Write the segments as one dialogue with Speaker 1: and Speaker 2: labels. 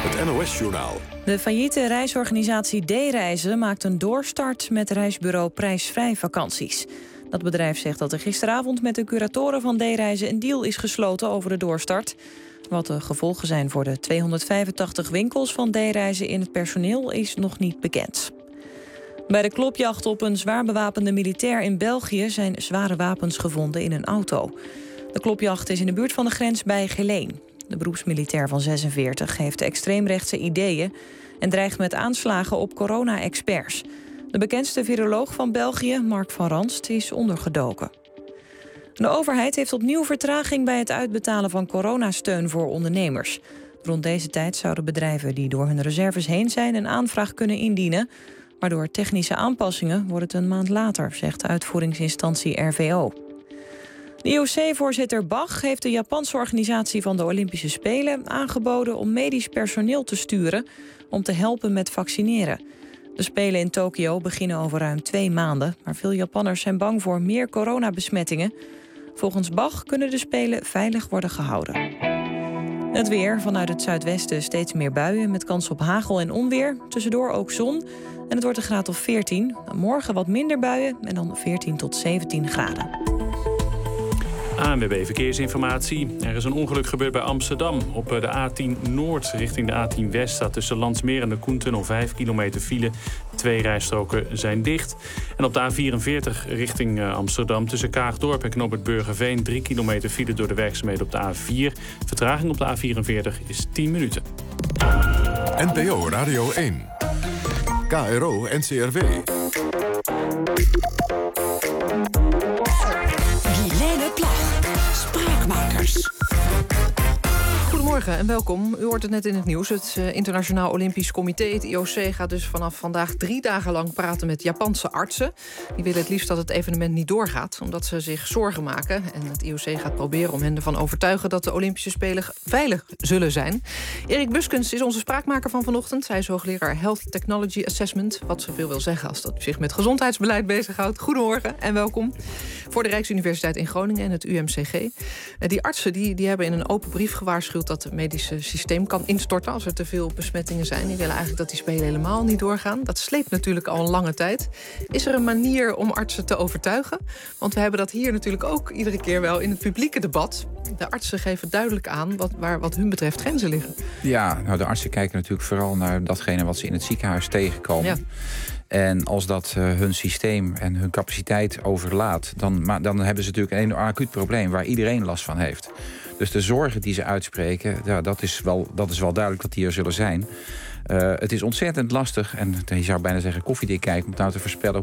Speaker 1: het NOS-journaal.
Speaker 2: De failliete reisorganisatie D-Reizen maakt een doorstart met reisbureau Prijsvrij Vakanties. Dat bedrijf zegt dat er gisteravond met de curatoren van D-Reizen een deal is gesloten over de doorstart. Wat de gevolgen zijn voor de 285 winkels van D-Reizen in het personeel is nog niet bekend. Bij de klopjacht op een zwaar bewapende militair in België zijn zware wapens gevonden in een auto. De klopjacht is in de buurt van de grens bij Geleen. De beroepsmilitair van 46 heeft extreemrechtse ideeën en dreigt met aanslagen op corona-experts. De bekendste viroloog van België, Mark van Ranst, is ondergedoken. De overheid heeft opnieuw vertraging bij het uitbetalen van coronasteun voor ondernemers. Rond deze tijd zouden bedrijven die door hun reserves heen zijn een aanvraag kunnen indienen. Maar door technische aanpassingen wordt het een maand later, zegt de uitvoeringsinstantie RVO. De IOC-voorzitter Bach heeft de Japanse organisatie van de Olympische Spelen aangeboden om medisch personeel te sturen om te helpen met vaccineren. De Spelen in Tokio beginnen over ruim 2 maanden, maar veel Japanners zijn bang voor meer coronabesmettingen. Volgens Bach kunnen de Spelen veilig worden gehouden. Het weer, vanuit het zuidwesten steeds meer buien met kans op hagel en onweer. Tussendoor ook zon en het wordt een graad of 14. Morgen wat minder buien en dan 14 tot 17 graden.
Speaker 3: ANWB Verkeersinformatie. Er is een ongeluk gebeurd bij Amsterdam. Op de A10 Noord richting de A10 West staat tussen Landsmeer en de Koentunnel 5 kilometer file. 2 rijstroken zijn dicht. En op de A44 richting Amsterdam tussen Kaagdorp en Knoop het Burgerveen 3 kilometer file door de werkzaamheden op de A4. Vertraging op de A44 is 10 minuten.
Speaker 1: NPO Radio 1. KRO NCRW.
Speaker 4: Spraakmakers. Goedemorgen en welkom. U hoort het net in het nieuws. Het Internationaal Olympisch Comité, het IOC, gaat dus vanaf vandaag 3 dagen lang praten met Japanse artsen. Die willen het liefst dat het evenement niet doorgaat, omdat ze zich zorgen maken. En het IOC gaat proberen om hen ervan overtuigen dat de Olympische Spelen veilig zullen zijn. Erik Buskens is onze spraakmaker van vanochtend. Hij is hoogleraar Health Technology Assessment. Wat zoveel wil zeggen als dat u zich met gezondheidsbeleid bezighoudt. Goedemorgen en welkom. Voor de Rijksuniversiteit in Groningen en het UMCG. Die artsen die hebben in een open brief gewaarschuwd dat het medische systeem kan instorten als er te veel besmettingen zijn. Die willen eigenlijk dat die Spelen helemaal niet doorgaan. Dat sleept natuurlijk al een lange tijd. Is er een manier om artsen te overtuigen? Want we hebben dat hier natuurlijk ook iedere keer wel in het publieke debat. De artsen geven duidelijk aan wat hun betreft grenzen liggen. Ja,
Speaker 5: nou de artsen kijken natuurlijk vooral naar datgene wat ze in het ziekenhuis tegenkomen. Ja. En als dat hun systeem en hun capaciteit overlaat, dan hebben ze natuurlijk een acuut probleem waar iedereen last van heeft. Dus de zorgen die ze uitspreken, ja, dat is wel duidelijk dat die er zullen zijn. Het is ontzettend lastig, en je zou bijna zeggen koffiedik kijken, om nou te voorspellen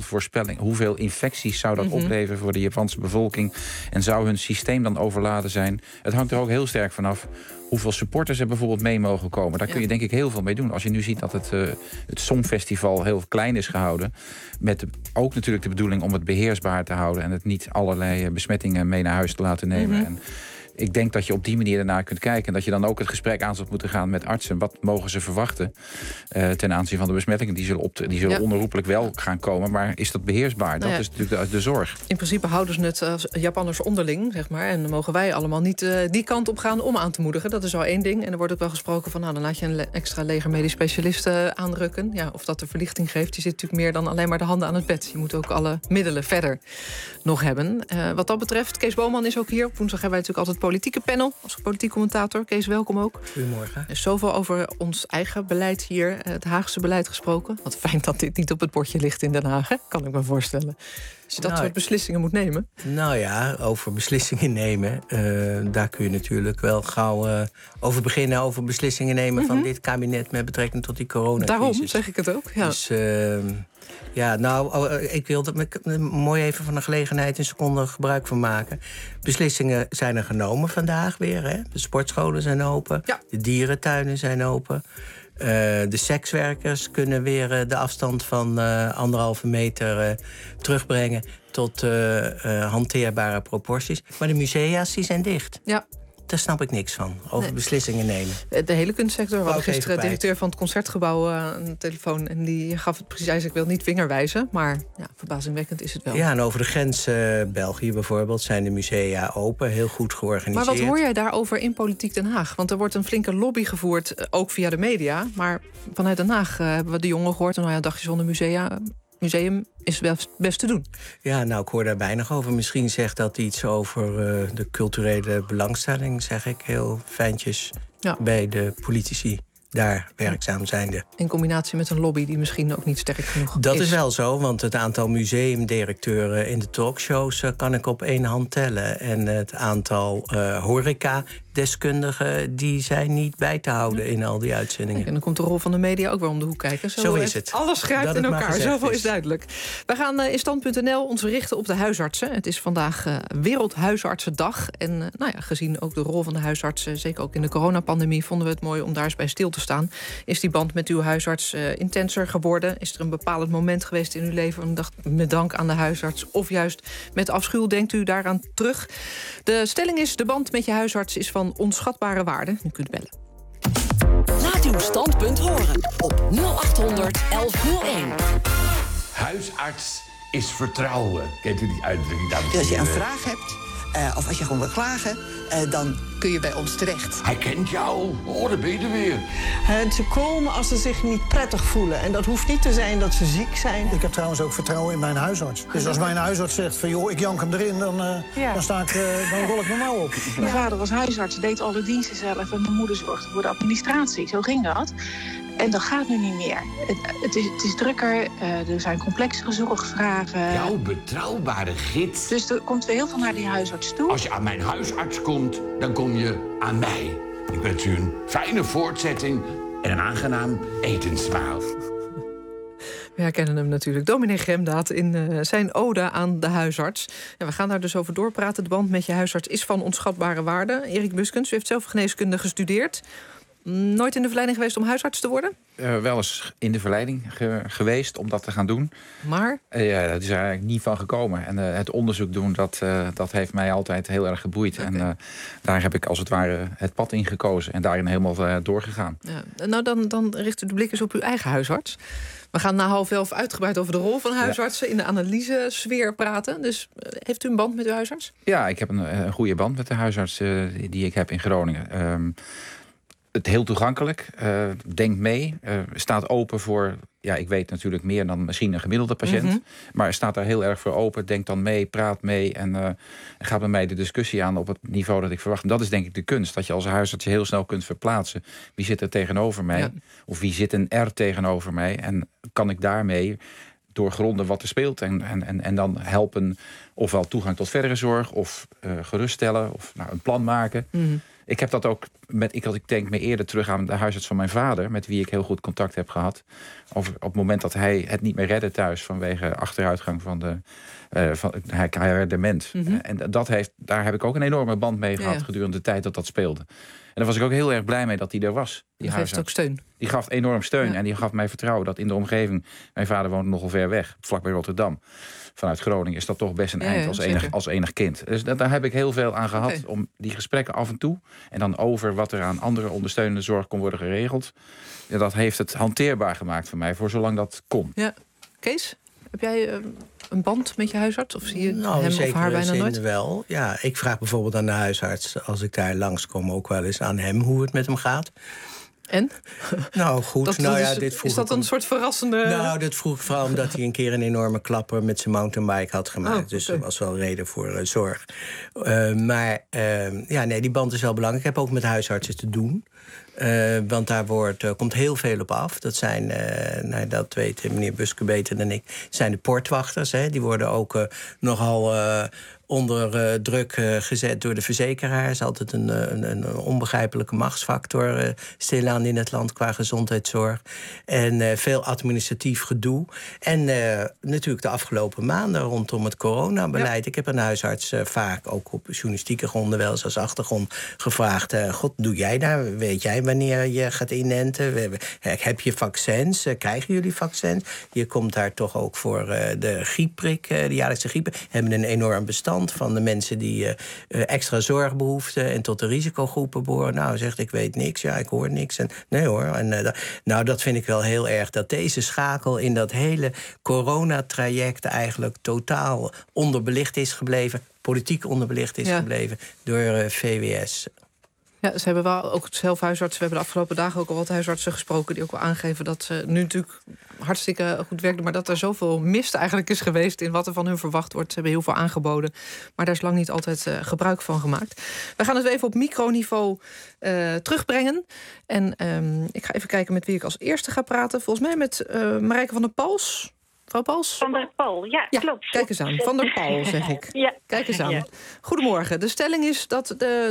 Speaker 5: hoeveel infecties zou dat opleveren voor de Japanse bevolking. En zou hun systeem dan overladen zijn? Het hangt er ook heel sterk vanaf hoeveel supporters er bijvoorbeeld mee mogen komen. Daar kun je denk ik heel veel mee doen. Als je nu ziet dat het Songfestival heel klein is gehouden, met ook natuurlijk de bedoeling om het beheersbaar te houden en het niet allerlei besmettingen mee naar huis te laten nemen. En ik denk dat je op die manier ernaar kunt kijken. En dat je dan ook het gesprek aan zult moeten gaan met artsen. Wat mogen ze verwachten ten aanzien van de besmettingen? Die zullen onherroepelijk wel gaan komen. Maar is dat beheersbaar? Dat is natuurlijk de zorg. In principe houden ze het als Japanners onderling, zeg maar. En dan mogen wij allemaal niet die kant op gaan om aan te moedigen. Dat is al één ding. En er wordt ook wel gesproken van, dan laat je een extra leger medisch specialisten aanrukken. Ja, of dat de verlichting geeft. Je zit natuurlijk meer dan alleen maar de handen aan het bed. Je moet ook alle middelen verder nog hebben. Wat dat betreft, Kees Boman is ook hier. Op woensdag hebben wij natuurlijk altijd politieke panel als politiek commentator. Kees, welkom ook.
Speaker 6: Goedemorgen.
Speaker 5: Er is zoveel over ons eigen beleid hier, het Haagse beleid gesproken. Wat fijn dat dit niet op het bordje ligt in Den Haag, hè? Kan ik me voorstellen. Als je dat soort beslissingen moet nemen.
Speaker 6: Nou ja, over beslissingen nemen, daar kun je natuurlijk wel gauw over beginnen. Over beslissingen nemen van dit kabinet met betrekking tot die coronacrisis.
Speaker 5: Daarom zeg ik het ook, ja.
Speaker 6: Dus ik wil er mooi even van de gelegenheid een seconde gebruik van maken. Beslissingen zijn er genomen vandaag weer. Hè? De sportscholen zijn open, de dierentuinen zijn open. De sekswerkers kunnen weer de afstand van 1,5 meter terugbrengen tot hanteerbare proporties. Maar de musea's die zijn dicht. Ja. daar snap ik niks van. Over beslissingen nemen.
Speaker 4: De hele kunstsector. We hadden gisteren de directeur van het Concertgebouw aan de telefoon. En die gaf het precies. Hij zei, ik wil niet vingerwijzen. Maar verbazingwekkend is het wel.
Speaker 6: Ja, en over de grens België bijvoorbeeld zijn de musea open. Heel goed georganiseerd.
Speaker 4: Maar wat hoor jij daarover in Politiek Den Haag? Want er wordt een flinke lobby gevoerd, ook via de media. Maar vanuit Den Haag hebben we de jongen gehoord. En dagje zonder museum is best te doen.
Speaker 6: Ja, nou, ik hoor daar weinig over. Misschien zegt dat iets over de culturele belangstelling, zeg ik heel fijntjes, bij de politici daar werkzaam zijnde.
Speaker 4: In combinatie met een lobby die misschien ook niet sterk genoeg is.
Speaker 6: Dat is wel zo, want het aantal museumdirecteuren in de talkshows kan ik op één hand tellen. En het aantal horeca-deskundigen, die zijn niet bij te houden in al die uitzendingen.
Speaker 4: En dan komt de rol van de media ook weer om de hoek kijken.
Speaker 6: Zo is het.
Speaker 4: Alles grijpt in elkaar, zoveel is duidelijk. We gaan in Stand.nl ons richten op de huisartsen. Het is vandaag Wereldhuisartsendag. En gezien ook de rol van de huisartsen, zeker ook in de coronapandemie, vonden we het mooi om daar eens bij stil te staan. Is die band met uw huisarts intenser geworden? Is er een bepalend moment geweest in uw leven en dacht met dank aan de huisarts, of juist met afschuw denkt u daaraan terug? De stelling is, de band met je huisarts is van onschatbare waarde. U kunt bellen.
Speaker 7: Laat uw standpunt horen op 0800 1101.
Speaker 8: Huisarts is vertrouwen. Kent u die uitdrukking?
Speaker 9: Als je een vraag hebt, of als je gewoon wil klagen, dan kun je bij ons terecht.
Speaker 8: Hij kent jou. Oh, daar ben je er weer.
Speaker 10: Ze komen als ze zich niet prettig voelen. En dat hoeft niet te zijn dat ze ziek zijn.
Speaker 11: Ik heb trouwens ook vertrouwen in mijn huisarts. Dus als mijn huisarts zegt van joh, ik jank hem erin, dan rol ik mijn mouw op.
Speaker 12: Mijn vader was huisarts, deed alle diensten zelf. En mijn moeder zorgde voor de administratie. Zo ging dat. En dat gaat nu niet meer. Het is drukker, er zijn complexere zorgvragen.
Speaker 8: Jouw betrouwbare gids.
Speaker 12: Dus er komt weer heel veel naar die huisarts toe.
Speaker 8: Als je aan mijn huisarts komt, dan kom je aan mij. Ik wens u een fijne voortzetting en een aangenaam etensmaal.
Speaker 4: We herkennen hem natuurlijk. Dominee Gremdaad in zijn ode aan de huisarts. En we gaan daar dus over doorpraten. De band met je huisarts is van onschatbare waarde. Erik Buskens, u heeft zelf geneeskunde gestudeerd. Nooit in de verleiding geweest om huisarts te worden?
Speaker 5: Wel eens in de verleiding geweest om dat te gaan doen.
Speaker 4: Maar?
Speaker 5: Ja, dat is er eigenlijk niet van gekomen. En het onderzoek doen, dat heeft mij altijd heel erg geboeid. Okay. En daar heb ik als het ware het pad in gekozen. En daarin helemaal doorgegaan. Ja.
Speaker 4: Nou, dan richt u de blik eens op uw eigen huisarts. We gaan na 10:30 uitgebreid over de rol van huisartsen in de analyse-sfeer praten. Dus heeft u een band met uw huisarts?
Speaker 5: Ja, ik heb een goede band met de huisarts die ik heb in Groningen. Het heel toegankelijk, denkt mee, staat open voor... Ja, ik weet natuurlijk meer dan misschien een gemiddelde patiënt. Mm-hmm. Maar staat daar heel erg voor open, denkt dan mee, praat mee... en gaat met mij de discussie aan op het niveau dat ik verwacht. En dat is denk ik de kunst, dat je als huisarts je heel snel kunt verplaatsen. Wie zit er tegenover mij? Ja. Of wie zit er tegenover mij? En kan ik daarmee doorgronden wat er speelt en dan helpen... ofwel toegang tot verdere zorg, of geruststellen, of een plan maken... Mm-hmm. Ik heb dat ook ik denk me eerder terug aan de huisarts van mijn vader... met wie ik heel goed contact heb gehad. Op het moment dat hij het niet meer redde thuis... vanwege achteruitgang hij werd dement. Mm-hmm. En daar heb ik ook een enorme band mee gehad... gedurende de tijd dat speelde. En daar was ik ook heel erg blij mee dat hij er was.
Speaker 4: Die geeft ook steun.
Speaker 5: Die gaf enorm steun en die gaf mij vertrouwen... dat in de omgeving... Mijn vader woonde nogal ver weg, vlakbij Rotterdam... Vanuit Groningen is dat toch best een eind als enig kind. Dus daar heb ik heel veel aan gehad om die gesprekken af en toe... en dan over wat er aan andere ondersteunende zorg kon worden geregeld. Ja, dat heeft het hanteerbaar gemaakt voor mij, voor zolang dat kon.
Speaker 4: Ja. Kees, heb jij een band met je huisarts? Of zie je hem of haar bijna nooit?
Speaker 6: Wel. Ja, ik vraag bijvoorbeeld aan de huisarts... als ik daar langskom ook wel eens aan hem hoe het met hem gaat...
Speaker 4: En?
Speaker 6: Nou, goed. Dit vroeg
Speaker 4: is dat een soort verrassende...
Speaker 6: Nou, dat vroeg ik vooral omdat hij een keer een enorme klapper... met zijn mountainbike had gemaakt. Okay. Dus dat was wel reden voor zorg. Die band is wel belangrijk. Ik heb ook met huisartsen te doen. Want daar komt heel veel op af. Dat zijn, dat weet meneer Buske beter dan ik... zijn de poortwachters. Die worden ook nogal... onder druk gezet door de verzekeraar. Is altijd een onbegrijpelijke machtsfactor stilaan in het land qua gezondheidszorg. En veel administratief gedoe. En natuurlijk de afgelopen maanden rondom het coronabeleid. Ja. Ik heb een huisarts vaak ook op journalistieke gronden wel eens als achtergrond gevraagd. God, doe jij daar? Weet jij wanneer je gaat inenten? Heb je vaccins? Krijgen jullie vaccins? Je komt daar toch ook voor de griepprik, de jaarlijkse griep. We hebben een enorm bestand. Nederland. Van de mensen die extra zorgbehoeften en tot de risicogroepen behoren. Nou, zegt ik weet niks, ja, ik hoor niks. En, nee hoor. En, dat vind ik wel heel erg. Dat deze schakel in dat hele coronatraject eigenlijk totaal onderbelicht is gebleven. Politiek onderbelicht is gebleven door VWS.
Speaker 4: Ja, ze hebben wel ook zelf huisartsen. We hebben de afgelopen dagen ook al wat huisartsen gesproken die ook wel aangeven dat ze nu natuurlijk hartstikke goed werken, maar dat er zoveel mist eigenlijk is geweest in wat er van hun verwacht wordt. Ze hebben heel veel aangeboden, maar daar is lang niet altijd gebruik van gemaakt. We gaan het even op microniveau terugbrengen. En ik ga even kijken met wie ik als eerste ga praten. Volgens mij met Marijke van der Pals. Mevrouw Pals?
Speaker 13: Van der Pal, ja, klopt.
Speaker 4: Kijk eens aan. Van der Pal, zeg ik.
Speaker 13: Ja.
Speaker 4: Kijk eens aan.
Speaker 13: Ja.
Speaker 4: Goedemorgen. De stelling is dat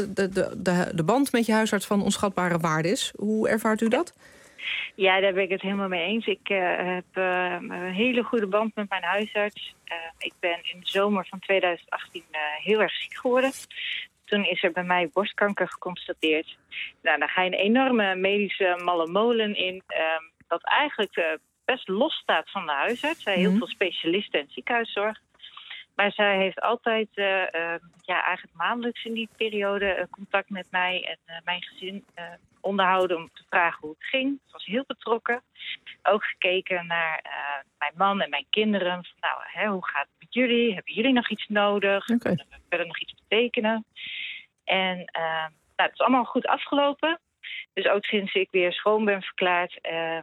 Speaker 4: de band met je huisarts van onschatbare waarde is. Hoe ervaart u dat?
Speaker 13: Ja, daar ben ik het helemaal mee eens. Ik heb een hele goede band met mijn huisarts. Ik ben in de zomer van 2018 heel erg ziek geworden. Toen is er bij mij borstkanker geconstateerd. Nou, dan ga je een enorme medische malle molen in. Dat eigenlijk best los staat van de huisarts. Zij heeft heel veel specialisten en ziekenhuiszorg. Maar zij heeft altijd eigenlijk maandelijks in die periode contact met mij en mijn gezin onderhouden om te vragen hoe het ging. Ze was heel betrokken. Ook gekeken naar mijn man en mijn kinderen. Van, hoe gaat het met jullie? Hebben jullie nog iets nodig? Kunnen we verder nog iets betekenen? En het is allemaal goed afgelopen. Dus ook sinds ik weer schoon ben verklaard,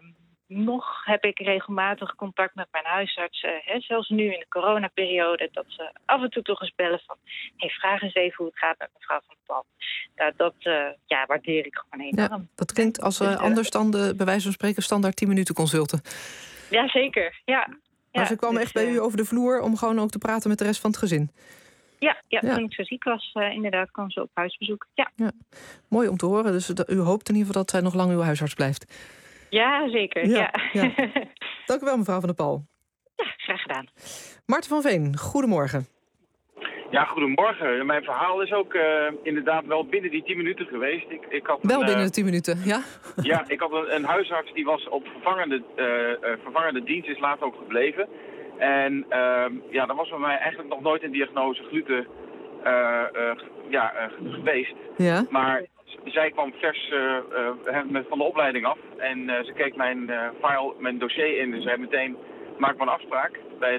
Speaker 13: nog heb ik regelmatig contact met mijn huisarts. Zelfs nu in de coronaperiode, dat ze af en toe toch eens bellen van, vraag eens even hoe het gaat met mevrouw Van der Pal. Dat waardeer ik gewoon enorm.
Speaker 4: Ja, dat klinkt als anders dan de, bij wijze van spreken, standaard 10 minuten consulten.
Speaker 13: Ja, zeker. Ja.
Speaker 4: Maar ze kwamen echt bij u over de vloer om gewoon ook te praten met de rest van het gezin?
Speaker 13: Ja, toen ik zo ziek was, inderdaad, kwam ze op huisbezoek. Ja.
Speaker 4: Mooi om te horen. Dus u hoopt in ieder geval dat zij nog lang uw huisarts blijft.
Speaker 13: Ja, zeker. Ja.
Speaker 4: Dank u wel, mevrouw Van der Pal.
Speaker 13: Ja, graag gedaan.
Speaker 4: Maarten van Veen, goedemorgen.
Speaker 14: Ja, goedemorgen. Mijn verhaal is ook inderdaad wel binnen die 10 minuten geweest. Ik had
Speaker 4: binnen de 10 minuten, ja?
Speaker 14: Ja, ik had een huisarts die was op vervangende dienst, is later ook gebleven. En er was bij mij eigenlijk nog nooit een diagnose gluten geweest.
Speaker 4: Ja?
Speaker 14: Maar zij kwam vers van de opleiding af en ze keek mijn dossier in. Dus zei meteen, maak maar een afspraak bij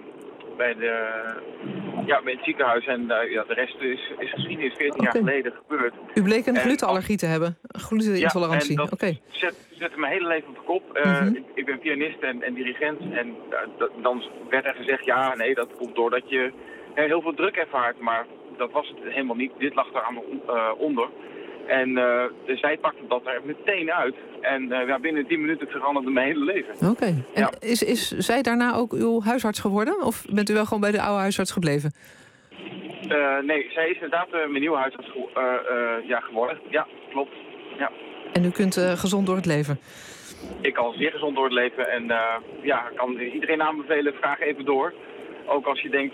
Speaker 14: het ziekenhuis. En de rest is geschiedenis 14 jaar geleden gebeurd.
Speaker 4: U bleek een glutenallergie te hebben, glutenintolerantie.
Speaker 14: Ja, en dat zette mijn hele leven op de kop. Ik ben pianist en dirigent. En dan werd er gezegd, dat komt doordat je heel veel druk ervaart. Maar dat was het helemaal niet. Dit lag daar aan onder. En zij pakte dat er meteen uit. En binnen 10 minuten veranderde mijn hele leven.
Speaker 4: Oké. En is zij daarna ook uw huisarts geworden? Of bent u wel gewoon bij de oude huisarts gebleven?
Speaker 14: Nee, zij is inderdaad mijn nieuwe huisarts geworden. Ja, klopt. Ja.
Speaker 4: En u kunt gezond door het leven?
Speaker 14: Ik kan zeer gezond door het leven. En kan iedereen aanbevelen, vraag even door. Ook als je denkt,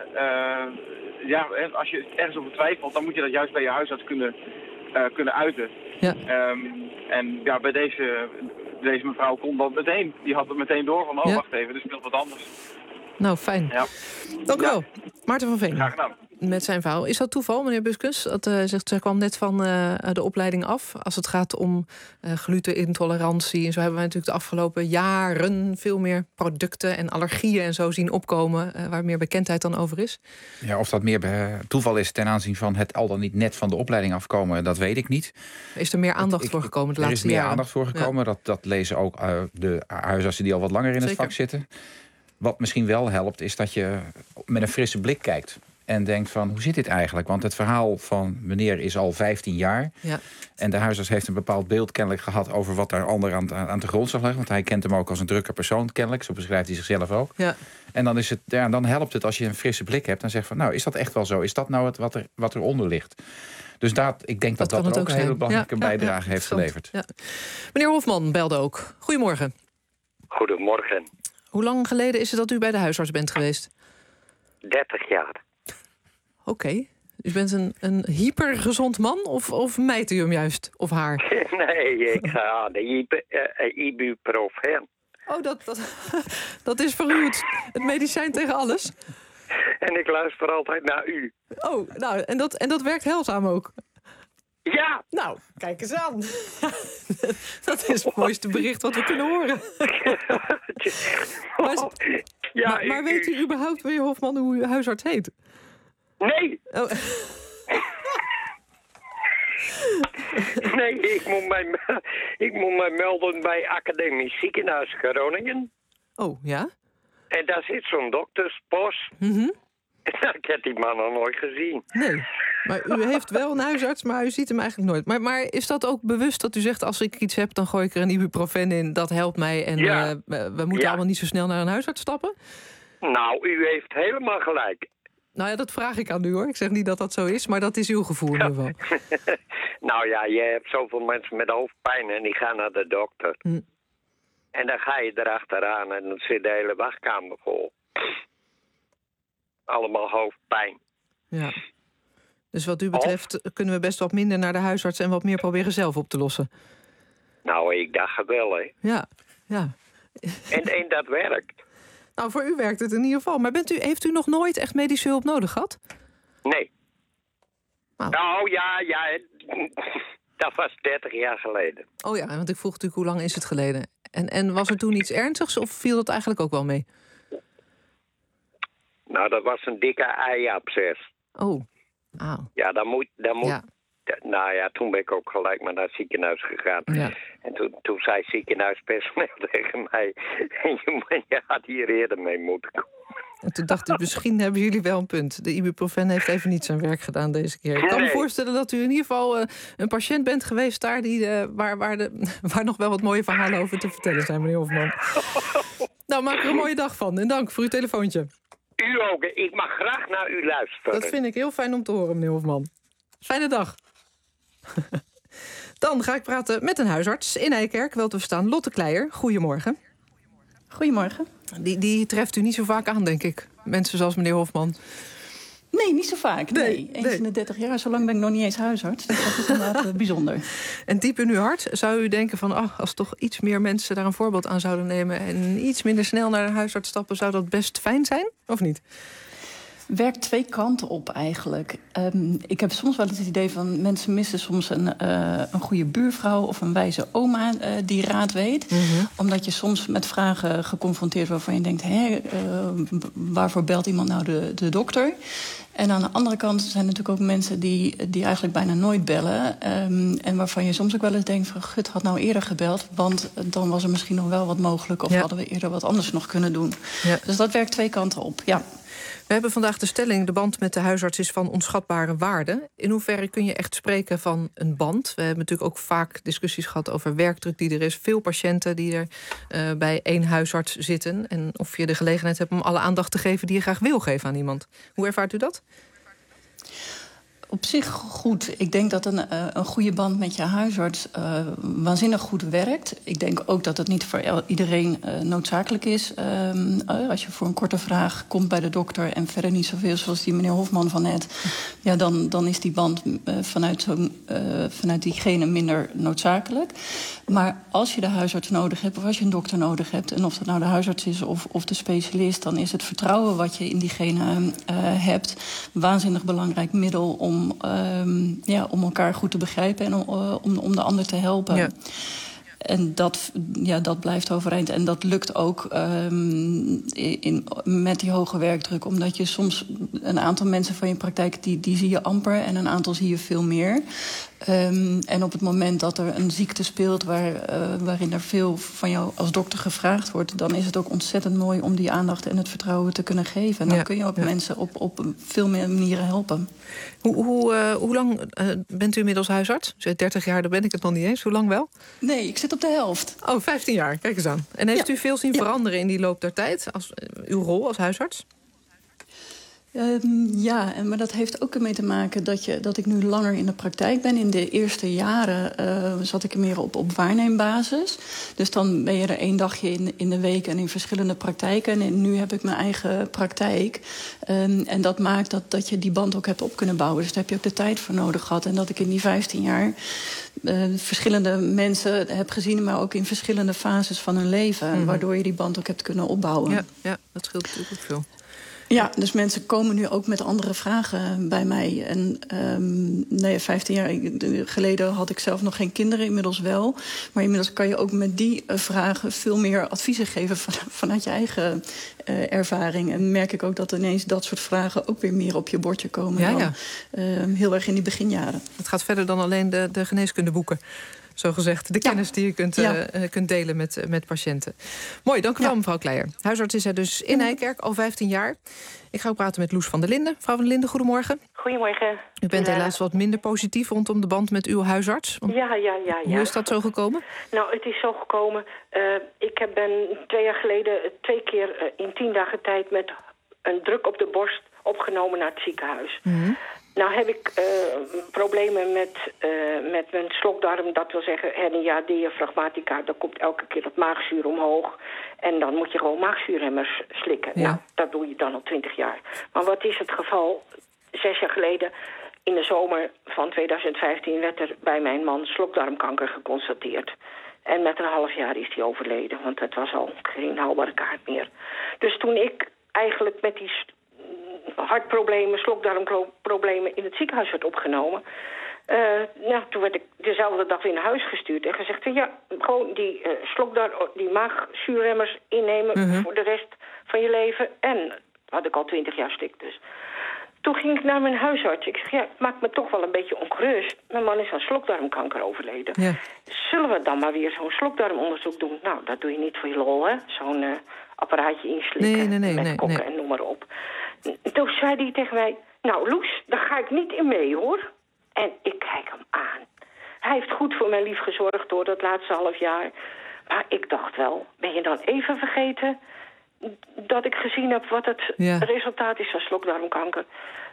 Speaker 14: als je ergens over twijfelt, dan moet je dat juist bij je huisarts kunnen uiten.
Speaker 4: Ja.
Speaker 14: Bij deze mevrouw kon dat meteen. Die had het meteen door van, wacht even, er speelt wat anders.
Speaker 4: Nou, fijn.
Speaker 14: Ja.
Speaker 4: Dank u wel. Maarten van Veen.
Speaker 14: Graag gedaan.
Speaker 4: Met zijn verhaal. Is dat toeval, meneer Buskus? Dat zegt, zij kwam net van de opleiding af. Als het gaat om glutenintolerantie. En zo hebben wij natuurlijk de afgelopen jaren veel meer producten en allergieën en zo zien opkomen. Waar meer bekendheid dan over is.
Speaker 5: Ja, of dat meer toeval is ten aanzien van het al dan niet net van de opleiding afkomen, dat weet ik niet.
Speaker 4: Is er meer aandacht voor gekomen de laatste jaren?
Speaker 5: Er is meer aandacht voor gekomen. Ja. Dat lezen ook de huisartsen die al wat langer in het vak zitten. Wat misschien wel helpt, is dat je met een frisse blik kijkt. En denkt van, hoe zit dit eigenlijk? Want het verhaal van meneer is al 15 jaar. Ja. En de huisarts heeft een bepaald beeld kennelijk gehad over wat daar ander aan de grond zal liggen. Want hij kent hem ook als een drukke persoon kennelijk. Zo beschrijft hij zichzelf ook. Ja. En dan helpt het als je een frisse blik hebt en zegt van, is dat echt wel zo? Is dat nou wat eronder ligt? Dus ik denk dat er ook een hele belangrijke bijdrage heeft geleverd.
Speaker 4: Ja. Meneer Hofman belde ook. Goedemorgen.
Speaker 15: Goedemorgen.
Speaker 4: Hoe lang geleden is het dat u bij de huisarts bent geweest?
Speaker 15: 30 jaar.
Speaker 4: Oké. U bent een hypergezond man of mijt u hem juist? Of haar?
Speaker 15: Nee, ik ga de ibuprofen.
Speaker 4: Oh, dat is voor u het medicijn tegen alles?
Speaker 15: En ik luister altijd naar u.
Speaker 4: Oh, nou, en dat werkt heilzaam ook?
Speaker 15: Ja!
Speaker 4: Nou, kijk eens aan. Dat is het mooiste bericht wat we kunnen horen. Maar weet u überhaupt, meneer Hofman, hoe uw huisarts heet?
Speaker 15: Nee!
Speaker 4: Oh.
Speaker 15: Nee, ik moet mij melden bij Academisch Ziekenhuis Groningen.
Speaker 4: Oh, ja?
Speaker 15: En daar zit zo'n dokterspost. En ik heb die man nog nooit gezien.
Speaker 4: Nee, maar u heeft wel een huisarts, maar u ziet hem eigenlijk nooit. Maar is dat ook bewust dat u zegt, als ik iets heb, dan gooi ik er een ibuprofen in, dat helpt mij en we moeten allemaal niet zo snel naar een huisarts stappen?
Speaker 15: Nou, u heeft helemaal gelijk.
Speaker 4: Nou ja, dat vraag ik aan u hoor. Ik zeg niet dat dat zo is, maar dat is uw gevoel in ieder geval.
Speaker 15: Nou ja, je hebt zoveel mensen met hoofdpijn en die gaan naar de dokter. En dan ga je erachteraan en dan zit de hele wachtkamer vol. Allemaal hoofdpijn.
Speaker 4: Ja. Dus wat u betreft kunnen we best wat minder naar de huisarts en wat meer proberen zelf op te lossen.
Speaker 15: Nou, ik dacht het wel, hè.
Speaker 4: Ja.
Speaker 15: En dat werkt.
Speaker 4: Nou, voor u werkt het in ieder geval. Maar heeft u nog nooit echt medische hulp nodig gehad?
Speaker 15: Nee. Nou ja, dat was 30 jaar geleden.
Speaker 4: Oh ja, want ik vroeg natuurlijk hoe lang is het geleden. En was er toen iets ernstigs of viel dat eigenlijk ook wel mee?
Speaker 15: Nou, dat was een dikke ei-absces.
Speaker 4: Oh.
Speaker 15: Ja, dan moet... Ja. Nou ja, toen ben ik ook gelijk maar naar het ziekenhuis gegaan. Ja. En toen zei het ziekenhuispersoneel tegen mij... je had hier eerder mee moeten komen.
Speaker 4: En toen dacht ik, misschien hebben jullie wel een punt. De ibuprofen heeft even niet zijn werk gedaan deze keer. Ik kan me voorstellen dat u in ieder geval een patiënt bent geweest daar... waar nog wel wat mooie verhalen over te vertellen zijn, meneer Hofman. Nou, maak er een mooie dag van. En dank voor uw telefoontje.
Speaker 15: U ook. Ik mag graag naar u luisteren.
Speaker 4: Dat vind ik heel fijn om te horen, meneer Hofman. Fijne dag. Dan ga ik praten met een huisarts in Eikerk. Wel te verstaan, Lotte Kleijer. Goedemorgen.
Speaker 16: Goedemorgen.
Speaker 4: Die treft u niet zo vaak aan, denk ik. Mensen zoals meneer Hofman.
Speaker 16: Nee, niet zo vaak. Nee. Eens in de 30 jaar, zo lang ben ik nog niet eens huisarts. Dus dat is inderdaad bijzonder.
Speaker 4: En diep in uw hart zou u denken van... als toch iets meer mensen daar een voorbeeld aan zouden nemen... en iets minder snel naar een huisarts stappen... zou dat best fijn zijn, of niet?
Speaker 16: Werkt twee kanten op eigenlijk. Ik heb soms wel het idee van... mensen missen soms een goede buurvrouw of een wijze oma die raad weet. Omdat je soms met vragen geconfronteerd wordt... waarvan je denkt, waarvoor belt iemand nou de dokter? En aan de andere kant zijn er natuurlijk ook mensen die eigenlijk bijna nooit bellen. En waarvan je soms ook wel eens denkt van... gut, had nou eerder gebeld, want dan was er misschien nog wel wat mogelijk... of hadden we eerder wat anders nog kunnen doen. Ja. Dus dat werkt twee kanten op, ja.
Speaker 4: We hebben vandaag de stelling, de band met de huisarts is van onschatbare waarde. In hoeverre kun je echt spreken van een band? We hebben natuurlijk ook vaak discussies gehad over werkdruk die er is. Veel patiënten die er bij één huisarts zitten. En of je de gelegenheid hebt om alle aandacht te geven die je graag wil geven aan iemand. Hoe ervaart u dat?
Speaker 16: Op zich goed. Ik denk dat een goede band met je huisarts waanzinnig goed werkt. Ik denk ook dat het niet voor iedereen noodzakelijk is. Als je voor een korte vraag komt bij de dokter... en verder niet zoveel zoals die meneer Hofman van net... ja, dan is die band vanuit diegene minder noodzakelijk. Maar als je de huisarts nodig hebt of als je een dokter nodig hebt... en of dat nou de huisarts is of de specialist... dan is het vertrouwen wat je in diegene hebt... waanzinnig belangrijk middel om elkaar goed te begrijpen en om de ander te helpen. Ja. En dat blijft overeind. En dat lukt ook met die hoge werkdruk. Omdat je soms een aantal mensen van je praktijk... die zie je amper en een aantal zie je veel meer. En op het moment dat er een ziekte speelt... waarin er veel van jou als dokter gevraagd wordt... dan is het ook ontzettend mooi om die aandacht en het vertrouwen te kunnen geven. En dan kun je ook mensen op veel meer manieren helpen.
Speaker 4: Hoe lang bent u inmiddels huisarts? 30 jaar, daar ben ik het nog niet eens. Hoe lang wel?
Speaker 16: Nee, ik zit op de helft.
Speaker 4: Oh, 15 jaar. Kijk eens aan. En heeft u veel zien veranderen in die loop der tijd? Uw rol als huisarts?
Speaker 16: Maar dat heeft ook ermee te maken dat ik nu langer in de praktijk ben. In de eerste jaren zat ik er meer op waarneembasis. Dus dan ben je er 1 dagje in de week en in verschillende praktijken. En nu heb ik mijn eigen praktijk. En dat maakt dat je die band ook hebt op kunnen bouwen. Dus daar heb je ook de tijd voor nodig gehad. En dat ik in die 15 jaar verschillende mensen heb gezien... maar ook in verschillende fases van hun leven. Waardoor je die band ook hebt kunnen opbouwen.
Speaker 4: Ja, dat scheelt natuurlijk ook veel.
Speaker 16: Ja, dus mensen komen nu ook met andere vragen bij mij. En 15 jaar geleden had ik zelf nog geen kinderen, inmiddels wel. Maar inmiddels kan je ook met die vragen veel meer adviezen geven vanuit je eigen ervaring. En merk ik ook dat ineens dat soort vragen ook weer meer op je bordje komen. Heel erg in die beginjaren.
Speaker 4: Het gaat verder dan alleen de geneeskundeboeken. Zo gezegd, de kennis die je kunt delen met patiënten. Mooi, dank u wel, mevrouw Kleijer. Huisarts is er dus in Nijkerk, al 15 jaar. Ik ga ook praten met Loes van der Linden. Mevrouw van der Linden, goedemorgen.
Speaker 17: Goedemorgen.
Speaker 4: U bent helaas wat minder positief rondom de band met uw huisarts.
Speaker 17: Ja.
Speaker 4: Hoe is dat zo gekomen?
Speaker 17: Nou, het is zo gekomen. Ik ben 2 jaar geleden 2 keer in 10 dagen tijd met een druk op de borst opgenomen naar het ziekenhuis. Mm-hmm. Nou heb ik problemen met mijn slokdarm, dat wil zeggen hernia diafragmatica. Dan komt elke keer dat maagzuur omhoog. En dan moet je gewoon maagzuurremmers slikken. Ja. Nou, dat doe je dan al 20 jaar. Maar wat is het geval? 6 jaar geleden, in de zomer van 2015, werd er bij mijn man slokdarmkanker geconstateerd. En met een half jaar is hij overleden, want het was al geen haalbare kaart meer. Dus toen ik eigenlijk met die hartproblemen, slokdarmproblemen in het ziekenhuis werd opgenomen. Toen werd ik dezelfde dag weer naar huis gestuurd en gezegd, gewoon die maagzuurremmers innemen voor de rest van je leven. En dat had ik al 20 jaar slik dus. Toen ging ik naar mijn huisarts. Ik zeg, het maakt me toch wel een beetje ongerust. Mijn man is aan slokdarmkanker overleden. Ja. Zullen we dan maar weer zo'n slokdarmonderzoek doen? Nou, dat doe je niet voor je lol, hè? Zo'n apparaatje inslikken met kokken en noem maar op. Toen zei hij tegen mij, nou Loes, daar ga ik niet in mee hoor. En ik kijk hem aan. Hij heeft goed voor mij lief gezorgd door dat laatste half jaar. Maar ik dacht wel, ben je dan even vergeten dat ik gezien heb wat het resultaat is van slokdarmkanker?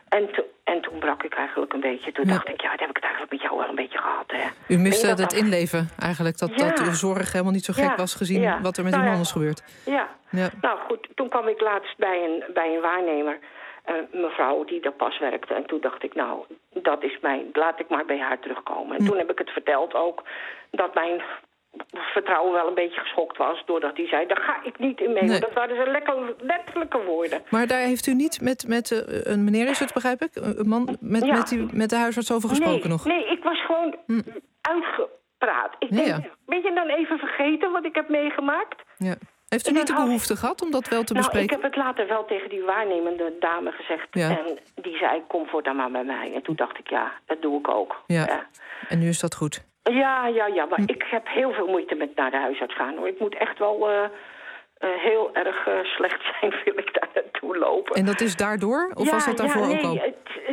Speaker 17: En toen brak ik eigenlijk een beetje. Toen dacht ik, dan heb ik het eigenlijk met jou wel een beetje gehad. Hè.
Speaker 4: U miste het inleven eigenlijk, dat uw zorg helemaal niet zo gek was gezien wat er met uw man is gebeurd.
Speaker 17: Ja, nou goed, toen kwam ik laatst bij een waarnemer, mevrouw die daar pas werkte. En toen dacht ik, nou, laat ik maar bij haar terugkomen. En toen heb ik het verteld ook, dat mijn vertrouwen wel een beetje geschokt was, doordat hij zei, daar ga ik niet in mee. Nee. Dat waren zijn letterlijke woorden.
Speaker 4: Maar daar heeft u niet met een meneer is het, begrijp ik? Een man met de huisarts over gesproken nog?
Speaker 17: Nee, ik was gewoon uitgepraat. Ik denk, ben je dan even vergeten wat ik heb meegemaakt?
Speaker 4: Ja. Heeft u niet de behoefte gehad om dat wel te bespreken?
Speaker 17: Ik heb het later wel tegen die waarnemende dame gezegd. Ja. En die zei, kom voortaan maar bij mij. En toen dacht ik, dat doe ik ook.
Speaker 4: Ja. En nu is dat goed?
Speaker 17: Ja, maar ik heb heel veel moeite met naar de huisarts gaan, hoor. Ik moet echt wel heel erg slecht zijn, wil ik daar naartoe lopen.
Speaker 4: En dat is daardoor? Of was dat daarvoor ook al?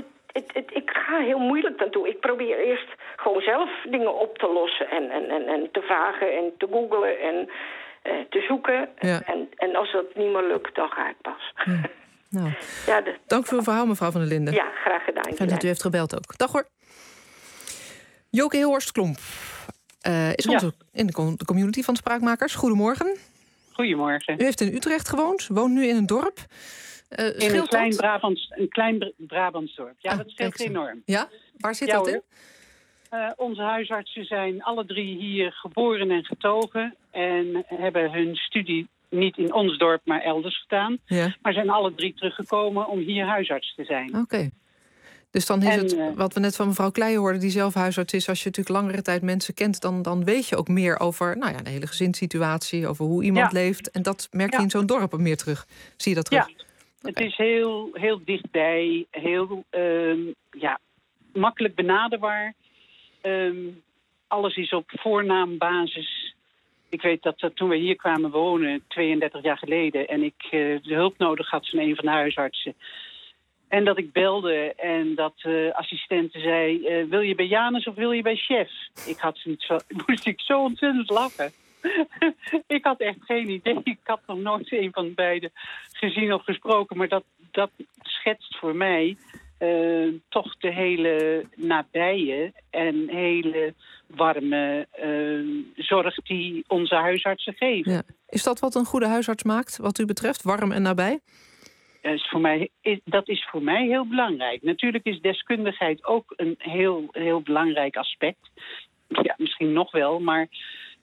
Speaker 17: Ik ga heel moeilijk naartoe. Ik probeer eerst gewoon zelf dingen op te lossen en te vragen en te googlen en te zoeken. Ja. En als dat niet meer lukt, dan ga ik pas.
Speaker 4: Ja. Nou, dank voor uw verhaal, mevrouw van der Linden.
Speaker 17: Ja, graag gedaan.
Speaker 4: Fijn dat u heeft gebeld ook. Dag hoor. Joke Hilhorst-Klomp is in de community van Spraakmakers. Goedemorgen.
Speaker 18: Goedemorgen.
Speaker 4: U heeft in Utrecht gewoond, woont nu in een dorp.
Speaker 18: In een klein Brabants dorp. Ja, dat scheelt enorm.
Speaker 4: Ja? Waar zit dat in?
Speaker 18: Onze huisartsen zijn alle 3 hier geboren en getogen en hebben hun studie niet in ons dorp, maar elders gedaan. Ja. Maar zijn alle 3 teruggekomen om hier huisarts te zijn.
Speaker 4: Oké. Dus dan is het, wat we net van mevrouw Kleijer hoorden, die zelf huisarts is, als je natuurlijk langere tijd mensen kent, dan weet je ook meer over de hele gezinssituatie, over hoe iemand leeft. En dat merk je in zo'n dorp meer terug. Zie je dat terug?
Speaker 18: Ja, het is heel, heel dichtbij, heel makkelijk benaderbaar. Alles is op voornaambasis. Ik weet dat toen we hier kwamen wonen, 32 jaar geleden, en ik de hulp nodig had van een van de huisartsen. En dat ik belde en dat de assistente zei, wil je bij Janus of wil je bij Chef? Moest ik zo ontzettend lachen. Ik had echt geen idee. Ik had nog nooit een van beiden gezien of gesproken. Maar dat schetst voor mij toch de hele nabije en hele warme zorg die onze huisartsen geven.
Speaker 4: Ja. Is dat wat een goede huisarts maakt, wat u betreft? Warm en nabij?
Speaker 18: Dat is voor mij heel belangrijk. Natuurlijk is deskundigheid ook een heel, heel belangrijk aspect. Ja, misschien nog wel, maar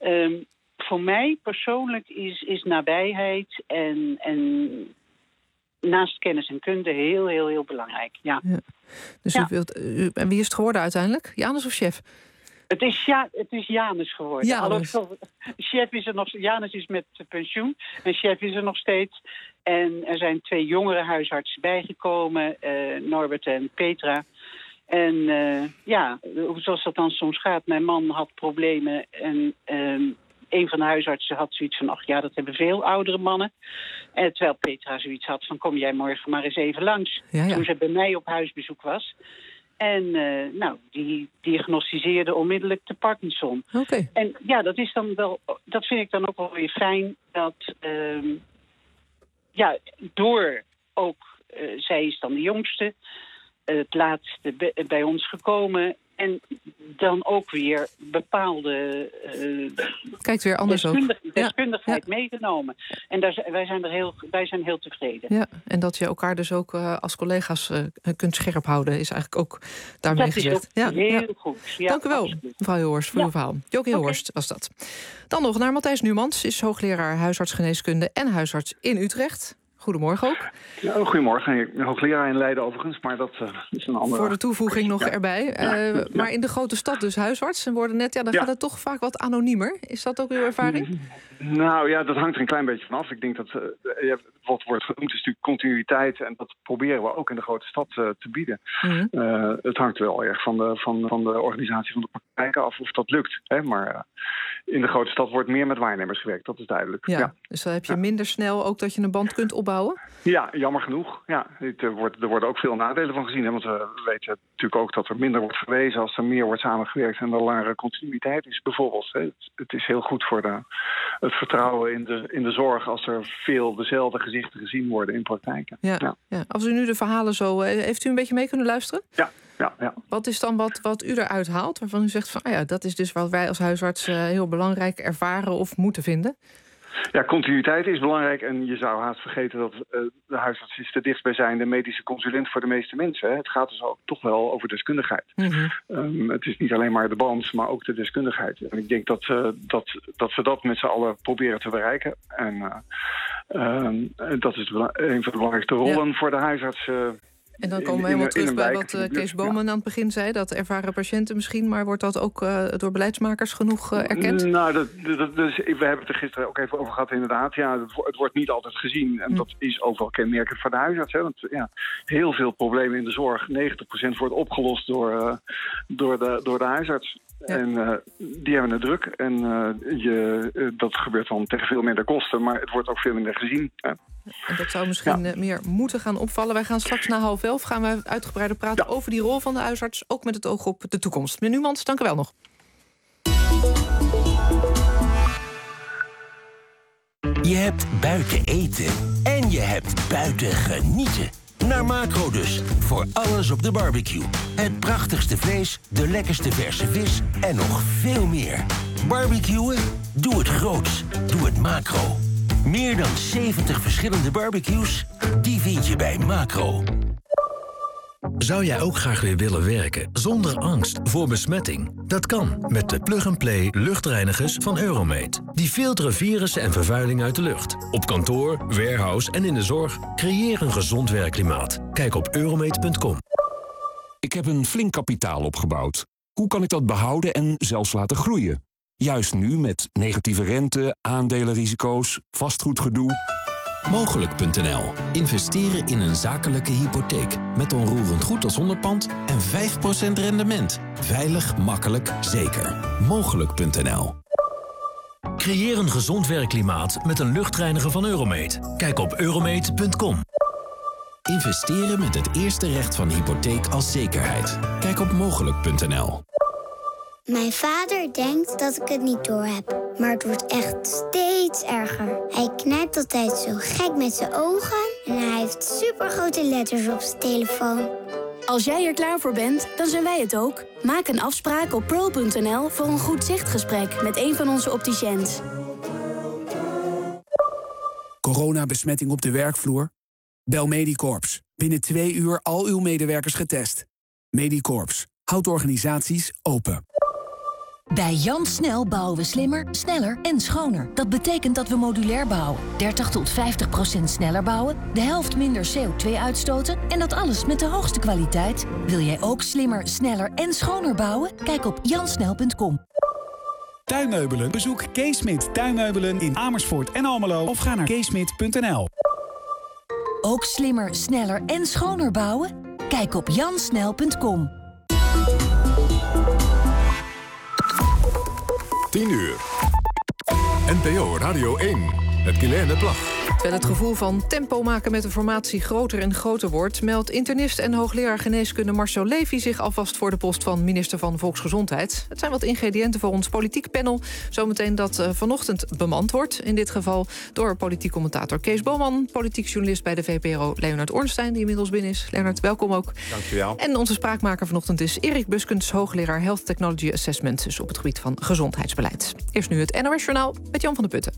Speaker 18: voor mij persoonlijk is nabijheid en naast kennis en kunde heel, heel, heel belangrijk. Ja.
Speaker 4: Dus en wie is het geworden uiteindelijk? Janus of Chef?
Speaker 18: Het is Janus geworden. Chef is er nog. Janus is met pensioen en Chef is er nog steeds. En er zijn 2 jongere huisartsen bijgekomen, Norbert en Petra. En zoals dat dan soms gaat, mijn man had problemen en een van de huisartsen had zoiets van, dat hebben veel oudere mannen. En terwijl Petra zoiets had van, kom jij morgen maar eens even langs. Toen ze bij mij op huisbezoek was. En die diagnosticeerde onmiddellijk de Parkinson.
Speaker 4: Okay.
Speaker 18: En dat is dan wel, dat vind ik dan ook wel weer fijn, dat door ook, zij is dan de jongste, het laatste bij ons gekomen. En dan ook weer bepaalde
Speaker 4: kijkt weer anders
Speaker 18: deskundigheid meegenomen. En wij zijn heel tevreden.
Speaker 4: Ja, en dat je elkaar dus ook als collega's kunt scherp houden, is eigenlijk ook daarmee gezegd.
Speaker 18: Dat is ook heel goed. Ja,
Speaker 4: dank u wel,
Speaker 18: absoluut.
Speaker 4: mevrouw Hilhorst, voor uw verhaal. Joke Hilhorst was dat. Dan nog naar Matthijs Numans, is hoogleraar huisartsgeneeskunde en huisarts in Utrecht. Goedemorgen ook.
Speaker 19: Ja, goedemorgen. Ik ben hoogleraar in Leiden overigens, maar dat is een andere...
Speaker 4: Voor de toevoeging nog erbij. Maar in de grote stad dus huisarts. En worden net, dan gaat het toch vaak wat anoniemer. Is dat ook uw ervaring?
Speaker 19: Nou ja, dat hangt er een klein beetje vanaf. Ik denk dat wat wordt genoemd is natuurlijk continuïteit. En dat proberen we ook in de grote stad te bieden. Het hangt wel erg van de organisatie van de praktijk af of dat lukt. Hè? Maar in de grote stad wordt meer met waarnemers gewerkt, dat is duidelijk.
Speaker 4: Ja. Dus dan heb je minder snel ook dat je een band kunt opbouwen?
Speaker 19: Ja, jammer genoeg. Ja, er worden ook veel nadelen van gezien. Hè? Want we weten natuurlijk ook dat er minder wordt verwezen als er meer wordt samengewerkt en er langere continuïteit is bijvoorbeeld. Hè? Het is heel goed voor het vertrouwen in de zorg als er veel dezelfde gezichten gezien worden in praktijken.
Speaker 4: Ja. Als u nu de verhalen zo... heeft u een beetje mee kunnen luisteren?
Speaker 19: Ja.
Speaker 4: Wat is dan wat u eruit haalt, waarvan u zegt van dat is dus wat wij als huisarts heel belangrijk ervaren of moeten vinden?
Speaker 19: Ja, continuïteit is belangrijk en je zou haast vergeten dat de huisarts is de dichtstbijzijnde medische consulent voor de meeste mensen. Hè. Het gaat dus ook toch wel over deskundigheid. Het is niet alleen maar de band, maar ook de deskundigheid. En ik denk dat we dat met z'n allen proberen te bereiken. En dat is een van de belangrijkste rollen voor de huisarts.
Speaker 4: En dan komen we helemaal terug bij wat Kees Boman aan het begin zei. Dat ervaren patiënten misschien, maar wordt dat ook door beleidsmakers genoeg erkend?
Speaker 19: Nou, we hebben het er gisteren ook even over gehad inderdaad. Ja, het wordt niet altijd gezien. En dat is ook wel kenmerkend voor de huisarts. Hè? Want heel veel problemen in de zorg, 90% wordt opgelost door de huisarts. Ja. En die hebben het druk. En dat gebeurt dan tegen veel minder kosten, maar het wordt ook veel minder gezien. Ja.
Speaker 4: En dat zou misschien meer moeten gaan opvallen. Wij gaan straks na 10:30 gaan we uitgebreider praten over die rol van de huisarts, ook met het oog op de toekomst. Meneer Numans, dank u wel nog.
Speaker 20: Je hebt buiten eten en je hebt buiten genieten. Naar Macro dus, voor alles op de barbecue. Het prachtigste vlees, de lekkerste verse vis en nog veel meer. Barbecuen? Doe het groots. Doe het Macro. Meer dan 70 verschillende barbecues, die vind je bij Macro.
Speaker 21: Zou jij ook graag weer willen werken zonder angst voor besmetting? Dat kan met de plug-and-play luchtreinigers van Euromate. Die filteren virussen en vervuiling uit de lucht. Op kantoor, warehouse en in de zorg. Creëer een gezond werkklimaat. Kijk op euromate.com.
Speaker 22: Ik heb een flink kapitaal opgebouwd. Hoe kan ik dat behouden en zelfs laten groeien? Juist nu met negatieve rente, aandelenrisico's, vastgoedgedoe.
Speaker 21: Mogelijk.nl. Investeren in een zakelijke hypotheek. Met onroerend goed als onderpand en 5% rendement. Veilig, makkelijk, zeker. Mogelijk.nl. Creëer een gezond werkklimaat met een luchtreiniger van Euromate. Kijk op euromate.com. Investeren met het eerste recht van hypotheek als zekerheid. Kijk op Mogelijk.nl.
Speaker 23: Mijn vader denkt dat ik het niet doorheb, maar het wordt echt steeds erger. Hij knijpt altijd zo gek met zijn ogen en hij heeft supergrote letters op zijn telefoon.
Speaker 24: Als jij er klaar voor bent, dan zijn wij het ook. Maak een afspraak op pearl.nl voor een goed zichtgesprek met een van onze opticiëns.
Speaker 25: Coronabesmetting op de werkvloer? Bel Medicorps. Binnen 2 uur al uw medewerkers getest. Medicorps. Houdt organisaties open.
Speaker 1: Bij Jan Snel bouwen we slimmer, sneller en schoner. Dat betekent dat we modulair bouwen. 30 tot 50% sneller bouwen, de helft minder CO2 uitstoten... en dat alles met de hoogste kwaliteit. Wil jij ook slimmer, sneller en schoner bouwen? Kijk op jansnel.com.
Speaker 2: Tuinmeubelen? Bezoek Kees Smit Tuinmeubelen in Amersfoort en Almelo... of ga naar keesmit.nl.
Speaker 1: Ook slimmer, sneller en schoner bouwen? Kijk op jansnel.com.
Speaker 3: 10 uur. NPO Radio 1. Met Guilaine Plag.
Speaker 4: Terwijl het gevoel van tempo maken met de formatie groter en groter wordt... meldt internist en hoogleraar geneeskunde Marcel Levy zich alvast voor de post van minister van Volksgezondheid. Het zijn wat ingrediënten voor ons politiek panel. Zometeen dat vanochtend bemand wordt. In dit geval door politiek commentator Kees Boman... politiek journalist bij de VPRO Leonard Ornstein, die inmiddels binnen is. Leonard, welkom ook.
Speaker 7: Dankjewel.
Speaker 4: En onze spraakmaker vanochtend is Erik Buskens, hoogleraar Health Technology Assessment... dus op het gebied van gezondheidsbeleid. Eerst nu het NOS Journaal met Jan van der Putten.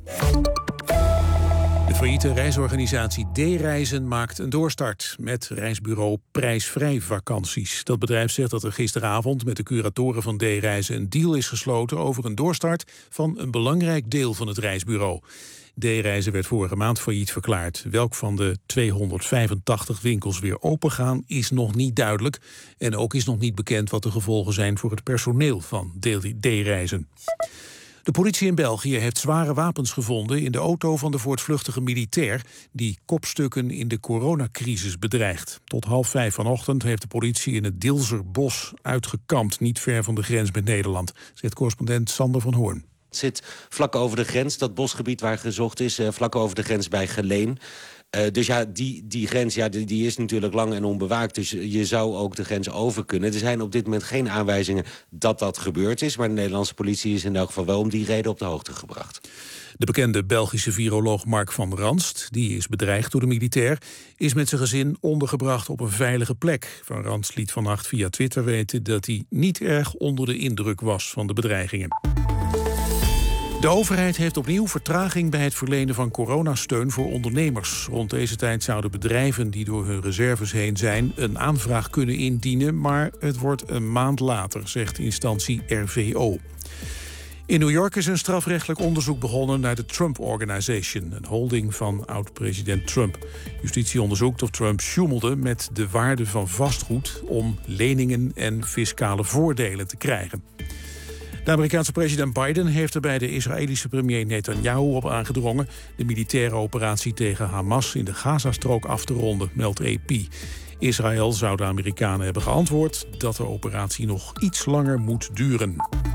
Speaker 9: De failliete reisorganisatie D-Reizen maakt een doorstart met reisbureau Prijsvrij Vakanties. Dat bedrijf zegt dat er gisteravond met de curatoren van D-Reizen een deal is gesloten over een doorstart van een belangrijk deel van het reisbureau. D-Reizen werd vorige maand failliet verklaard. Welk van de 285 winkels weer opengaan is nog niet duidelijk. En ook is nog niet bekend wat de gevolgen zijn voor het personeel van D-Reizen. De politie in België heeft zware wapens gevonden in de auto van de voortvluchtige militair die kopstukken in de coronacrisis bedreigt. Tot 4:30 vanochtend heeft de politie in het Dilzerbos uitgekampt, niet ver van de grens met Nederland, zegt correspondent Sander van Hoorn.
Speaker 26: Het zit vlak over de grens, dat bosgebied waar gezocht is, vlak over de grens bij Geleen. Dus ja, die grens die is natuurlijk lang en onbewaakt. Dus je zou ook de grens over kunnen. Er zijn op dit moment geen aanwijzingen dat dat gebeurd is. Maar de Nederlandse politie is in elk geval wel om die reden op de hoogte gebracht.
Speaker 9: De bekende Belgische viroloog Mark van Ranst, die is bedreigd door de militair, is met zijn gezin ondergebracht op een veilige plek. Van Ranst liet vannacht via Twitter weten dat hij niet erg onder de indruk was van de bedreigingen. De overheid heeft opnieuw vertraging bij het verlenen van coronasteun voor ondernemers. Rond deze tijd zouden bedrijven die door hun reserves heen zijn een aanvraag kunnen indienen, maar het wordt een maand later, zegt de instantie RVO. In New York is een strafrechtelijk onderzoek begonnen naar de Trump Organization, een holding van oud-president Trump. Justitie onderzoekt of Trump sjoemelde met de waarde van vastgoed om leningen en fiscale voordelen te krijgen. De Amerikaanse president Biden heeft er bij de Israëlische premier Netanyahu op aangedrongen de militaire operatie tegen Hamas in de Gazastrook af te ronden, meldt AP. Israël zou de Amerikanen hebben geantwoord dat de operatie nog iets langer moet duren.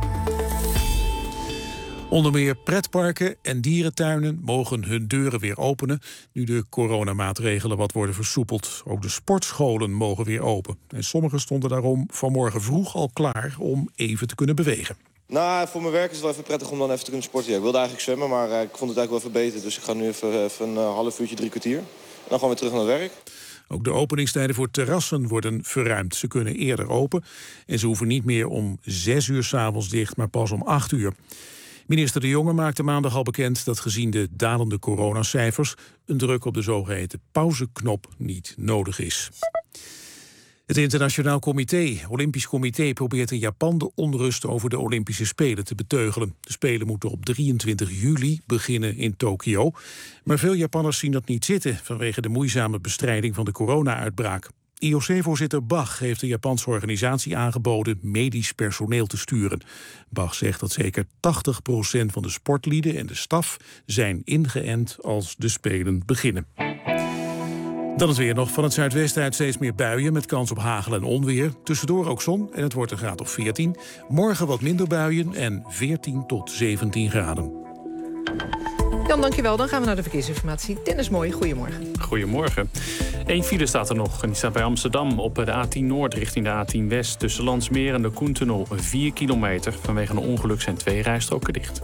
Speaker 9: Onder meer pretparken en dierentuinen mogen hun deuren weer openen nu de coronamaatregelen wat worden versoepeld. Ook de sportscholen mogen weer open. En sommigen stonden daarom vanmorgen vroeg al klaar om even te kunnen bewegen.
Speaker 27: Nou, voor mijn werk is het wel even prettig om dan even te kunnen sporten. Ja, ik wilde eigenlijk zwemmen, maar ik vond het eigenlijk wel even beter. Dus ik ga nu even een half uurtje, 3 kwartier. En dan gaan we weer terug naar het werk.
Speaker 9: Ook de openingstijden voor terrassen worden verruimd. Ze kunnen eerder open en ze hoeven niet meer om 6 uur 's avonds dicht, maar pas om 8 uur. Minister De Jonge maakte maandag al bekend dat gezien de dalende coronacijfers een druk op de zogeheten pauzeknop niet nodig is. Het Internationaal Olympisch Comité probeert in Japan de onrust over de Olympische Spelen te beteugelen. De Spelen moeten op 23 juli beginnen in Tokio. Maar veel Japanners zien dat niet zitten vanwege de moeizame bestrijding van de corona-uitbraak. IOC-voorzitter Bach heeft de Japanse organisatie aangeboden medisch personeel te sturen. Bach zegt dat zeker 80% van de sportlieden en de staf zijn ingeënt als de Spelen beginnen. Dan het weer nog. Van het zuidwesten uit steeds meer buien met kans op hagel en onweer. Tussendoor ook zon en het wordt een graad of 14. Morgen wat minder buien en 14 tot 17 graden.
Speaker 4: Jan, dankjewel. Dan gaan we naar de verkeersinformatie. Dennis Mooij, goedemorgen.
Speaker 28: Goedemorgen. 1 file staat er nog. En die staat bij Amsterdam op de A10 Noord richting de A10 West. Tussen Landsmeer en de Koentunnel 4 kilometer. Vanwege een ongeluk zijn 2 rijstroken dicht.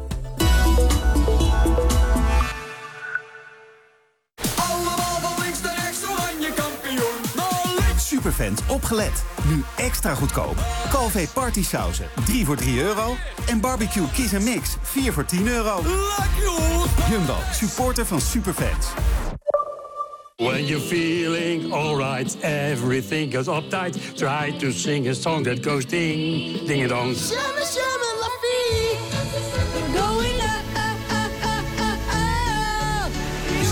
Speaker 29: Superfans, opgelet. Nu extra goedkoop. Calvé partysauzen, 3 voor €3. En barbecue kiss en mix, 4 voor €10. Jumbo, supporter van Superfans.
Speaker 30: When you're feeling alright, everything goes uptight. Try to sing a song that goes ding, ding-a-dong.
Speaker 31: Shimmy, shimmy, la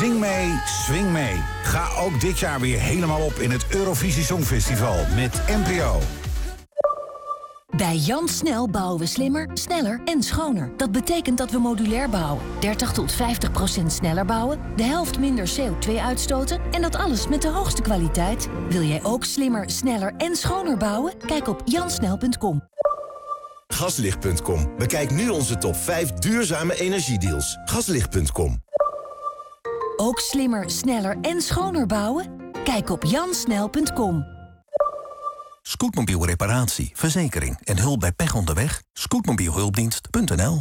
Speaker 5: Zing mee, swing mee. Ga ook dit jaar weer helemaal op in het Eurovisie Songfestival met NPO.
Speaker 1: Bij Jan Snel bouwen we slimmer, sneller en schoner. Dat betekent dat we modulair bouwen. 30 tot 50% sneller bouwen, de helft minder CO2 uitstoten... en dat alles met de hoogste kwaliteit. Wil jij ook slimmer, sneller en schoner bouwen? Kijk op jansnel.com.
Speaker 6: Gaslicht.com. Bekijk nu onze top 5 duurzame energiedeals. Gaslicht.com.
Speaker 1: Ook slimmer, sneller en schoner bouwen? Kijk op jansnel.com.
Speaker 7: Scootmobiel reparatie, verzekering en hulp bij pech onderweg? Scootmobielhulpdienst.nl.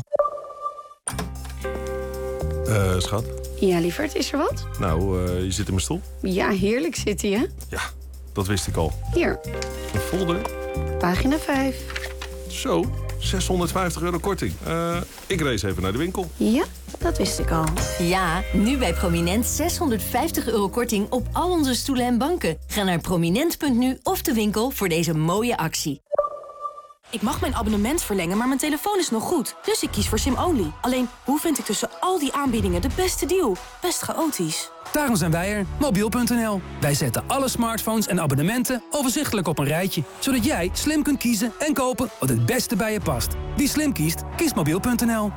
Speaker 8: Schat?
Speaker 10: Ja, lieverd, is er wat?
Speaker 8: Nou, je zit in mijn stoel.
Speaker 10: Ja, heerlijk zit hij, hè?
Speaker 8: Ja, dat wist ik al.
Speaker 10: Hier.
Speaker 8: Een folder.
Speaker 10: Pagina 5.
Speaker 8: Zo, €650 korting. Ik race even naar de winkel.
Speaker 10: Ja, dat wist ik al.
Speaker 11: Ja, nu bij Prominent €650 korting op al onze stoelen en banken. Ga naar prominent.nu of de winkel voor deze mooie actie.
Speaker 24: Ik mag mijn abonnement verlengen, maar mijn telefoon is nog goed. Dus ik kies voor SIM-only. Alleen, hoe vind ik tussen al die aanbiedingen de beste deal? Best chaotisch.
Speaker 25: Daarom zijn wij er, mobiel.nl. Wij zetten alle smartphones en abonnementen overzichtelijk op een rijtje. Zodat jij slim kunt kiezen en kopen wat het beste bij je past. Wie slim kiest, kiest mobiel.nl.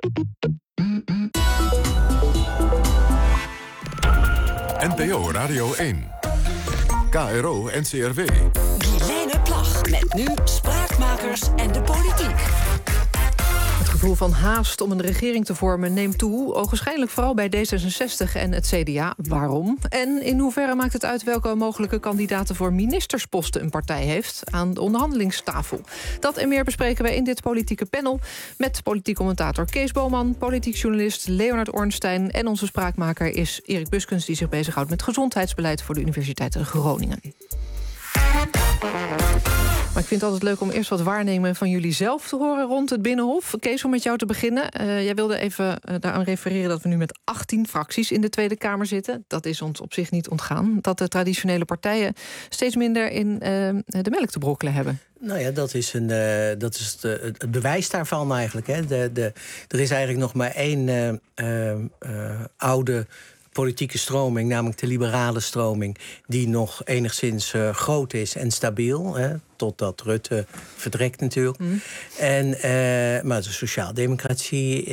Speaker 3: NPO Radio 1. KRO NCRW.
Speaker 12: Guilaine Plag met nu Spraakmakers en de politiek.
Speaker 4: Het gevoel van haast om een regering te vormen neemt toe. Ogenschijnlijk vooral bij D66 en het CDA. Waarom? En in hoeverre maakt het uit welke mogelijke kandidaten voor ministersposten een partij heeft aan de onderhandelingstafel? Dat en meer bespreken wij in dit politieke panel met politiek commentator Kees Boman, politiek journalist Leonard Ornstein en onze spraakmaker is Erik Buskens, die zich bezighoudt met gezondheidsbeleid voor de Universiteit Groningen. Maar ik vind het altijd leuk om eerst wat waarnemen van jullie zelf te horen rond het Binnenhof. Kees, om met jou te beginnen. Jij wilde even daaraan refereren dat we nu met 18 fracties in de Tweede Kamer zitten. Dat is ons op zich niet ontgaan. Dat de traditionele partijen steeds minder in de melk te brokkelen hebben.
Speaker 13: Nou ja, dat is het bewijs daarvan eigenlijk. Hè. Er is eigenlijk nog maar één oude politieke stroming, namelijk de liberale stroming, die nog enigszins groot is en stabiel. Hè, totdat Rutte vertrekt natuurlijk. Maar de sociaaldemocratie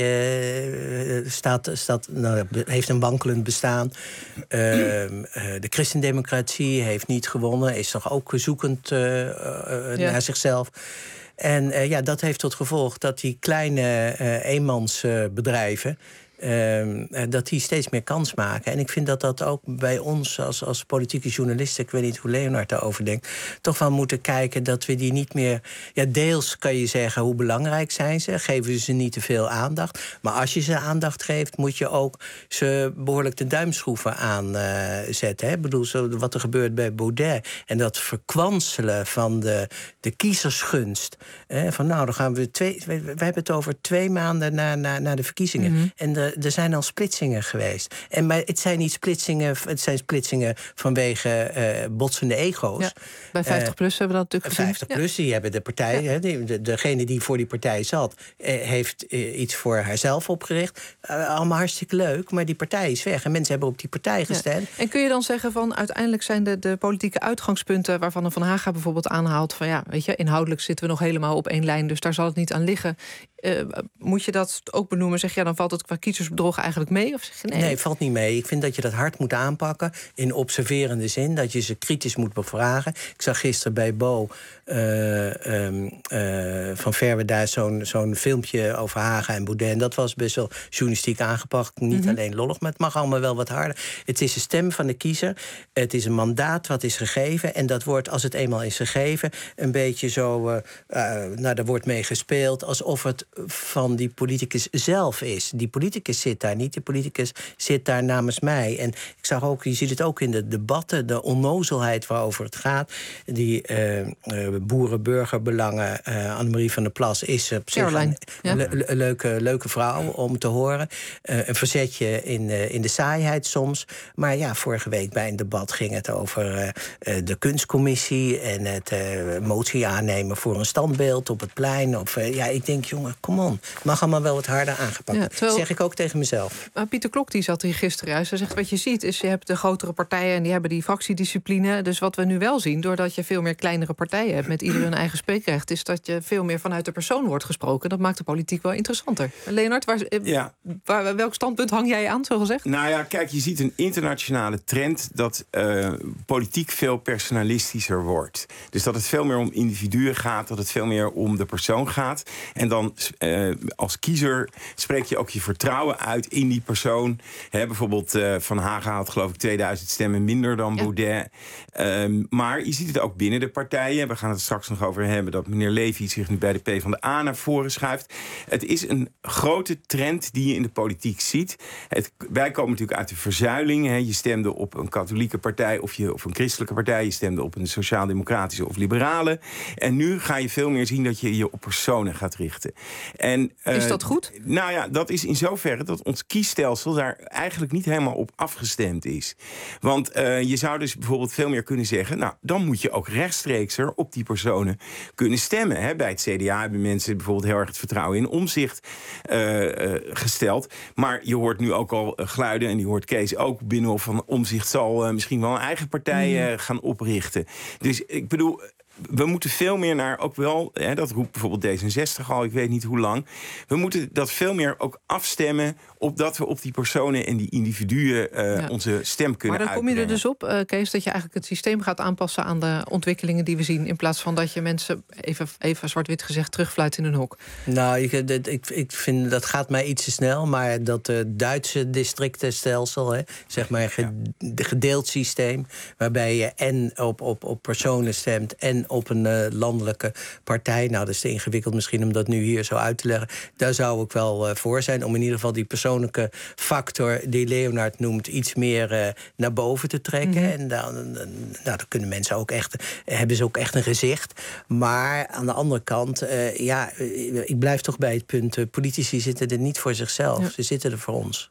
Speaker 13: heeft een wankelend bestaan. De christendemocratie heeft niet gewonnen, is toch ook zoekend naar zichzelf. En dat heeft tot gevolg dat die kleine eenmansbedrijven dat die steeds meer kans maken. En ik vind dat ook bij ons als politieke journalisten, ik weet niet hoe Leonard daarover denkt, toch wel moeten kijken dat we die niet meer. Ja, deels kan je zeggen hoe belangrijk zijn ze, geven ze niet te veel aandacht. Maar als je ze aandacht geeft, moet je ook ze behoorlijk de duimschroeven aanzetten. Ik bedoel, wat er gebeurt bij Baudet en dat verkwanselen van de kiezersgunst. Van nou, dan gaan we we hebben het over 2 maanden na de verkiezingen. En er zijn al splitsingen geweest. Maar het zijn niet splitsingen, het zijn splitsingen vanwege botsende ego's. Ja,
Speaker 4: bij 50PLUS hebben we dat natuurlijk gezien.
Speaker 13: 50PLUS, die hebben de partij, degene die voor die partij zat, heeft iets voor haarzelf opgericht. Allemaal hartstikke leuk, maar die partij is weg. En mensen hebben op die partij gestemd.
Speaker 4: En kun je dan zeggen van uiteindelijk zijn de politieke uitgangspunten waarvan Van Haga bijvoorbeeld aanhaalt van ja, weet je, inhoudelijk zitten we nog helemaal op één lijn, dus daar zal het niet aan liggen. Moet je dat ook benoemen? Zeg je dan valt het qua kiezersbedrog eigenlijk mee? Of zeg je nee?
Speaker 13: Nee, valt niet mee. Ik vind dat je dat hard moet aanpakken in observerende zin, dat je ze kritisch moet bevragen. Ik zag gisteren bij Bo van Verwe daar zo'n filmpje over Haga en Baudet. En dat was best wel journalistiek aangepakt. Niet alleen lollig, maar het mag allemaal wel wat harder. Het is een stem van de kiezer. Het is een mandaat wat is gegeven. En dat wordt, als het eenmaal is gegeven, een beetje zo, daar wordt mee gespeeld alsof het van die politicus zelf is. Die politicus zit daar niet. Die politicus zit daar namens mij. En ik zag ook, je ziet het ook in de debatten, de onnozelheid waarover het gaat. Die boeren-burgerbelangen, Annemarie van der Plas is op zich een leuke vrouw om te horen. Een verzetje in de saaiheid soms. Maar ja, vorige week bij een debat ging het over de kunstcommissie en het motie aannemen voor een standbeeld op het plein. Ik denk, jongen, come on. Het mag allemaal wel wat harder aangepakt.
Speaker 4: Ja,
Speaker 13: Dat zeg ik ook tegen mezelf.
Speaker 4: Maar Pieter Klok die zat hier gisteren juist. Hij zegt, wat je ziet is, je hebt de grotere partijen en die hebben die fractiediscipline. Dus wat we nu wel zien, doordat je veel meer kleinere partijen hebt met ieder hun eigen spreekrecht, is dat je veel meer vanuit de persoon wordt gesproken. Dat maakt de politiek wel interessanter. Leonard, welk standpunt hang jij aan, zo gezegd?
Speaker 14: Nou ja, kijk, je ziet een internationale trend dat politiek veel personalistischer wordt. Dus dat het veel meer om individuen gaat, dat het veel meer om de persoon gaat. En dan als kiezer spreek je ook je vertrouwen uit in die persoon. Bijvoorbeeld Van Haga had geloof ik 2000 stemmen minder dan Baudet. Maar je ziet het ook binnen de partijen. We gaan het straks nog over hebben dat meneer Levy zich nu bij de PvdA naar voren schuift. Het is een grote trend die je in de politiek ziet. Wij komen natuurlijk uit de verzuiling. Je stemde op een katholieke partij of een christelijke partij. Je stemde op een sociaal-democratische of liberale. En nu ga je veel meer zien dat je je op personen gaat richten. En,
Speaker 4: is dat goed?
Speaker 14: Nou ja, dat is in zoverre dat ons kiesstelsel daar eigenlijk niet helemaal op afgestemd is. Want je zou dus bijvoorbeeld veel meer kunnen zeggen, nou, dan moet je ook rechtstreekser op die personen kunnen stemmen. Bij het CDA hebben mensen bijvoorbeeld heel erg het vertrouwen in Omtzigt gesteld. Maar je hoort nu ook al geluiden, en die hoort Kees ook Binnenhof van Omtzigt zal misschien wel een eigen partij gaan oprichten. Dus ik bedoel, we moeten veel meer naar ook wel, dat roept bijvoorbeeld D66 al, ik weet niet hoe lang. We moeten dat veel meer ook afstemmen op dat we op die personen en die individuen onze stem kunnen
Speaker 4: Maar dan kom je er dus op, Kees, dat je eigenlijk het systeem gaat aanpassen aan de ontwikkelingen die we zien, in plaats van dat je mensen, even zwart-wit gezegd, terugfluit in een hok.
Speaker 13: Nou, ik vind dat gaat mij iets te snel, maar dat Duitse districtenstelsel, zeg maar gedeeld systeem, waarbij je en op personen stemt en op een landelijke partij. Nou, dat is te ingewikkeld misschien om dat nu hier zo uit te leggen. Daar zou ik wel voor zijn, om in ieder geval die persoonlijke factor die Leonard noemt iets meer naar boven te trekken. En dan kunnen mensen ook hebben ze ook echt een gezicht. Maar aan de andere kant, ik blijf toch bij het punt, politici zitten er niet voor zichzelf. Ze zitten er voor ons.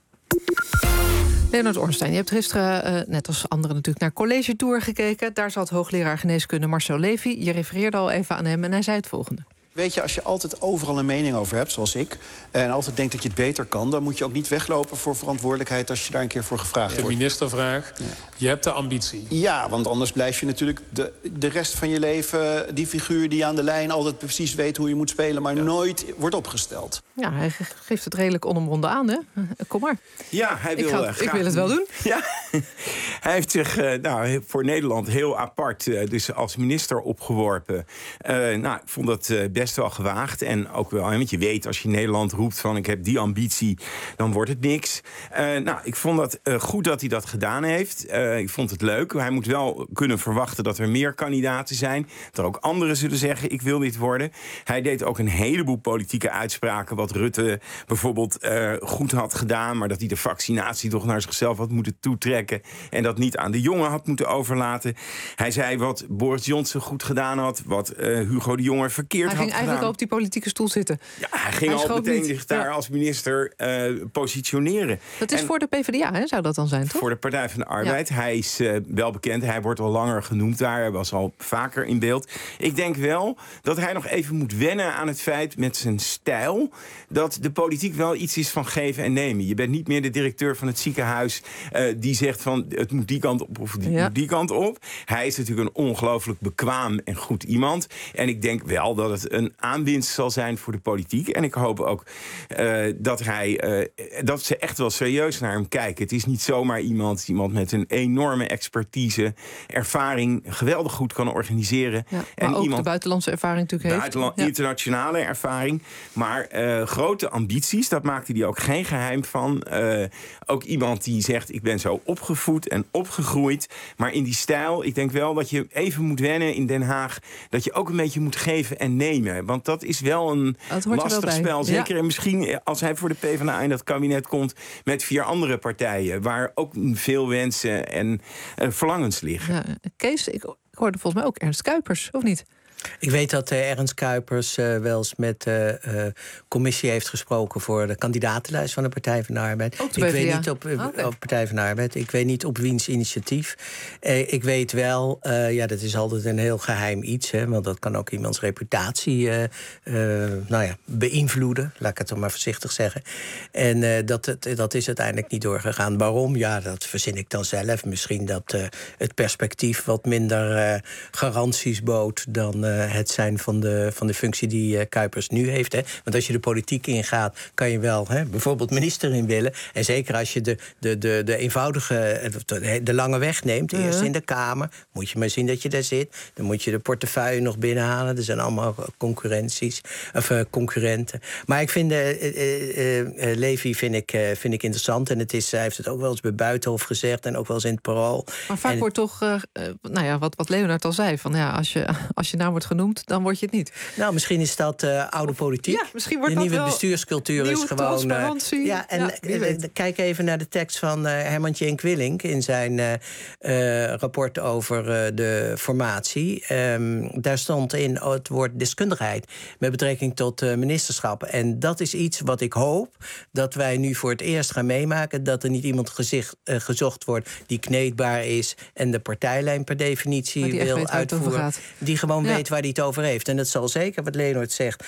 Speaker 4: Leonard Ornstein, je hebt gisteren, net als anderen natuurlijk, naar College Tour gekeken. Daar zat hoogleraar geneeskunde Marcel Levy. Je refereerde al even aan hem en hij zei het volgende.
Speaker 15: Weet je, als je altijd overal een mening over hebt, zoals ik, en altijd denkt dat je het beter kan, dan moet je ook niet weglopen voor verantwoordelijkheid als je daar een keer voor gevraagd wordt.
Speaker 16: De ministervraag, je hebt de ambitie.
Speaker 15: Ja, want anders blijf je natuurlijk de rest van je leven die figuur die aan de lijn altijd precies weet hoe je moet spelen, maar nooit wordt opgesteld.
Speaker 4: Ja, hij geeft het redelijk onomwonden aan, hè? Kom maar.
Speaker 14: Ja, hij wil
Speaker 4: ik wil het wel doen.
Speaker 14: Ja, hij heeft zich voor Nederland heel apart dus als minister opgeworpen. Ik vond dat best wel gewaagd. En ook wel, want je weet, als je in Nederland roept van ik heb die ambitie, dan wordt het niks. Ik vond dat goed dat hij dat gedaan heeft. Ik vond het leuk. Hij moet wel kunnen verwachten dat er meer kandidaten zijn. Dat er ook anderen zullen zeggen, ik wil dit worden. Hij deed ook een heleboel politieke uitspraken wat Rutte bijvoorbeeld goed had gedaan, maar dat hij de vaccinatie toch naar zichzelf had moeten toetrekken en dat niet aan de jongen had moeten overlaten. Hij zei wat Boris Johnson goed gedaan had, wat Hugo de Jonge verkeerd had gedaan.
Speaker 4: Hij ging eigenlijk op die politieke stoel zitten.
Speaker 14: Ja, hij ging al meteen zich daar als minister positioneren.
Speaker 4: Dat is voor de PvdA, hè? Zou dat dan zijn, toch?
Speaker 14: Voor de Partij van de Arbeid. Ja. Hij is wel bekend, hij wordt al langer genoemd daar. Hij was al vaker in beeld. Ik denk wel dat hij nog even moet wennen aan het feit met zijn stijl dat de politiek wel iets is van geven en nemen. Je bent niet meer de directeur van het ziekenhuis die zegt van het moet die kant op of moet die kant op. Hij is natuurlijk een ongelooflijk bekwaam en goed iemand. En ik denk wel dat het een aanwinst zal zijn voor de politiek. En ik hoop ook dat ze echt wel serieus naar hem kijken. Het is niet zomaar iemand met een enorme expertise, ervaring, geweldig goed kan organiseren.
Speaker 4: Ja, en ook de buitenlandse ervaring natuurlijk heeft.
Speaker 14: Internationale ervaring. Maar grote ambities, dat maakte hij ook geen geheim van. Ook iemand die zegt, ik ben zo opgevoed en opgegroeid. Maar in die stijl, ik denk wel dat je even moet wennen in Den Haag, dat je ook een beetje moet geven en nemen. Want dat is wel een lastig spel. Zeker en misschien als hij voor de PvdA in dat kabinet komt met 4 andere partijen, waar ook veel wensen en verlangens liggen.
Speaker 4: Ja, Kees, ik hoorde volgens mij ook Ernst Kuipers, of niet?
Speaker 13: Ik weet dat Ernst Kuipers wel eens met de commissie heeft gesproken voor de kandidatenlijst van de Partij van de Arbeid.
Speaker 4: Ik weet niet
Speaker 13: op Partij van de Arbeid. Ik weet niet op wiens initiatief. Ik weet wel, dat is altijd een heel geheim iets, hè, want dat kan ook iemands reputatie beïnvloeden. Laat ik het dan maar voorzichtig zeggen. En dat is uiteindelijk niet doorgegaan. Waarom? Ja, dat verzin ik dan zelf. Misschien dat het perspectief wat minder garanties bood dan het zijn van de functie die Kuipers nu heeft. Hè. Want als je de politiek ingaat, kan je wel bijvoorbeeld minister in willen. En zeker als je de eenvoudige, de lange weg neemt, eerst in de Kamer, moet je maar zien dat je daar zit. Dan moet je de portefeuille nog binnenhalen. Er zijn allemaal concurrenten. Maar ik vind Levy vind ik interessant. En hij heeft het ook wel eens bij Buitenhof gezegd en ook wel eens in het Parool.
Speaker 4: Maar vaak wordt toch, wat Leonard al zei, van als je naam wordt genoemd, dan word je het niet.
Speaker 13: Nou, misschien is dat oude politiek.
Speaker 4: Ja, misschien wordt
Speaker 13: de
Speaker 4: dat
Speaker 13: nieuwe
Speaker 4: wel
Speaker 13: bestuurscultuur is gewoon.
Speaker 4: Transparantie.
Speaker 13: Kijk even naar de tekst van Herman Tjenk Willink in zijn rapport over de formatie. Daar stond in het woord deskundigheid met betrekking tot ministerschap. En dat is iets wat ik hoop dat wij nu voor het eerst gaan meemaken, dat er niet iemand gezocht wordt die kneedbaar is en de partijlijn per definitie wil uitvoeren. Die gewoon weet waar hij het over heeft. En dat zal zeker, wat Leonard zegt,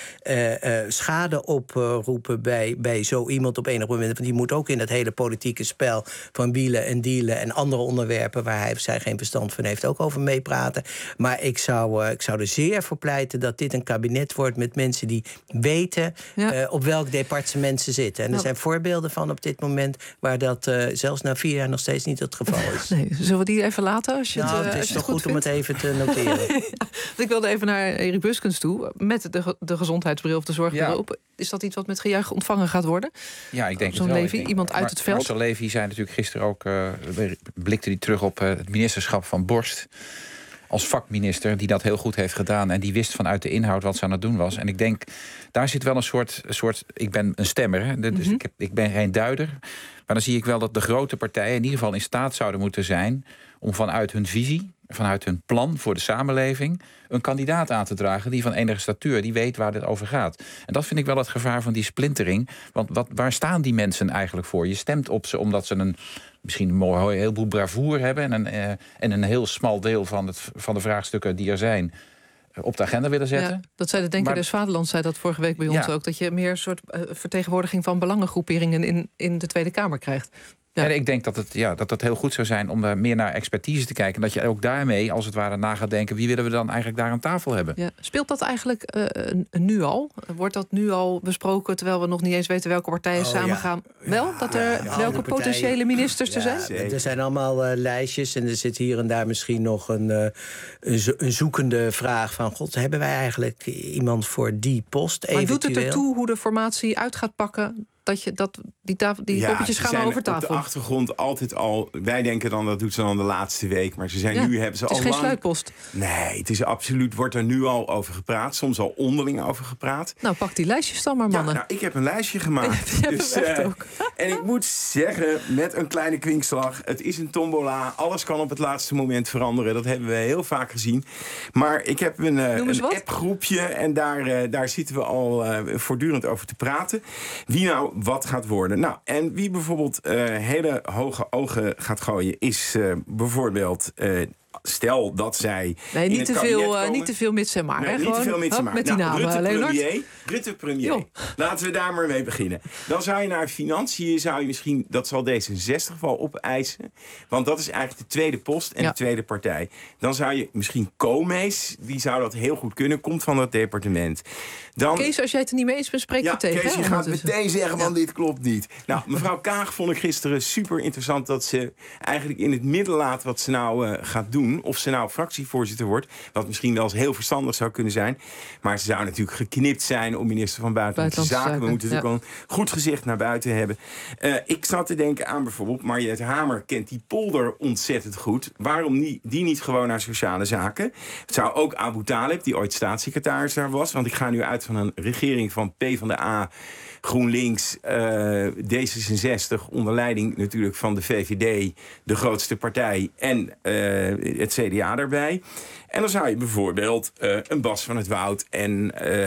Speaker 13: schade oproepen bij zo iemand op enig moment. Want die moet ook in dat hele politieke spel van wielen en dealen en andere onderwerpen waar hij of zij geen verstand van heeft ook over meepraten. Maar ik zou er zeer voor pleiten dat dit een kabinet wordt met mensen die weten op welk departement ze zitten. En er zijn voorbeelden van op dit moment waar dat zelfs na 4 jaar nog steeds niet het geval is.
Speaker 4: Nee, zullen we die even laten?
Speaker 13: Het is toch goed om het even te noteren.
Speaker 4: Ik wilde even naar Erik Buskens toe met de gezondheidsbril of de zorgbril. Ja. Is dat iets wat met gejuich ontvangen gaat worden?
Speaker 2: Ja, ik denk
Speaker 4: zo'n
Speaker 2: het wel.
Speaker 4: Levy, iemand uit het veld?
Speaker 2: Marcel Levy zei natuurlijk gisteren ook, blikte hij terug op het ministerschap van Borst als vakminister, die dat heel goed heeft gedaan en die wist vanuit de inhoud wat ze aan het doen was. En ik denk, daar zit wel een soort ik ben een stemmer, hè, dus ik ben geen duider. Maar dan zie ik wel dat de grote partijen in ieder geval in staat zouden moeten zijn om vanuit hun visie, vanuit hun plan voor de samenleving, een kandidaat aan te dragen die van enige statuur, die weet waar dit over gaat. En dat vind ik wel het gevaar van die splintering. Want waar staan die mensen eigenlijk voor? Je stemt op ze omdat ze misschien een heleboel bravoure hebben en een heel smal deel van de vraagstukken die er zijn op de agenda willen zetten.
Speaker 4: Ja, dat zei de Denker des Vaderlands, zei dat vorige week bij ons ook, dat je meer een soort vertegenwoordiging van belangengroeperingen in de Tweede Kamer krijgt. Ja.
Speaker 2: En ik denk dat het heel goed zou zijn om daar meer naar expertise te kijken. En dat je ook daarmee, als het ware, na gaat denken, wie willen we dan eigenlijk daar aan tafel hebben?
Speaker 4: Ja. Speelt dat eigenlijk nu al? Wordt dat nu al besproken, terwijl we nog niet eens weten welke partijen samen gaan? Wel? Dat er welke potentiële ministers er zijn?
Speaker 13: Er zijn allemaal lijstjes en er zit hier en daar misschien nog een zoekende vraag van, god, hebben wij eigenlijk iemand voor die post?
Speaker 4: Maar doet het ertoe hoe de formatie uit gaat pakken, dat die poppetjes gaan over tafel?
Speaker 14: Op de achtergrond altijd al. Wij denken dan dat doet ze dan de laatste week, maar ze zijn nu hebben ze al lang.
Speaker 4: Het is geen sluitpost.
Speaker 14: Nee, het is absoluut. Wordt er nu al over gepraat, soms al onderling over gepraat.
Speaker 4: Nou, pak die lijstjes dan maar, mannen.
Speaker 14: Ja, ik heb een lijstje gemaakt.
Speaker 4: Ook.
Speaker 14: En ik moet zeggen, met een kleine kwinkslag, het is een tombola. Alles kan op het laatste moment veranderen. Dat hebben we heel vaak gezien. Maar ik heb een appgroepje en daar zitten we al voortdurend over te praten. Wie nou wat gaat worden. Nou, en wie bijvoorbeeld hele hoge ogen gaat gooien is bijvoorbeeld stel dat zij
Speaker 4: niet te veel mits en maar.
Speaker 14: Nee, niet te veel mits en maar.
Speaker 4: Met die naam, Leonard.
Speaker 14: Rutte premier. Laten we daar maar mee beginnen. Dan zou je naar financiën, misschien, dat zal D66 wel opeisen. Want dat is eigenlijk de tweede post en de tweede partij. Dan zou je misschien Koolmees, die zou dat heel goed kunnen, komt van dat departement. Dan,
Speaker 4: Kees, als jij het er niet mee eens bent, spreek je tegen.
Speaker 14: Kees, je gaat meteen zeggen, want dit klopt niet. Nou, mevrouw Kaag vond ik gisteren super interessant dat ze eigenlijk in het midden laat wat ze nou gaat doen. Of ze nou fractievoorzitter wordt, wat misschien wel eens heel verstandig zou kunnen zijn. Maar ze zou natuurlijk geknipt zijn om minister van Buitenlandse Zaken. We moeten natuurlijk wel een goed gezicht naar buiten hebben. Ik zat te denken aan bijvoorbeeld Mariette Hamer kent die polder ontzettend goed. Waarom die niet gewoon naar sociale zaken? Het zou ook Abu Talib, die ooit staatssecretaris daar was. Want ik ga nu uit van een regering van PvdA, GroenLinks, D66... onder leiding natuurlijk van de VVD, de grootste partij... en het CDA erbij. En dan zou je bijvoorbeeld een Bas van het Woud en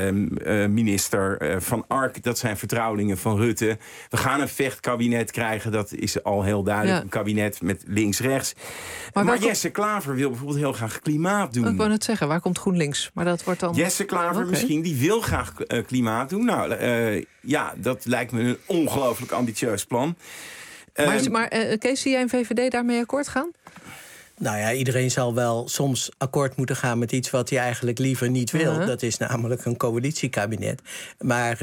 Speaker 14: minister Van Ark... dat zijn vertrouwelingen van Rutte. We gaan een vechtkabinet krijgen, dat is al heel duidelijk. Ja. Een kabinet met links-rechts. Maar Jesse Klaver wil bijvoorbeeld heel graag klimaat doen.
Speaker 4: Ik wou net zeggen, waar komt GroenLinks? Maar dat wordt dan...
Speaker 14: Jesse Klaver misschien, die wil graag klimaat doen. Nou, dat lijkt me een ongelooflijk ambitieus plan.
Speaker 4: Maar Kees, zie jij een VVD daarmee akkoord gaan?
Speaker 13: Nou ja, iedereen zal wel soms akkoord moeten gaan met iets wat hij eigenlijk liever niet wil. Dat is namelijk een coalitiekabinet. Maar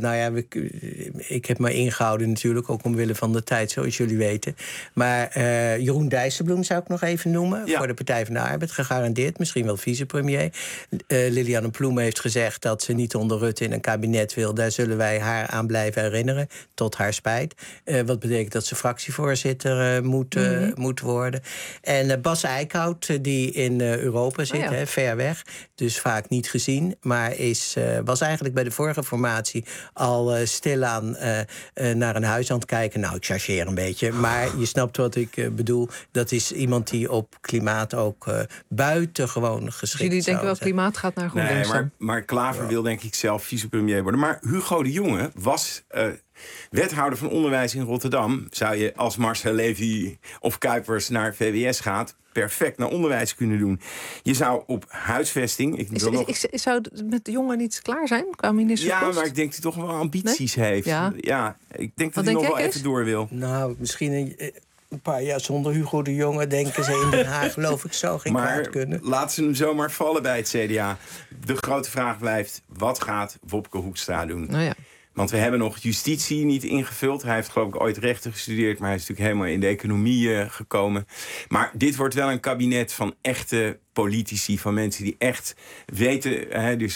Speaker 13: ik heb me ingehouden natuurlijk, ook omwille van de tijd, zoals jullie weten. Maar Jeroen Dijsselbloem zou ik nog even noemen, voor de Partij van de Arbeid, gegarandeerd, misschien wel vicepremier. Lilianne Ploemen heeft gezegd dat ze niet onder Rutte in een kabinet wil. Daar zullen wij haar aan blijven herinneren, tot haar spijt. Wat betekent dat ze fractievoorzitter moet worden. En Bas Eickhout, die in Europa zit, ver weg, dus vaak niet gezien, maar was eigenlijk bij de vorige formatie al stilaan naar een huis aan het kijken. Nou, ik chargeer een beetje, maar je snapt wat ik bedoel. Dat is iemand die op klimaat ook buitengewoon geschikt is.
Speaker 4: Jullie denken wel klimaat gaat naar GroenLinks?
Speaker 14: Nee, maar Klaver wil denk ik zelf vicepremier worden. Maar Hugo de Jonge was... wethouder van onderwijs in Rotterdam. Zou je als Marcel Levy of Kuipers naar VWS gaat... perfect naar onderwijs kunnen doen. Je zou op huisvesting...
Speaker 4: Zou het met de jongen niet klaar zijn qua ministerspost?
Speaker 14: Ja, maar ik denk dat hij toch wel ambities heeft. Ja, ik denk dat hij nog wel even door wil.
Speaker 13: Nou, misschien een paar jaar zonder Hugo de Jonge, denken ze in Den Haag, geloof ik, zou geen kwaad kunnen.
Speaker 14: Maar laat ze hem zomaar vallen bij het CDA. De grote vraag blijft, wat gaat Wopke Hoekstra doen?
Speaker 4: Nou ja.
Speaker 14: Want we hebben nog justitie niet ingevuld. Hij heeft geloof ik ooit rechten gestudeerd, maar hij is natuurlijk helemaal in de economie gekomen. Maar dit wordt wel een kabinet van echte politici, van mensen die echt weten,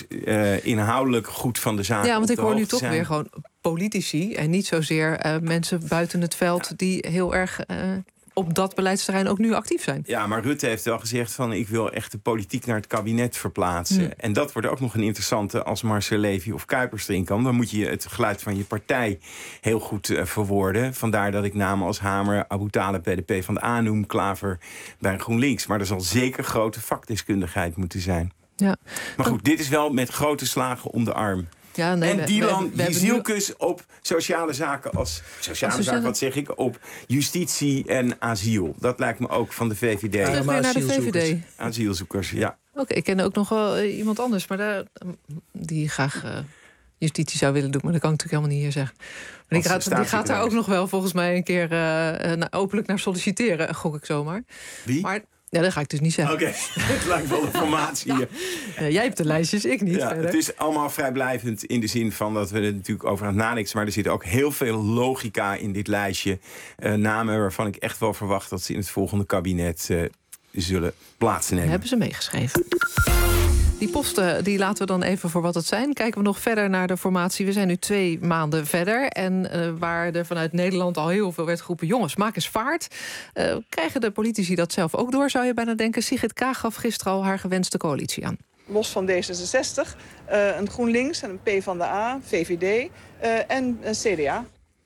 Speaker 14: inhoudelijk goed van de zaak.
Speaker 4: Ja, want ik hoor nu toch weer gewoon politici en niet zozeer mensen buiten het veld die heel erg op dat beleidsterrein ook nu actief zijn.
Speaker 14: Ja, maar Rutte heeft wel gezegd van ik wil echt de politiek naar het kabinet verplaatsen. En dat wordt ook nog een interessante als Marcel Levy of Kuipers erin kan. Dan moet je het geluid van je partij heel goed verwoorden. Vandaar dat ik namen als Hamer, Abu Talib bij de PvdA noem, Klaver bij GroenLinks. Maar er zal zeker grote vakdeskundigheid moeten zijn.
Speaker 4: Ja.
Speaker 14: Maar goed, dit is wel met grote slagen om de arm.
Speaker 4: Ja, nee,
Speaker 14: en die zielkus op sociale zaken wat zeg ik? Op justitie en asiel. Dat lijkt me ook van de VVD.
Speaker 4: Terug weer naar de VVD.
Speaker 14: Asielzoekers, ja.
Speaker 4: Oké, ik ken ook nog wel iemand anders, maar die graag justitie zou willen doen. Maar dat kan ik natuurlijk helemaal niet hier zeggen. Maar die gaat daar ook nog wel volgens mij een keer openlijk naar solliciteren, gok ik zomaar.
Speaker 14: Wie?
Speaker 4: Maar ja, dat ga ik dus niet zeggen.
Speaker 14: Oké, het lijkt wel informatie hier.
Speaker 4: Jij hebt de lijstjes, ik niet.
Speaker 14: Ja, het is allemaal vrijblijvend in de zin van dat we er natuurlijk over aan het nadenken. Maar er zit ook heel veel logica in dit lijstje. Namen waarvan ik echt wel verwacht dat ze in het volgende kabinet zullen plaatsnemen.
Speaker 4: Hebben ze meegeschreven. Die posten die laten we dan even voor wat het zijn. Kijken we nog verder naar de formatie. We zijn nu 2 maanden verder. En waar er vanuit Nederland al heel veel werd geroepen, jongens, maak eens vaart. Krijgen de politici dat zelf ook door, zou je bijna denken. Sigrid Kaag gaf gisteren al haar gewenste coalitie aan.
Speaker 9: Los van D66, een GroenLinks en een PvdA, VVD en een CDA.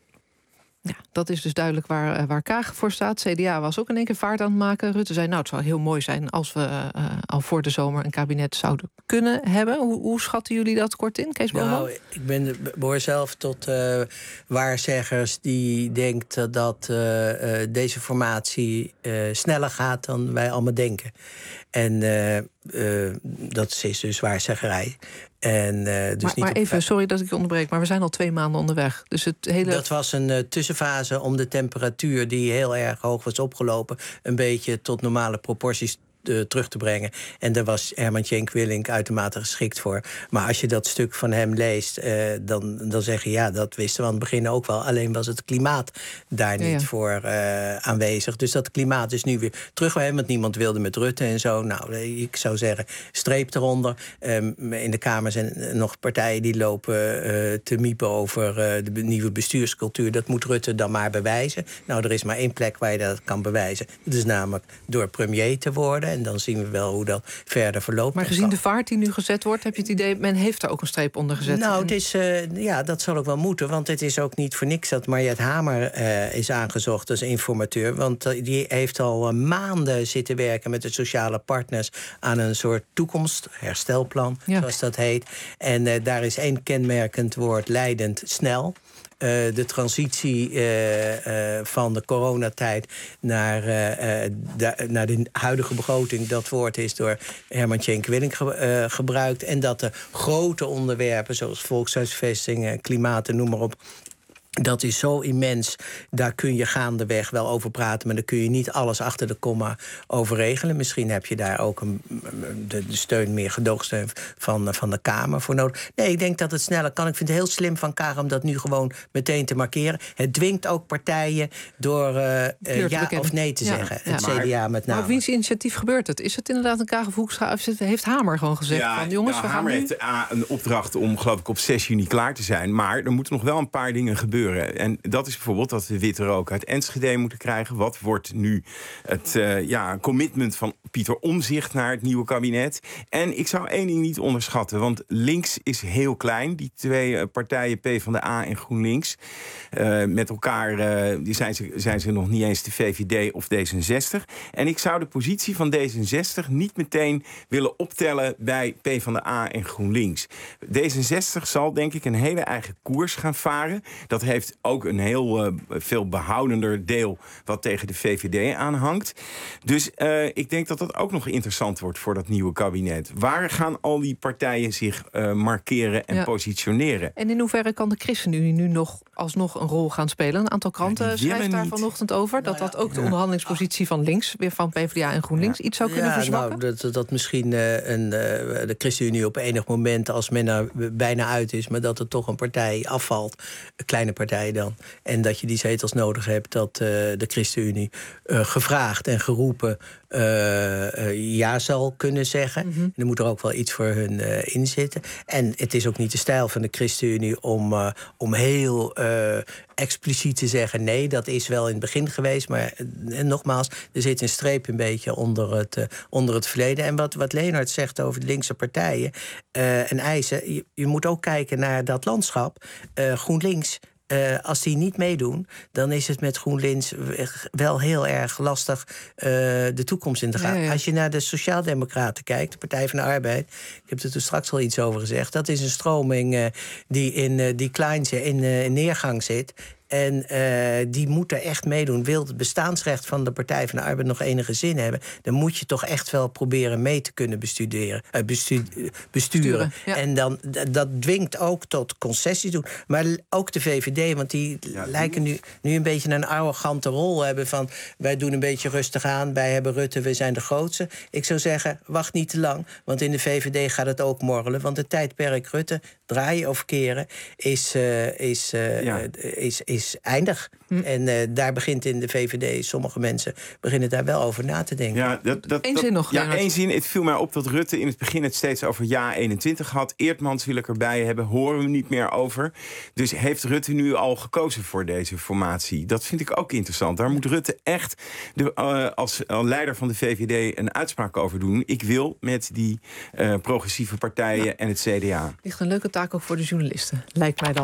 Speaker 4: Ja, dat is dus duidelijk waar Kaag voor staat. CDA was ook in één keer vaart aan het maken. Rutte zei, het zou heel mooi zijn als we al voor de zomer een kabinet zouden kunnen hebben. Hoe schatten jullie dat kort in, Kees Boman?
Speaker 13: Nou, ik behoor zelf tot waarzeggers die denkt dat deze formatie sneller gaat dan wij allemaal denken. En dat is dus waarzeggerij.
Speaker 4: Maar even, sorry dat ik je onderbreek, maar we zijn al 2 maanden onderweg. Dus
Speaker 13: Dat was een tussenfase om de temperatuur die heel erg hoog was opgelopen een beetje tot normale proporties terug te brengen. En daar was Herman Tjenk Willink uitermate geschikt voor. Maar als je dat stuk van hem leest, dan zeg je, dat wisten we aan het begin ook wel. Alleen was het klimaat daar niet voor aanwezig. Dus dat klimaat is nu weer terug. Want niemand wilde met Rutte en zo. Nou, ik zou zeggen, streep eronder. In de Kamer zijn nog partijen die lopen te miepen over de nieuwe bestuurscultuur. Dat moet Rutte dan maar bewijzen. Nou, er is maar 1 plek waar je dat kan bewijzen. Dat is namelijk door premier te worden. En dan zien we wel hoe dat verder verloopt.
Speaker 4: Maar gezien de vaart die nu gezet wordt, heb je het idee, men heeft er ook een streep onder gezet?
Speaker 13: Nou, het is, dat zal ook wel moeten. Want het is ook niet voor niks dat Mariët Hamer is aangezocht als informateur. Want die heeft al maanden zitten werken met de sociale partners aan een soort toekomstherstelplan, zoals dat heet. En daar is één kenmerkend woord: leidend snel. De transitie van de coronatijd naar de huidige begroting, dat woord is door Herman Tjenk-Willink gebruikt. En dat de grote onderwerpen, zoals volkshuisvesting, klimaat en noem maar op, dat is zo immens, daar kun je gaandeweg wel over praten, maar dan kun je niet alles achter de komma over regelen. Misschien heb je daar ook de steun, meer gedoogsteun van de Kamer voor nodig. Nee, ik denk dat het sneller kan. Ik vind het heel slim van Kaag om dat nu gewoon meteen te markeren. Het dwingt ook partijen door ja of nee te zeggen. Het CDA met name.
Speaker 4: Maar op wiens initiatief gebeurt het? Is het inderdaad een Kaag of Hoekstra? Heeft Hamer gewoon gezegd van jongens, we gaan
Speaker 14: Hamer
Speaker 4: nu...
Speaker 14: heeft een opdracht om, geloof ik, op 6 juni klaar te zijn. Maar er moeten nog wel een paar dingen gebeuren. En dat is bijvoorbeeld dat we witte rook uit Enschede moeten krijgen. Wat wordt nu het commitment van Pieter Omtzigt naar het nieuwe kabinet? En ik zou één ding niet onderschatten, want links is heel klein. Die twee partijen, PvdA en GroenLinks, met elkaar zijn ze nog niet eens de VVD of D66. En ik zou de positie van D66 niet meteen willen optellen bij PvdA en GroenLinks. D66 zal, denk ik, een hele eigen koers gaan varen. Dat heeft ook een heel veel behoudender deel wat tegen de VVD aanhangt. Dus ik denk dat dat ook nog interessant wordt voor dat nieuwe kabinet. Waar gaan al die partijen zich markeren en positioneren?
Speaker 4: En in hoeverre kan de ChristenUnie nu nog alsnog een rol gaan spelen? Een aantal kranten schrijft daar vanochtend over. Dat ook de onderhandelingspositie van links, weer van PvdA en GroenLinks, iets zou kunnen verzwakken?
Speaker 13: Nou, dat misschien de ChristenUnie op enig moment, als men er bijna uit is, maar dat er toch een partij afvalt, een kleine partij dan, en dat je die zetels nodig hebt, dat de ChristenUnie gevraagd en geroepen ja zal kunnen zeggen. En er moet er ook wel iets voor hun in zitten. En het is ook niet de stijl van de ChristenUnie om heel expliciet te zeggen, nee, dat is wel in het begin geweest, maar nogmaals, er zit een streep een beetje onder het verleden. En wat Leonard zegt over de linkse partijen en eisen, je moet ook kijken naar dat landschap. GroenLinks, als die niet meedoen, dan is het met GroenLinks wel heel erg lastig de toekomst in te gaan. Als je naar de Sociaaldemocraten kijkt, de Partij van de Arbeid, ik heb er toen straks al iets over gezegd, dat is een stroming die in decline, in neergang zit. En die moeten echt meedoen. Wil het bestaansrecht van de Partij van de Arbeid nog enige zin hebben, dan moet je toch echt wel proberen mee te kunnen besturen. Ja. En dan, dat dwingt ook tot concessies doen. Maar ook de VVD, want die lijken nu een beetje een arrogante rol hebben van wij doen een beetje rustig aan, wij hebben Rutte, we zijn de grootste. Ik zou zeggen, wacht niet te lang, want in de VVD gaat het ook morrelen. Want het tijdperk Rutte, draaien of keren, is eindig. En daar begint in de VVD, sommige mensen beginnen daar wel over na te denken.
Speaker 14: Ja, Eén zin nog. Ja, één zin. Het viel mij op dat Rutte in het begin het steeds over ja 21 had. Eertmans wil ik erbij hebben, horen we niet meer over. Dus heeft Rutte nu al gekozen voor deze formatie? Dat vind ik ook interessant. Daar moet Rutte echt als leider van de VVD een uitspraak over doen. Ik wil met die progressieve partijen en het CDA.
Speaker 4: Ligt een leuke taak ook voor de journalisten, lijkt mij dan.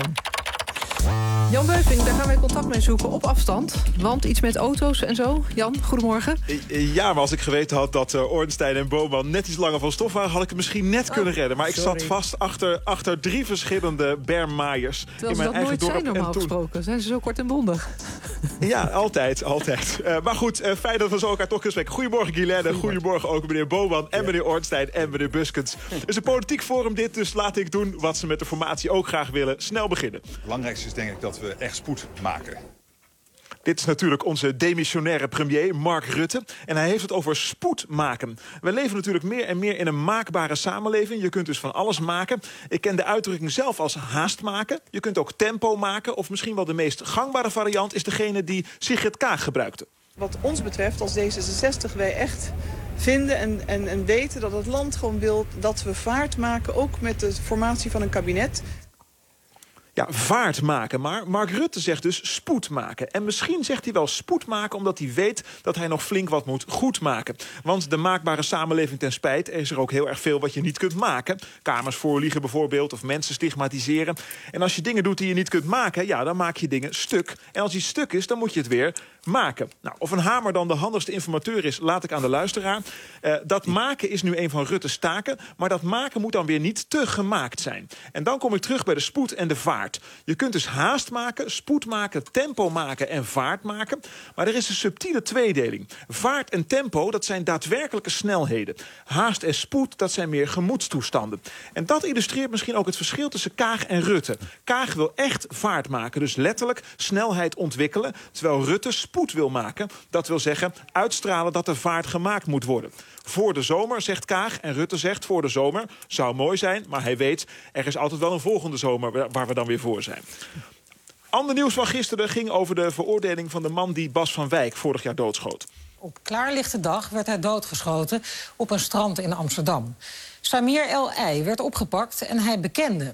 Speaker 4: Jan Beuving, daar gaan wij contact mee zoeken op afstand. Want iets met auto's en zo. Jan, goedemorgen.
Speaker 17: Ja, maar als ik geweten had dat Ornstein en Boman net iets langer van stof waren, had ik het misschien net kunnen redden. Maar ik zat vast achter 3 verschillende Bermmaaiers in mijn eigen dorp.
Speaker 4: Zijn normaal gesproken. Zijn ze zo kort en bondig?
Speaker 17: Ja, altijd. Maar goed, fijn dat we zo elkaar toch kunnen spreken. Goedemorgen Guylaine, goedemorgen ook meneer Boman en meneer Ornstein en meneer Buskens. Het is een politiek forum dit, dus laat ik doen wat ze met de formatie ook graag willen. Snel beginnen.
Speaker 18: Het belangrijkste is denk ik dat we echt spoed maken.
Speaker 17: Dit is natuurlijk onze demissionaire premier, Mark Rutte. En hij heeft het over spoed maken. We leven natuurlijk meer en meer in een maakbare samenleving. Je kunt dus van alles maken. Ik ken de uitdrukking zelf als haast maken. Je kunt ook tempo maken. Of misschien wel de meest gangbare variant is degene die Sigrid Kaag gebruikte.
Speaker 9: Wat ons betreft als D66 wij echt vinden en weten dat het land gewoon wil dat we vaart maken, ook met de formatie van een kabinet.
Speaker 17: vaart maken. Maar Mark Rutte zegt dus spoed maken. En misschien zegt hij wel spoed maken omdat hij weet dat hij nog flink wat moet goed maken. Want de maakbare samenleving ten spijt, is er ook heel erg veel wat je niet kunt maken. Kamers voorliegen bijvoorbeeld, of mensen stigmatiseren. En als je dingen doet die je niet kunt maken, dan maak je dingen stuk. En als iets stuk is, dan moet je het weer maken. Nou, of een hamer dan de handigste informateur is, laat ik aan de luisteraar. Dat maken is nu een van Rutte's taken, maar dat maken moet dan weer niet te gemaakt zijn. En dan kom ik terug bij de spoed en de vaart. Je kunt dus haast maken, spoed maken, tempo maken en vaart maken. Maar er is een subtiele tweedeling. Vaart en tempo, dat zijn daadwerkelijke snelheden. Haast en spoed, dat zijn meer gemoedstoestanden. En dat illustreert misschien ook het verschil tussen Kaag en Rutte. Kaag wil echt vaart maken, dus letterlijk snelheid ontwikkelen, terwijl Rutte spoed wil maken. Dat wil zeggen uitstralen dat er vaart gemaakt moet worden. Voor de zomer, zegt Kaag, en Rutte zegt voor de zomer, zou mooi zijn, maar hij weet, er is altijd wel een volgende zomer waar we dan weer voor zijn. Ander nieuws van gisteren ging over de veroordeling van de man die Bas van Wijk vorig jaar doodschoot.
Speaker 19: Op klaarlichte dag werd hij doodgeschoten op een strand in Amsterdam. Samir El-Ei werd opgepakt en hij bekende.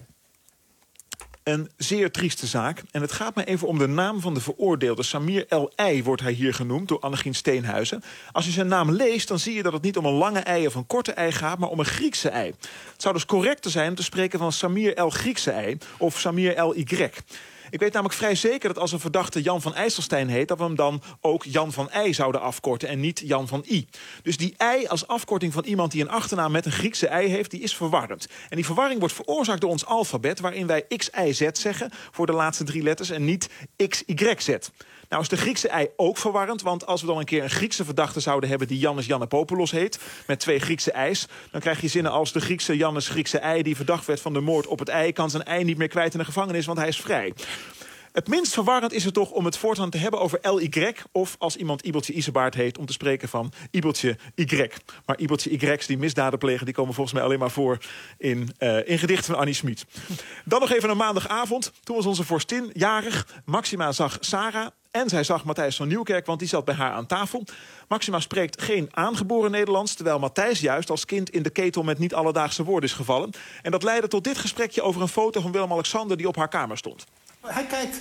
Speaker 17: Een zeer trieste zaak. En het gaat me even om de naam van de veroordeelde. Samir El-Ei wordt hij hier genoemd door Annegien Steenhuizen. Als je zijn naam leest, dan zie je dat het niet om een lange ei of een korte ei gaat, maar om een Griekse ei. Het zou dus correcter zijn om te spreken van Samir El-Griekse ei of Samir El-Y. Ik weet namelijk vrij zeker dat als een verdachte Jan van IJsselstein heet, dat we hem dan ook Jan van Ei zouden afkorten en niet Jan van I. Dus die ei als afkorting van iemand die een achternaam met een Griekse ei heeft, die is verwarrend. En die verwarring wordt veroorzaakt door ons alfabet, waarin wij XIZ zeggen voor de laatste 3 letters en niet XYZ. Nou is de Griekse ei ook verwarrend, want als we dan een keer een Griekse verdachte zouden hebben die Jannes Jannapopoulos heet, met 2 Griekse eis, dan krijg je zinnen als de Griekse Jannes Griekse ei die verdacht werd van de moord op het ei, kan zijn ei niet meer kwijt in de gevangenis, want hij is vrij. Het minst verwarrend is het toch om het voortaan te hebben over LY... of als iemand Ibeltje Isebaard heet, om te spreken van Ibeltje Y. Maar Ibeltje Y's die misdaden plegen, die komen volgens mij alleen maar voor in gedichten van Annie Schmid. Dan nog even een maandagavond. Toen was onze vorstin jarig. Maxima zag Sarah en zij zag Matthijs van Nieuwkerk, want die zat bij haar aan tafel. Maxima spreekt geen aangeboren Nederlands, terwijl Matthijs juist als kind in de ketel met niet alledaagse woorden is gevallen. En dat leidde tot dit gesprekje over een foto van Willem-Alexander die op haar kamer stond.
Speaker 20: Hij kijkt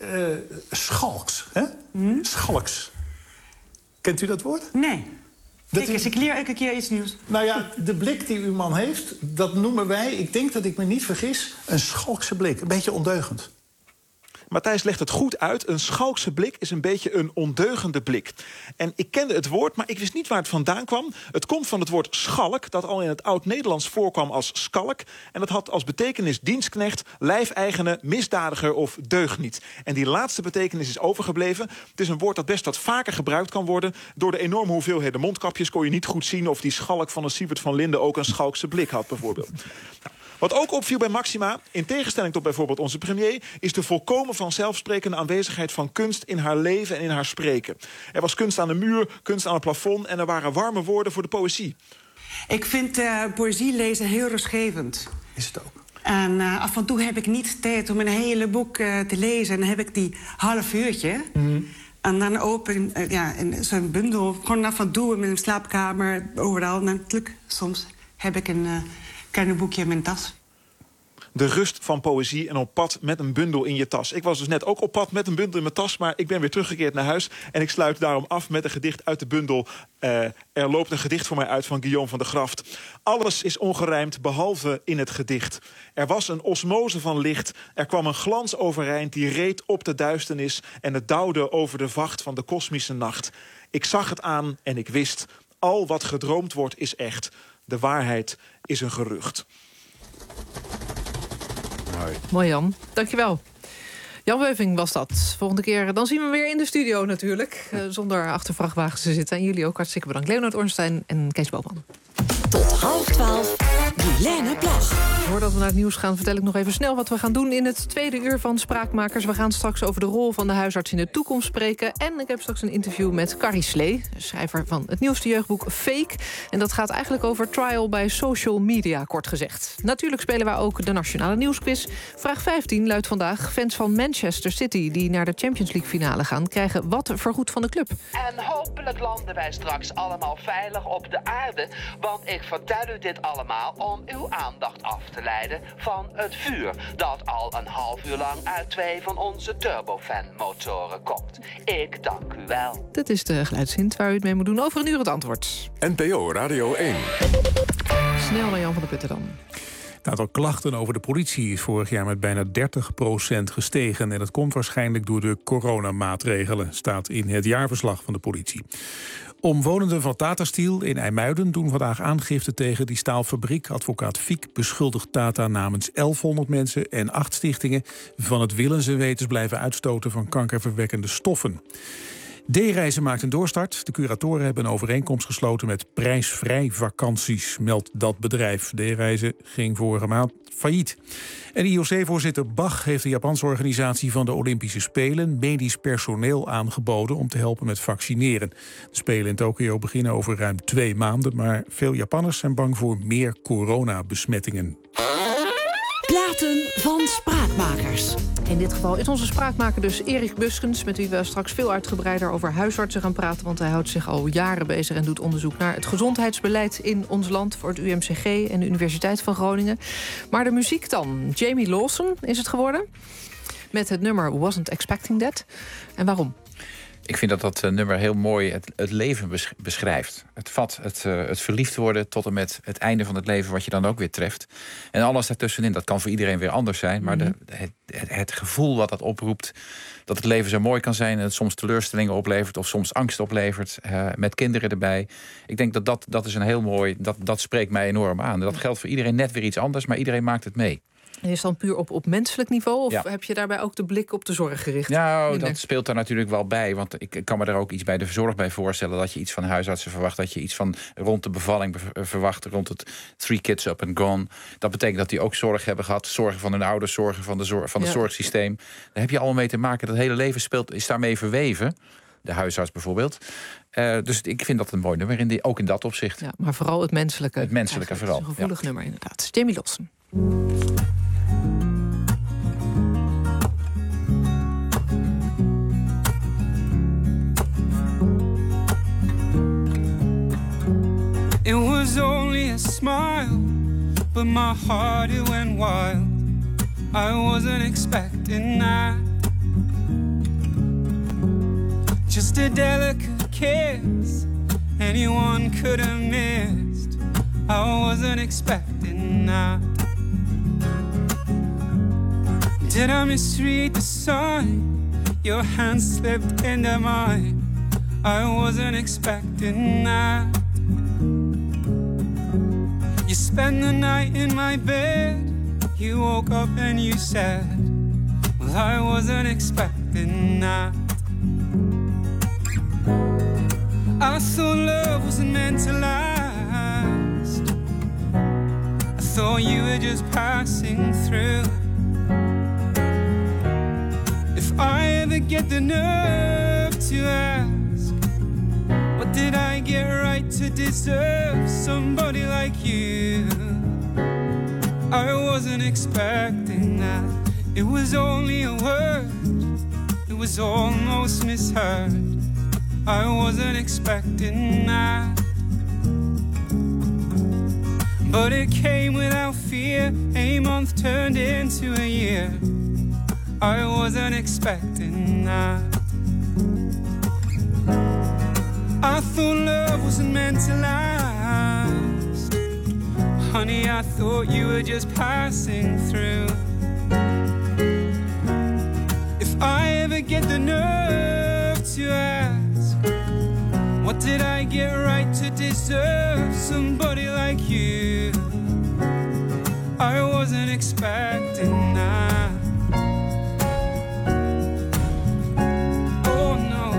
Speaker 20: schalks, hè? Schalks. Kent u dat woord?
Speaker 21: Nee. Ik leer elke keer iets nieuws.
Speaker 20: Nou ja, de blik die uw man heeft, dat noemen wij, ik denk dat ik me niet vergis, een schalkse blik. Een beetje ondeugend.
Speaker 17: Matthijs legt het goed uit. Een schalkse blik is een beetje een ondeugende blik. En ik kende het woord, maar ik wist niet waar het vandaan kwam. Het komt van het woord schalk, dat al in het Oud-Nederlands voorkwam als skalk. En dat had als betekenis dienstknecht, lijfeigene, misdadiger of deugniet. En die laatste betekenis is overgebleven. Het is een woord dat best wat vaker gebruikt kan worden. Door de enorme hoeveelheden mondkapjes kon je niet goed zien of die schalk van een Siebert van Linden ook een schalkse blik had, bijvoorbeeld. Wat ook opviel bij Maxima, in tegenstelling tot bijvoorbeeld onze premier, is de volkomen vanzelfsprekende aanwezigheid van kunst in haar leven en in haar spreken. Er was kunst aan de muur, kunst aan het plafond en er waren warme woorden voor de poëzie.
Speaker 21: Ik vind poëzie lezen heel rustgevend.
Speaker 20: Is het ook?
Speaker 21: En af en toe heb ik niet tijd om een hele boek te lezen. En dan heb ik die half uurtje. En dan open zo'n bundel, gewoon af en toe in mijn slaapkamer, overal. Natuurlijk, soms heb ik een klein boekje in mijn tas.
Speaker 17: De rust van poëzie en op pad met een bundel in je tas. Ik was dus net ook op pad met een bundel in mijn tas, maar ik ben weer teruggekeerd naar huis. En ik sluit daarom af met een gedicht uit de bundel. Er loopt een gedicht voor mij uit van Guillaume van der Graft. Alles is ongerijmd, behalve in het gedicht. Er was een osmose van licht. Er kwam een glans overeind die reed op de duisternis en het dauwde over de vacht van de kosmische nacht. Ik zag het aan en ik wist, al wat gedroomd wordt is echt. De waarheid is een gerucht.
Speaker 4: Mooi Jan, dankjewel. Jan Weuving was dat. Volgende keer dan zien we hem weer in de studio natuurlijk. Zonder achter vrachtwagens te zitten. En jullie ook hartstikke bedankt. Leonard Ornstein en Kees Boman.
Speaker 12: Tot 11:30, Guilaine Plag.
Speaker 4: Voordat we naar het nieuws gaan, vertel ik nog even snel wat we gaan doen in het tweede uur van Spraakmakers. We gaan straks over de rol van de huisarts in de toekomst spreken. En ik heb straks een interview met Carrie Slee, schrijver van het nieuwste jeugdboek Fake. En dat gaat eigenlijk over trial bij social media, kort gezegd. Natuurlijk spelen wij ook de Nationale Nieuwsquiz. Vraag 15 luidt vandaag: fans van Manchester City die naar de Champions League finale gaan, krijgen wat vergoed van de club.
Speaker 22: En hopelijk landen wij straks allemaal veilig op de aarde. Want ik vertel u dit allemaal om
Speaker 1: uw aandacht af te leiden van het vuur dat al een half uur lang uit 2 van onze turbofan-motoren komt. Ik dank u wel.
Speaker 4: Dit is de geluidshint waar u het mee moet doen. Over een uur het antwoord.
Speaker 3: NPO Radio 1.
Speaker 4: Snel naar Jan van der Putten dan.
Speaker 5: Het aantal klachten over de politie is vorig jaar met bijna 30% gestegen. En dat komt waarschijnlijk door de coronamaatregelen, staat in het jaarverslag van de politie. Omwonenden van Tata Steel in IJmuiden doen vandaag aangifte tegen die staalfabriek. Advocaat Fiek beschuldigt Tata namens 1100 mensen en 8 stichtingen van het willens en wetens blijven uitstoten van kankerverwekkende stoffen. D-Reizen maakt een doorstart. De curatoren hebben een overeenkomst gesloten met prijsvrij vakanties, meldt dat bedrijf. D-Reizen ging vorige maand failliet. En IOC-voorzitter Bach heeft de Japanse organisatie van de Olympische Spelen medisch personeel aangeboden om te helpen met vaccineren. De Spelen in Tokio beginnen over ruim 2 maanden, maar veel Japanners zijn bang voor meer coronabesmettingen.
Speaker 12: Platen van Spraakmakers.
Speaker 4: In dit geval is onze spraakmaker dus Erik Buskens, met wie we straks veel uitgebreider over huisartsen gaan praten, want hij houdt zich al jaren bezig en doet onderzoek naar het gezondheidsbeleid in ons land voor het UMCG en de Universiteit van Groningen. Maar de muziek dan. Jamie Lawson is het geworden, met het nummer Wasn't Expecting That. En waarom?
Speaker 2: Ik vind dat nummer heel mooi het leven beschrijft. Het vat het verliefd worden tot en met het einde van het leven, wat je dan ook weer treft. En alles daartussenin, dat kan voor iedereen weer anders zijn. Maar het gevoel wat dat oproept, dat het leven zo mooi kan zijn en het soms teleurstellingen oplevert of soms angst oplevert, met kinderen erbij. Ik denk dat is een heel mooi, dat spreekt mij enorm aan. Dat geldt voor iedereen net weer iets anders, maar iedereen maakt het mee.
Speaker 4: En is dan puur op menselijk niveau? Of heb je daarbij ook de blik op de zorg gericht?
Speaker 2: Nou, dat speelt daar natuurlijk wel bij. Want ik kan me daar ook iets bij de zorg bij voorstellen. Dat je iets van huisartsen verwacht. Dat je iets van rond de bevalling verwacht. Rond het 3 kids up and gone. Dat betekent dat die ook zorg hebben gehad. Zorgen van hun ouders, zorgen van het zorgsysteem. Daar heb je allemaal mee te maken. Dat hele leven is daarmee verweven. De huisarts bijvoorbeeld. Dus ik vind dat een mooi nummer, ook in dat opzicht.
Speaker 4: Ja, maar vooral het menselijke.
Speaker 2: Het menselijke vooral.
Speaker 4: Het is een gevoelig nummer inderdaad. Jamie Lawson.
Speaker 6: It was only a smile, but my heart it went wild. I wasn't expecting that. Just a delicate kiss, anyone could have missed. I wasn't expecting that. Did I misread the sign? Your hand slipped into mine. I wasn't expecting that. You spent the night in my bed. You woke up and you said, well, I wasn't expecting that. I thought love wasn't meant to last. I thought you were just passing through. If I ever get the nerve to ask, what did I get right to deserve somebody like you? I wasn't expecting that. It was only a word, it was almost misheard. I wasn't expecting that. But it came without fear. A month turned into a year. I wasn't expecting that. I thought love wasn't meant to last. Honey, I thought you were just passing through. If I ever get the nerve to ask, what did I get right to deserve somebody like you? I wasn't expecting that. Oh no.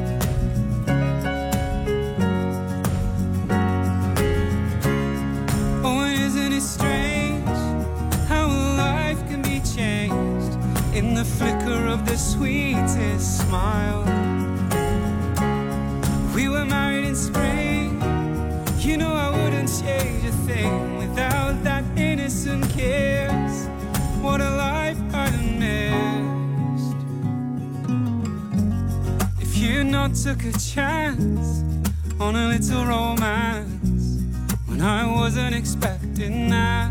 Speaker 6: Oh, and isn't it strange how life can be changed in the flicker of the sweetest smile? We were married in spring. You know I wouldn't change a thing without that innocent kiss. What a life I'd have missed if you not took a chance on a little romance. when I wasn't expecting that.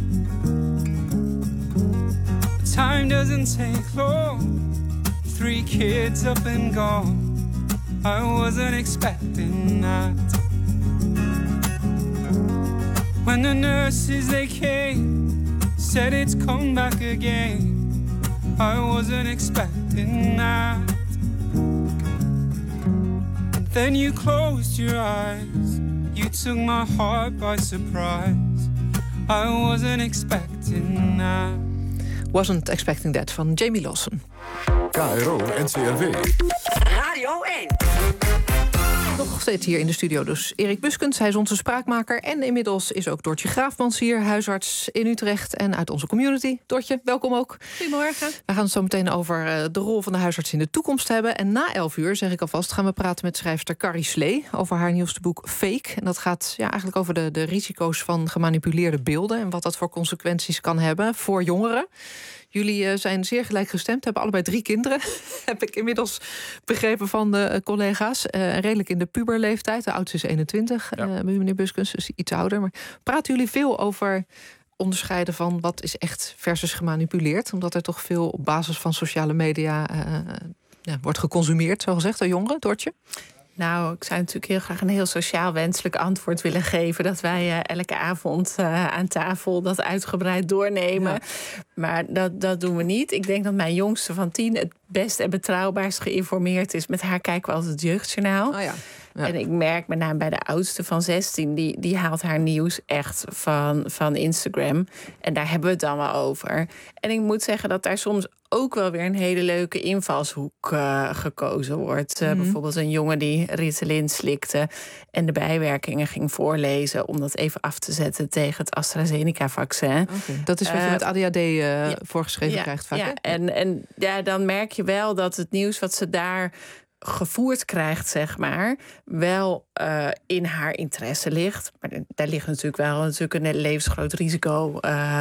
Speaker 6: But time doesn't take long, 3 kids up and gone. I wasn't expecting that. When the nurses they came, said it's come back again, I wasn't expecting that. And then you closed your eyes, you took my heart by surprise. I wasn't expecting that.
Speaker 4: Wasn't Expecting That van Jamie Lawson.
Speaker 3: KRO NCRW.
Speaker 12: Radio 1.
Speaker 4: Nog steeds hier in de studio dus Erik Buskens, hij is onze spraakmaker. En inmiddels is ook Doortje Graafmans hier, huisarts in Utrecht en uit onze community. Doortje, welkom ook.
Speaker 7: Goedemorgen.
Speaker 4: We gaan het zo meteen over de rol van de huisarts in de toekomst hebben. En na 11 uur, zeg ik alvast, gaan we praten met schrijfster Carrie Slee over haar nieuwste boek Fake. En dat gaat eigenlijk over de risico's van gemanipuleerde beelden en wat dat voor consequenties kan hebben voor jongeren. Jullie zijn zeer gelijkgestemd, hebben allebei 3 kinderen. Heb ik inmiddels begrepen van de collega's. Redelijk in de puberleeftijd. De oudste is 21, meneer Buskens, dus iets ouder. Maar praten jullie veel over onderscheiden van wat is echt versus gemanipuleerd? Omdat er toch veel op basis van sociale media wordt geconsumeerd, zo gezegd, door jongeren, Doortje?
Speaker 7: Nou, ik zou natuurlijk heel graag een heel sociaal wenselijk antwoord willen geven. Dat wij elke avond aan tafel dat uitgebreid doornemen. Ja. Maar dat doen we niet. Ik denk dat mijn jongste van 10 het best en betrouwbaarst geïnformeerd is. Met haar kijken we altijd het Jeugdjournaal. Oh ja. Ja. En ik merk met name bij de oudste van 16... die haalt haar nieuws echt van Instagram. En daar hebben we het dan wel over. En ik moet zeggen dat daar soms ook wel weer een hele leuke invalshoek gekozen wordt. Bijvoorbeeld een jongen die Ritalin slikte en de bijwerkingen ging voorlezen om dat even af te zetten tegen het AstraZeneca-vaccin. Okay.
Speaker 4: Dat is wat je met ADHD voorgeschreven krijgt vaak.
Speaker 7: Ja. En dan merk je wel dat het nieuws wat ze daar gevoerd krijgt, zeg maar, wel in haar interesse ligt. Maar daar ligt natuurlijk wel een levensgroot risico.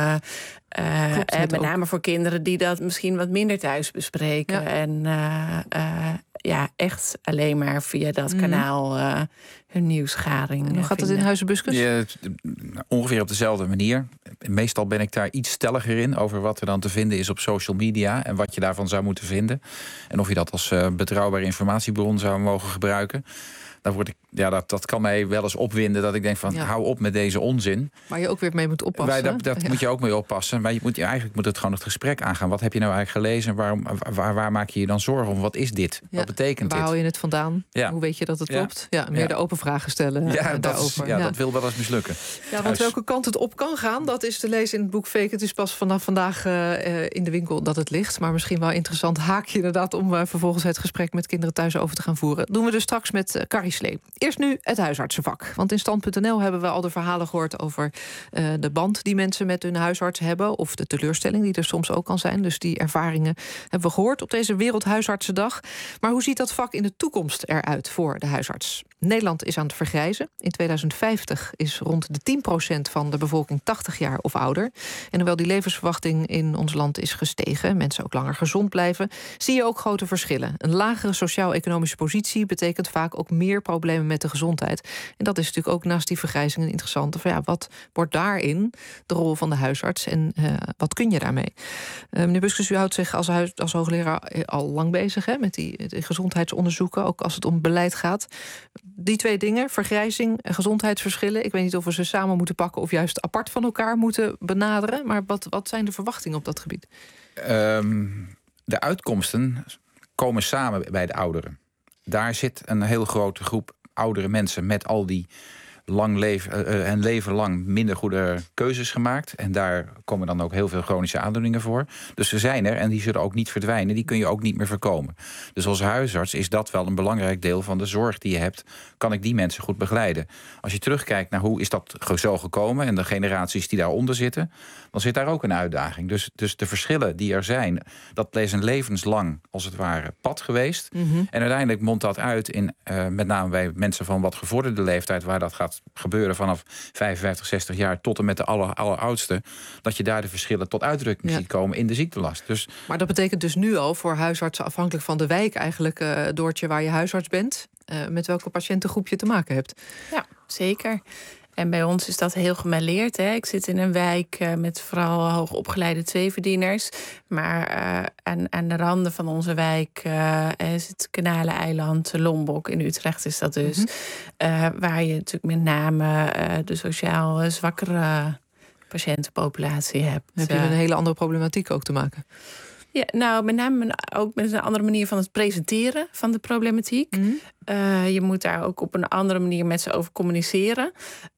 Speaker 7: Met name voor kinderen die dat misschien wat minder thuis bespreken. Ja. En echt alleen maar via dat kanaal hun nieuwsgaring.
Speaker 4: En hoe gaat het in Huizen Buskens?
Speaker 2: Ja, ongeveer op dezelfde manier. Meestal ben ik daar iets stelliger in over wat er dan te vinden is op social media en wat je daarvan zou moeten vinden. En of je dat als betrouwbare informatiebron zou mogen gebruiken. Dan word ik, dat kan mij wel eens opwinden dat ik denk van hou op met deze onzin.
Speaker 4: Waar je ook weer mee moet oppassen.
Speaker 2: Dat moet je ook mee oppassen. Maar eigenlijk moet het gewoon het gesprek aangaan. Wat heb je nou eigenlijk gelezen? Waar maak je je dan zorgen om? Wat is dit?
Speaker 4: Ja.
Speaker 2: Wat betekent dit?
Speaker 4: Waar hou je het vandaan? Ja. Hoe weet je dat het klopt? Ja, meer de open vragen stellen daarover.
Speaker 2: Dat wil wel eens mislukken.
Speaker 4: Ja, want welke kant het op kan gaan, dat is te lezen in het boek Fake. Het is pas vanaf vandaag in de winkel dat het ligt. Maar misschien wel interessant haakje inderdaad om vervolgens het gesprek met kinderen thuis over te gaan voeren. Doen we dus straks met Carrie Slee. Eerst nu het huisartsenvak. Want in Stand.nl hebben we al de verhalen gehoord over de band die mensen met hun huisarts hebben. Of de teleurstelling die er soms ook kan zijn. Dus die ervaringen hebben we gehoord op deze Wereldhuisartsendag. Maar hoe ziet dat vak in de toekomst eruit voor de huisarts? Nederland is aan het vergrijzen. In 2050 is rond de 10% van de bevolking 80 jaar of ouder. En hoewel die levensverwachting in ons land is gestegen, mensen ook langer gezond blijven, zie je ook grote verschillen. Een lagere sociaal-economische positie betekent vaak ook meer problemen met de gezondheid. En dat is natuurlijk ook naast die vergrijzing een interessante van wat wordt daarin de rol van de huisarts en wat kun je daarmee? Meneer Buskens, u houdt zich als hoogleraar al lang bezig met die gezondheidsonderzoeken, ook als het om beleid gaat. Die 2 dingen, vergrijzing en gezondheidsverschillen. Ik weet niet of we ze samen moeten pakken of juist apart van elkaar moeten benaderen. Maar wat zijn de verwachtingen op dat gebied?
Speaker 2: De uitkomsten komen samen bij de ouderen. Daar zit een heel grote groep oudere mensen met al die een leven lang minder goede keuzes gemaakt. En daar komen dan ook heel veel chronische aandoeningen voor. Dus ze zijn er en die zullen ook niet verdwijnen. Die kun je ook niet meer voorkomen. Dus als huisarts is dat wel een belangrijk deel van de zorg die je hebt. Kan ik die mensen goed begeleiden? Als je terugkijkt naar hoe is dat zo gekomen en de generaties die daaronder zitten, dan zit daar ook een uitdaging. Dus de verschillen die er zijn, dat is een levenslang als het ware pad geweest. Mm-hmm. En uiteindelijk mondt dat uit in met name bij mensen van wat gevorderde leeftijd, waar dat gaat gebeuren vanaf 55, 60 jaar tot en met de alleroudste, dat je daar de verschillen tot uitdrukking ziet komen in de ziektelast. Dus,
Speaker 4: maar dat betekent dus nu al voor huisartsen, afhankelijk van de wijk eigenlijk, Doortje, waar je huisarts bent, met welke patiëntengroep je te maken hebt.
Speaker 7: Ja, zeker. En bij ons is dat heel gemêleerd. Hè? Ik zit in een wijk met vooral hoogopgeleide tweeverdieners. Maar aan de randen van onze wijk zit Kanaleneiland, Lombok. In Utrecht is dat dus. Waar je natuurlijk met name de sociaal zwakkere patiëntenpopulatie hebt.
Speaker 4: Dan heb je een hele andere problematiek ook te maken.
Speaker 7: Ja, nou, met name ook met een andere manier van het presenteren van de problematiek. Je moet daar ook op een andere manier met ze over communiceren.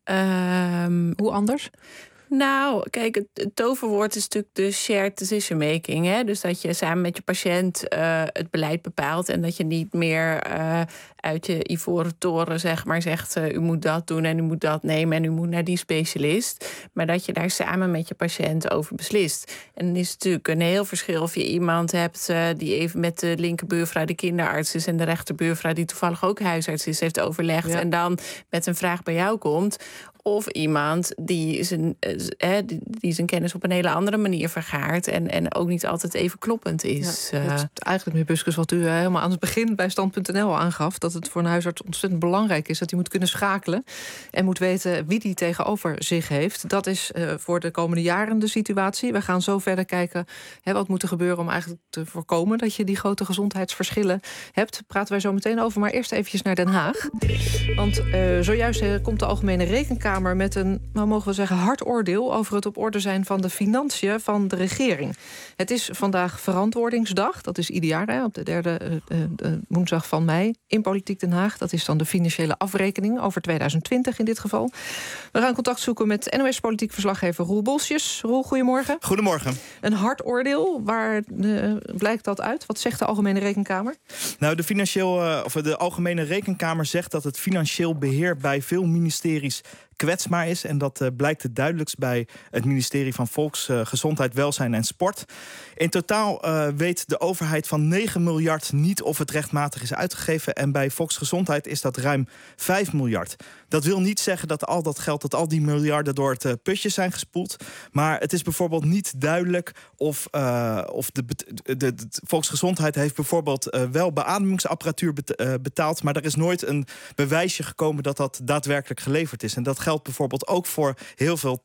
Speaker 4: Hoe anders?
Speaker 7: Nou, kijk, het toverwoord is natuurlijk de shared decision making. Hè? Dus dat je samen met je patiënt het beleid bepaalt. En dat je niet meer uit je ivoren toren zegt... u moet dat doen en u moet dat nemen en u moet naar die specialist. Maar dat je daar samen met je patiënt over beslist. En dan is het natuurlijk een heel verschil of je iemand hebt... die even met de linkerbuurvrouw de kinderarts is... en de rechterbuurvrouw die toevallig ook huisarts is, heeft overlegd... en dan met een vraag bij jou komt... Of iemand die zijn kennis op een hele andere manier vergaart... en ook niet altijd even kloppend is.
Speaker 4: Ja, het eigenlijk, meneer Buskus, wat u helemaal aan het begin bij Stand.nl aangaf... dat het voor een huisarts ontzettend belangrijk is... dat hij moet kunnen schakelen en moet weten wie die tegenover zich heeft. Dat is voor de komende jaren de situatie. We gaan zo verder kijken wat moet er gebeuren... om eigenlijk te voorkomen dat je die grote gezondheidsverschillen hebt. Praten wij zo meteen over, maar eerst eventjes naar Den Haag. Want zojuist komt de Algemene Rekenkamer... met een, mogen we zeggen, hard oordeel... over het op orde zijn van de financiën van de regering. Het is vandaag Verantwoordingsdag. Dat is ieder jaar, op de derde woensdag van mei... in Politiek Den Haag. Dat is dan de financiële afrekening over 2020 in dit geval. We gaan contact zoeken met NOS-politiek verslaggever Roel Bolsjes. Roel, goedemorgen.
Speaker 8: Goedemorgen.
Speaker 4: Een hard oordeel, waar blijkt dat uit? Wat zegt de Algemene Rekenkamer?
Speaker 8: Nou, de Algemene Rekenkamer zegt dat het financieel beheer... bij veel ministeries kwetsbaar is. En dat blijkt het duidelijkst bij het ministerie van Volksgezondheid, Welzijn en Sport. In totaal weet de overheid van 9 miljard niet of het rechtmatig is uitgegeven. En bij Volksgezondheid is dat ruim 5 miljard. Dat wil niet zeggen dat al dat geld, dat al die miljarden door het putje zijn gespoeld. Maar het is bijvoorbeeld niet duidelijk of de Volksgezondheid heeft bijvoorbeeld wel beademingsapparatuur betaald. Maar er is nooit een bewijsje gekomen dat dat daadwerkelijk geleverd is. En dat geldt bijvoorbeeld ook voor heel veel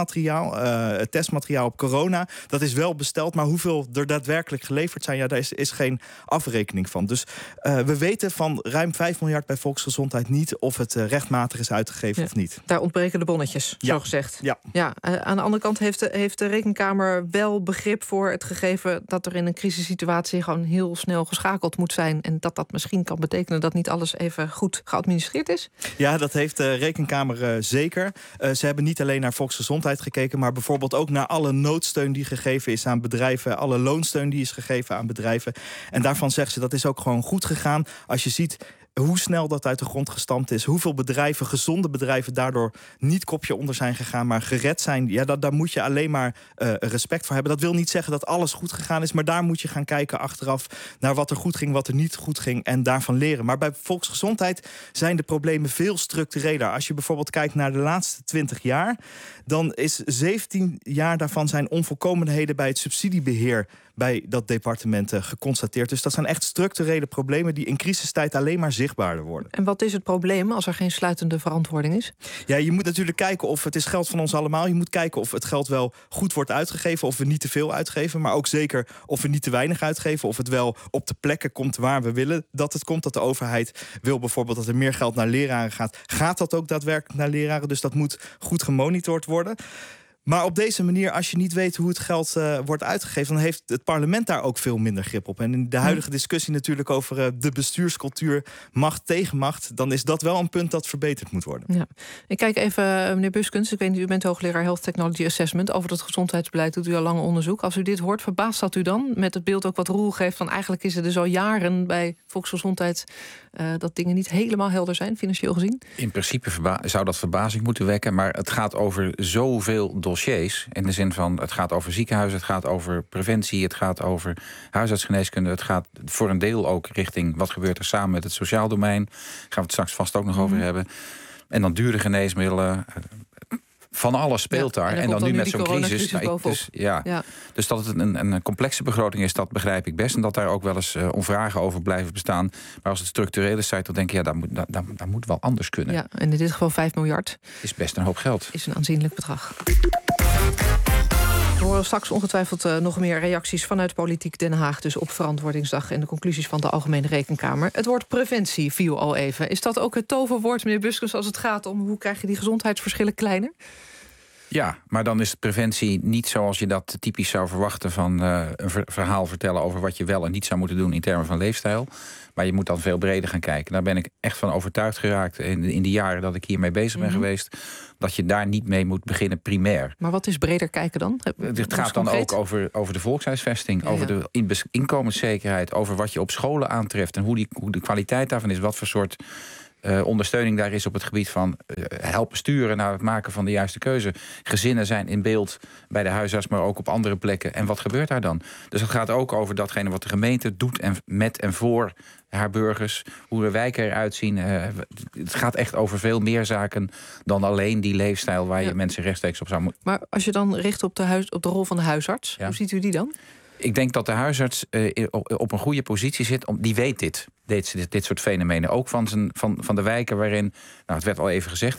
Speaker 8: testmateriaal op corona. Dat is wel besteld, maar hoeveel er daadwerkelijk geleverd zijn... ja, daar is geen afrekening van. Dus we weten van ruim 5 miljard bij Volksgezondheid niet... of het rechtmatig is uitgegeven of niet.
Speaker 4: Daar ontbreken de bonnetjes, zo gezegd.
Speaker 8: Ja.
Speaker 4: Aan de andere kant heeft de Rekenkamer wel begrip voor het gegeven... dat er in een crisissituatie gewoon heel snel geschakeld moet zijn... en dat misschien kan betekenen dat niet alles even goed geadministreerd is?
Speaker 8: Ja, dat heeft de Rekenkamer zeker. Ze hebben niet alleen naar Volksgezondheid gekeken... maar bijvoorbeeld ook naar alle noodsteun die gegeven is aan bedrijven... alle loonsteun die is gegeven aan bedrijven. En daarvan zeggen ze dat is ook gewoon goed gegaan. Als je ziet hoe snel dat uit de grond gestampt is... hoeveel bedrijven, gezonde bedrijven... daardoor niet kopje onder zijn gegaan, maar gered zijn... ja, daar moet je alleen maar respect voor hebben. Dat wil niet zeggen dat alles goed gegaan is... maar daar moet je gaan kijken achteraf naar wat er goed ging... wat er niet goed ging en daarvan leren. Maar bij Volksgezondheid zijn de problemen veel structureler. Als je bijvoorbeeld kijkt naar de laatste 20 jaar... dan is 17 jaar daarvan zijn onvolkomenheden... bij het subsidiebeheer bij dat departement geconstateerd. Dus dat zijn echt structurele problemen... die in crisistijd alleen maar zichtbaarder worden.
Speaker 4: En wat is het probleem als er geen sluitende verantwoording is?
Speaker 8: Ja, je moet natuurlijk kijken of het is geld van ons allemaal. Je moet kijken of het geld wel goed wordt uitgegeven... of we niet te veel uitgeven, maar ook zeker of we niet te weinig uitgeven... of het wel op de plekken komt waar we willen dat het komt. Dat de overheid wil bijvoorbeeld dat er meer geld naar leraren gaat. Gaat dat ook daadwerkelijk naar leraren? Dus dat moet goed gemonitord worden. Maar op deze manier, als je niet weet hoe het geld wordt uitgegeven... dan heeft het parlement daar ook veel minder grip op. En in de huidige discussie natuurlijk over de bestuurscultuur... macht tegen macht, dan is dat wel een punt dat verbeterd moet worden.
Speaker 4: Ja. Ik kijk even, meneer Buskens, ik weet niet, u bent hoogleraar Health Technology Assessment... over het gezondheidsbeleid doet u al lang onderzoek. Als u dit hoort, verbaast dat u dan? Met het beeld ook wat Roel geeft van eigenlijk is er dus al jaren... bij Volksgezondheid dat dingen niet helemaal helder zijn, financieel gezien?
Speaker 2: In principe zou dat verbazing moeten wekken... maar het gaat over zoveel dossiers. In de zin van, het gaat over ziekenhuizen, het gaat over preventie... het gaat over huisartsgeneeskunde. Het gaat voor een deel ook richting wat gebeurt er samen met het sociaal domein. Daar gaan we het straks vast ook nog over hebben. En dan dure geneesmiddelen... Van alles speelt daar. En dan nu met zo'n crisis. Dus dat het een complexe begroting is, dat begrijp ik best. En dat daar ook wel eens onvragen over blijven bestaan. Maar als het structureel is, dan denk ik, dat moet wel anders kunnen.
Speaker 4: Ja, en in dit geval 5 miljard.
Speaker 2: Is best een hoop geld.
Speaker 4: Is een aanzienlijk bedrag. We horen straks ongetwijfeld nog meer reacties vanuit Politiek Den Haag. Dus op Verantwoordingsdag en de conclusies van de Algemene Rekenkamer. Het woord preventie viel al even. Is dat ook het toverwoord, meneer Buskens, als het gaat om hoe krijg je die gezondheidsverschillen kleiner?
Speaker 2: Ja, maar dan is preventie niet zoals je dat typisch zou verwachten van een verhaal vertellen over wat je wel en niet zou moeten doen in termen van leefstijl. Maar je moet dan veel breder gaan kijken. Daar ben ik echt van overtuigd geraakt in de jaren dat ik hiermee bezig ben geweest. Dat je daar niet mee moet beginnen primair.
Speaker 4: Maar wat is breder kijken dan?
Speaker 2: Het gaat dan ook over de volkshuisvesting, over de inkomenszekerheid, over wat je op scholen aantreft en hoe de kwaliteit daarvan is, wat voor soort ondersteuning daar is op het gebied van helpen sturen naar het maken van de juiste keuze. Gezinnen zijn in beeld bij de huisarts, maar ook op andere plekken. En wat gebeurt daar dan? Dus het gaat ook over datgene wat de gemeente doet met en voor haar burgers. Hoe de wijken eruit zien. Het gaat echt over veel meer zaken dan alleen die leefstijl waar je mensen rechtstreeks op zou moeten.
Speaker 4: Maar als je dan richt op de rol van de huisarts, hoe ziet u die dan?
Speaker 2: Ik denk dat de huisarts op een goede positie zit. Die weet dit soort fenomenen. Ook van de wijken waarin, nou, het werd al even gezegd,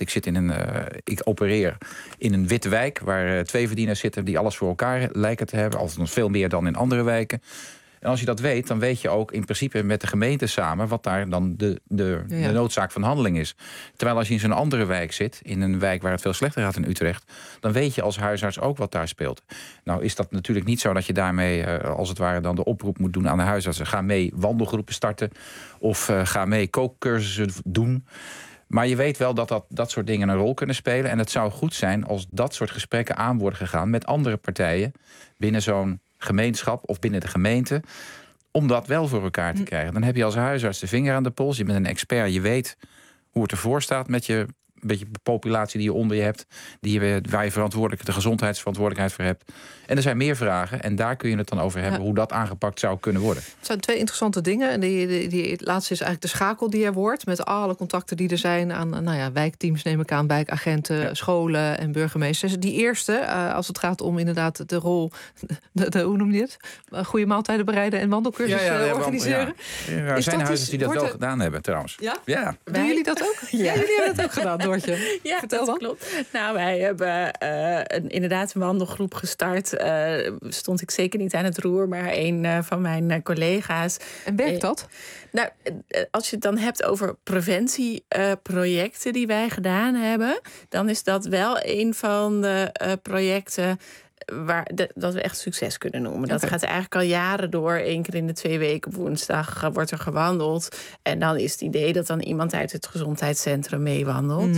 Speaker 2: ik opereer in een witte wijk waar 2 verdieners zitten die alles voor elkaar lijken te hebben. Althans veel meer dan in andere wijken. En als je dat weet, dan weet je ook in principe met de gemeente samen wat daar dan de noodzaak van handeling is. Terwijl als je in zo'n andere wijk zit, in een wijk waar het veel slechter gaat in Utrecht, dan weet je als huisarts ook wat daar speelt. Nou is dat natuurlijk niet zo dat je daarmee als het ware dan de oproep moet doen aan de huisartsen. Ga mee wandelgroepen starten of ga mee kookcursussen doen. Maar je weet wel dat soort dingen een rol kunnen spelen. En het zou goed zijn als dat soort gesprekken aan worden gegaan met andere partijen binnen zo'n gemeenschap of binnen de gemeente, om dat wel voor elkaar te krijgen. Dan heb je als huisarts de vinger aan de pols, je bent een expert, je weet hoe het ervoor staat met je beetje populatie die je onder je hebt, waar je de gezondheidsverantwoordelijkheid voor hebt. En er zijn meer vragen en daar kun je het dan over hebben, hoe dat aangepakt zou kunnen worden.
Speaker 4: Het zijn 2 interessante dingen. En die laatste is eigenlijk de schakel die er wordt, met alle contacten die er zijn aan wijkteams, neem ik aan, wijkagenten, scholen en burgemeesters. Die eerste, als het gaat om inderdaad de rol, hoe noem je het? Goede maaltijden bereiden en wandelcursussen organiseren.
Speaker 2: Er zijn huisartsen die dat wel gedaan hebben, trouwens.
Speaker 4: Ja? Doen jullie dat ook? Ja, jullie hebben dat ook gedaan, Doortje.
Speaker 7: Ja, vertel dat dan. Klopt. Nou, wij hebben inderdaad een wandelgroep gestart. Stond ik zeker niet aan het roer, maar een van mijn collega's.
Speaker 4: En werkt dat?
Speaker 7: Nou, als je het dan hebt over preventieprojecten die wij gedaan hebben, dan is dat wel een van de projecten dat we echt succes kunnen noemen. Dat gaat eigenlijk al jaren door. 1 keer in de 2 weken op woensdag wordt er gewandeld. En dan is het idee dat dan iemand uit het gezondheidscentrum meewandelt.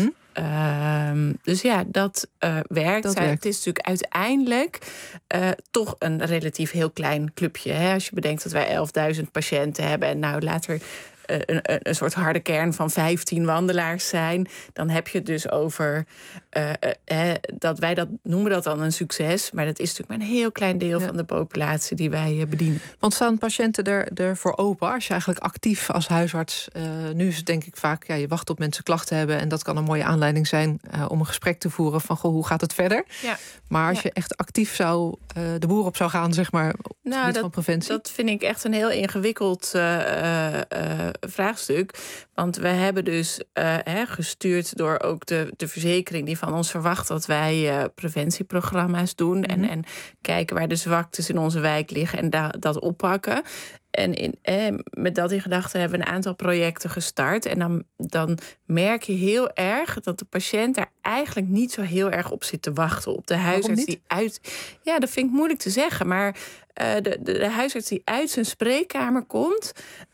Speaker 7: Dus ja, dat werkt. Het is natuurlijk uiteindelijk toch een relatief heel klein clubje. Hè? Als je bedenkt dat wij 11.000 patiënten hebben en nou later een soort harde kern van 15 wandelaars zijn, dan heb je het dus over dat wij noemen dat dan een succes, maar dat is natuurlijk maar een heel klein deel van de populatie die wij bedienen.
Speaker 4: Want staan patiënten er voor open als je eigenlijk actief als huisarts, nu is het denk ik vaak, je wacht op mensen klachten hebben en dat kan een mooie aanleiding zijn om een gesprek te voeren van hoe gaat het verder? Ja. Maar als je echt actief de boer op zou gaan, zeg maar, van preventie.
Speaker 7: Dat vind ik echt een heel ingewikkeld vraagstuk. Want we hebben dus gestuurd door ook de verzekering die van ons verwacht dat wij preventieprogramma's doen en kijken waar de zwaktes in onze wijk liggen en dat oppakken. En met dat in gedachten hebben we een aantal projecten gestart. En dan merk je heel erg dat de patiënt daar eigenlijk niet zo heel erg op zit te wachten. Op de huisarts die Ja, dat vind ik moeilijk te zeggen. Maar de huisarts die uit zijn spreekkamer komt,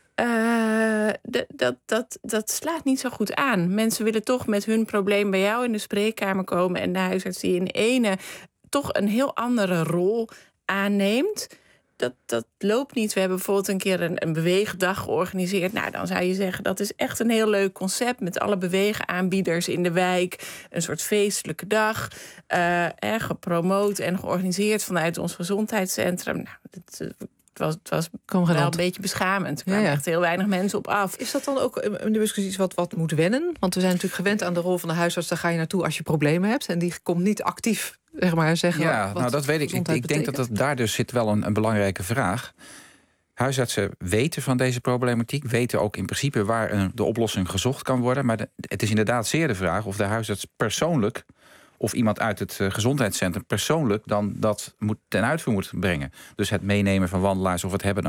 Speaker 7: dat slaat niet zo goed aan. Mensen willen toch met hun probleem bij jou in de spreekkamer komen en de huisarts die in ene toch een heel andere rol aanneemt. Dat loopt niet. We hebben bijvoorbeeld een keer een beweegdag georganiseerd. Nou, dan zou je zeggen, dat is echt een heel leuk concept met alle beweegaanbieders in de wijk. Een soort feestelijke dag. Gepromoot en georganiseerd vanuit ons gezondheidscentrum. Nou, het was wel een beetje beschamend. Er kwamen echt heel weinig mensen op af.
Speaker 4: Is dat dan ook een discussie iets wat moet wennen? Want we zijn natuurlijk gewend aan de rol van de huisarts. Daar ga je naartoe als je problemen hebt. En die komt niet actief, zeg maar, zeggen.
Speaker 2: Ja, nou dat weet ik. Ik denk dat daar dus zit wel een belangrijke vraag. Huisartsen weten van deze problematiek, weten ook in principe waar de oplossing gezocht kan worden. Maar het is inderdaad zeer de vraag of de huisarts persoonlijk of iemand uit het gezondheidscentrum persoonlijk dan dat ten uitvoer moet brengen. Dus het meenemen van wandelaars of het hebben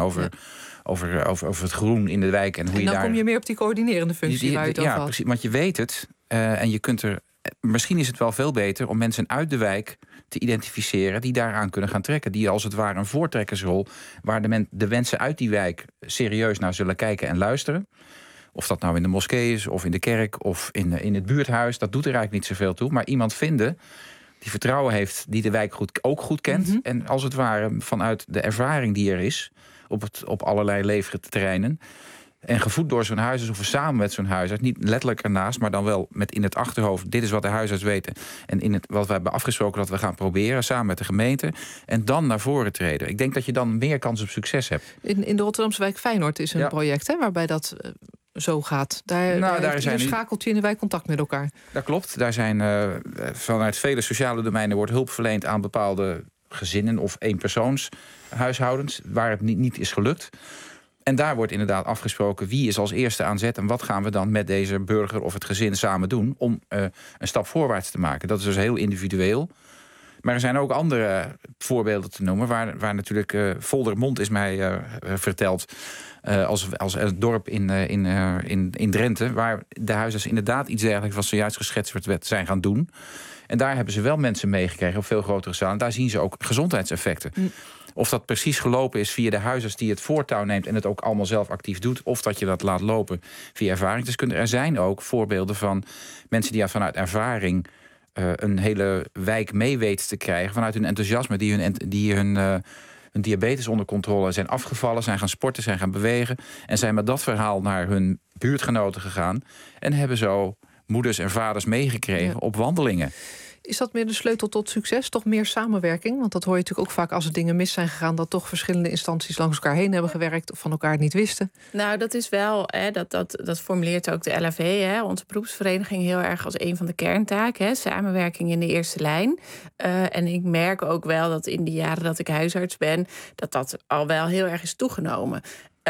Speaker 2: over het groen in de wijk. En
Speaker 4: dan kom je meer op die coördinerende functie waar je het over had.
Speaker 2: Precies, want je weet het en je kunt er. Misschien is het wel veel beter om mensen uit de wijk te identificeren die daaraan kunnen gaan trekken. Die als het ware een voortrekkersrol, waar de mensen uit die wijk serieus naar zullen kijken en luisteren. Of dat nou in de moskee is, of in de kerk, of in het buurthuis. Dat doet er eigenlijk niet zoveel toe. Maar iemand vinden die vertrouwen heeft, die de wijk ook goed kent. Mm-hmm. En als het ware vanuit de ervaring die er is op allerlei leefterreinen. En gevoed door zo'n huisarts of samen met zo'n huisarts. Niet letterlijk ernaast, maar dan wel met in het achterhoofd. Dit is wat de huisarts weten. En wat we hebben afgesproken dat we gaan proberen samen met de gemeente. En dan naar voren treden. Ik denk dat je dan meer kans op succes hebt.
Speaker 4: In de Rotterdamse wijk Feyenoord is een project waarbij dat zo gaat. Daar schakelt je in de wijk contact met elkaar.
Speaker 2: Dat klopt. Daar zijn vanuit vele sociale domeinen wordt hulp verleend aan bepaalde gezinnen of eenpersoonshuishoudens waar het niet is gelukt. En daar wordt inderdaad afgesproken wie is als eerste aan zet en wat gaan we dan met deze burger of het gezin samen doen om een stap voorwaarts te maken. Dat is dus heel individueel. Maar er zijn ook andere voorbeelden te noemen waar natuurlijk Voldermond is mij verteld als een dorp in Drenthe, waar de huisarts inderdaad iets dergelijks wat zojuist geschetst werd zijn gaan doen. En daar hebben ze wel mensen meegekregen op veel grotere schaal. En daar zien ze ook gezondheidseffecten. Of dat precies gelopen is via de huisarts die het voortouw neemt en het ook allemaal zelf actief doet, of dat je dat laat lopen via ervaringsdeskunde. Er zijn ook voorbeelden van mensen die vanuit ervaring een hele wijk mee weten te krijgen, vanuit hun enthousiasme, die hun diabetes onder controle zijn afgevallen, zijn gaan sporten, zijn gaan bewegen en zijn met dat verhaal naar hun buurtgenoten gegaan en hebben zo moeders en vaders meegekregen op wandelingen.
Speaker 4: Is dat meer de sleutel tot succes? Toch meer samenwerking? Want dat hoor je natuurlijk ook vaak als er dingen mis zijn gegaan, dat toch verschillende instanties langs elkaar heen hebben gewerkt of van elkaar het niet wisten.
Speaker 7: Nou, dat is wel, dat formuleert ook de LAV, onze beroepsvereniging, heel erg als een van de kerntaken. Samenwerking in de eerste lijn. En ik merk ook wel dat in de jaren dat ik huisarts ben, dat al wel heel erg is toegenomen.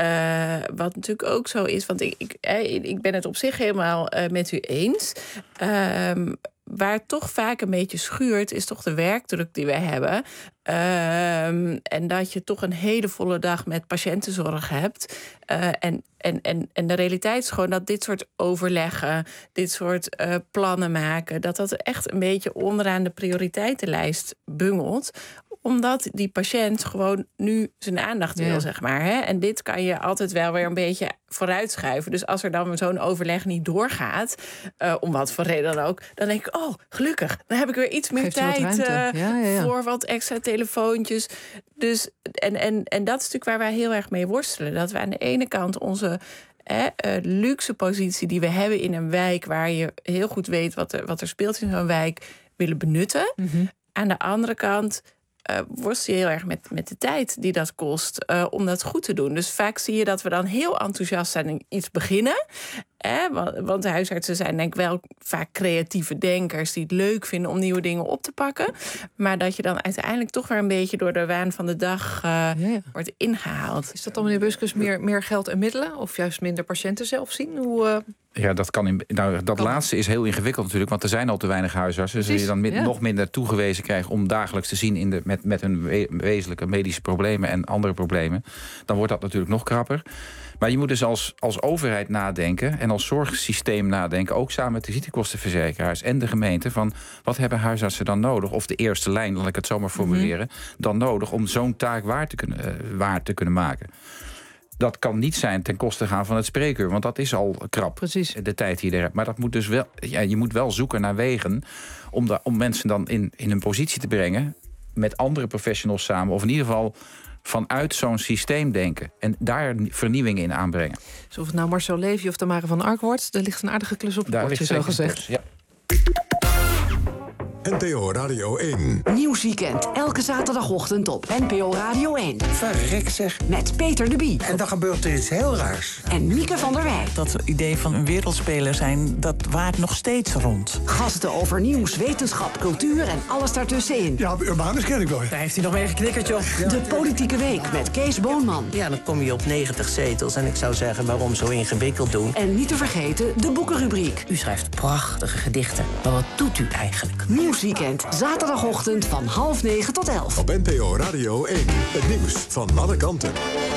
Speaker 7: Wat natuurlijk ook zo is, want ik ben het op zich helemaal met u eens. Waar het toch vaak een beetje schuurt, is toch de werkdruk die wij hebben. En dat je toch een hele volle dag met patiëntenzorg hebt. En de realiteit is gewoon dat dit soort overleggen, dit soort plannen maken, dat echt een beetje onderaan de prioriteitenlijst bungelt. Omdat die patiënt gewoon nu zijn aandacht wil, zeg maar. Hè? En dit kan je altijd wel weer een beetje vooruitschuiven. Dus als er dan zo'n overleg niet doorgaat, om wat voor reden dan ook, dan denk ik, oh, gelukkig, dan heb ik weer iets meer tijd voor wat extra telefoontjes. Dus, en dat is natuurlijk waar wij heel erg mee worstelen. Dat we aan de ene kant onze luxe positie die we hebben in een wijk, waar je heel goed weet wat er speelt in zo'n wijk, willen benutten. Mm-hmm. Aan de andere kant worstel je heel erg met de tijd die dat kost om dat goed te doen. Dus vaak zie je dat we dan heel enthousiast zijn in iets beginnen. Want de huisartsen zijn denk ik wel vaak creatieve denkers die het leuk vinden om nieuwe dingen op te pakken. Maar dat je dan uiteindelijk toch weer een beetje door de waan van de dag wordt ingehaald.
Speaker 4: Is dat dan, meneer Buskus, meer geld en middelen? Of juist minder patiënten zelf zien?
Speaker 2: Ja, dat kan. Dat laatste is heel ingewikkeld natuurlijk, want er zijn al te weinig huisartsen. Dus je dan nog minder toegewezen krijgt om dagelijks te zien met hun wezenlijke medische problemen en andere problemen. Dan wordt dat natuurlijk nog krapper. Maar je moet dus als overheid nadenken en als zorgsysteem nadenken, ook samen met de ziektekostenverzekeraars en de gemeente, van wat hebben huisartsen dan nodig? Of de eerste lijn, laat ik het zo maar formuleren, dan nodig om zo'n taak waar te kunnen maken. Dat kan niet zijn ten koste gaan van het spreekuur, want dat is al krap.
Speaker 4: Precies.
Speaker 2: De tijd die je er hebt. Maar dat moet dus wel, je moet wel zoeken naar wegen om mensen dan in een positie te brengen met andere professionals samen, of in ieder geval vanuit zo'n systeem denken en daar vernieuwingen in aanbrengen.
Speaker 4: Dus of het nou Marcel Levy of Tamara van Ark wordt, er ligt een aardige klus op het bordje, zo gezegd.
Speaker 2: Ja.
Speaker 3: NPO Radio 1.
Speaker 12: Nieuwsweekend, elke zaterdagochtend op NPO Radio 1.
Speaker 10: Verrek zeg.
Speaker 12: Met Peter de Bie.
Speaker 10: En dan gebeurt er iets heel raars.
Speaker 12: En Mieke van der Wij.
Speaker 11: Dat idee van een wereldspeler zijn, dat waart nog steeds rond.
Speaker 12: Gasten over nieuws, wetenschap, cultuur en alles daartussenin.
Speaker 10: Ja, Urbanus ken ik wel.
Speaker 12: Daar heeft hij nog mee geknikkerd, joh. De Politieke Week met Kees Boonman.
Speaker 13: Ja, dan kom je op 90 zetels. En ik zou zeggen, waarom zo ingewikkeld doen?
Speaker 12: En niet te vergeten de boekenrubriek.
Speaker 13: U schrijft prachtige gedichten. Maar wat doet u eigenlijk?
Speaker 12: Nieuwsweekend, zaterdagochtend van 8:30 tot 11.
Speaker 3: Op NPO Radio 1. Het nieuws van alle kanten.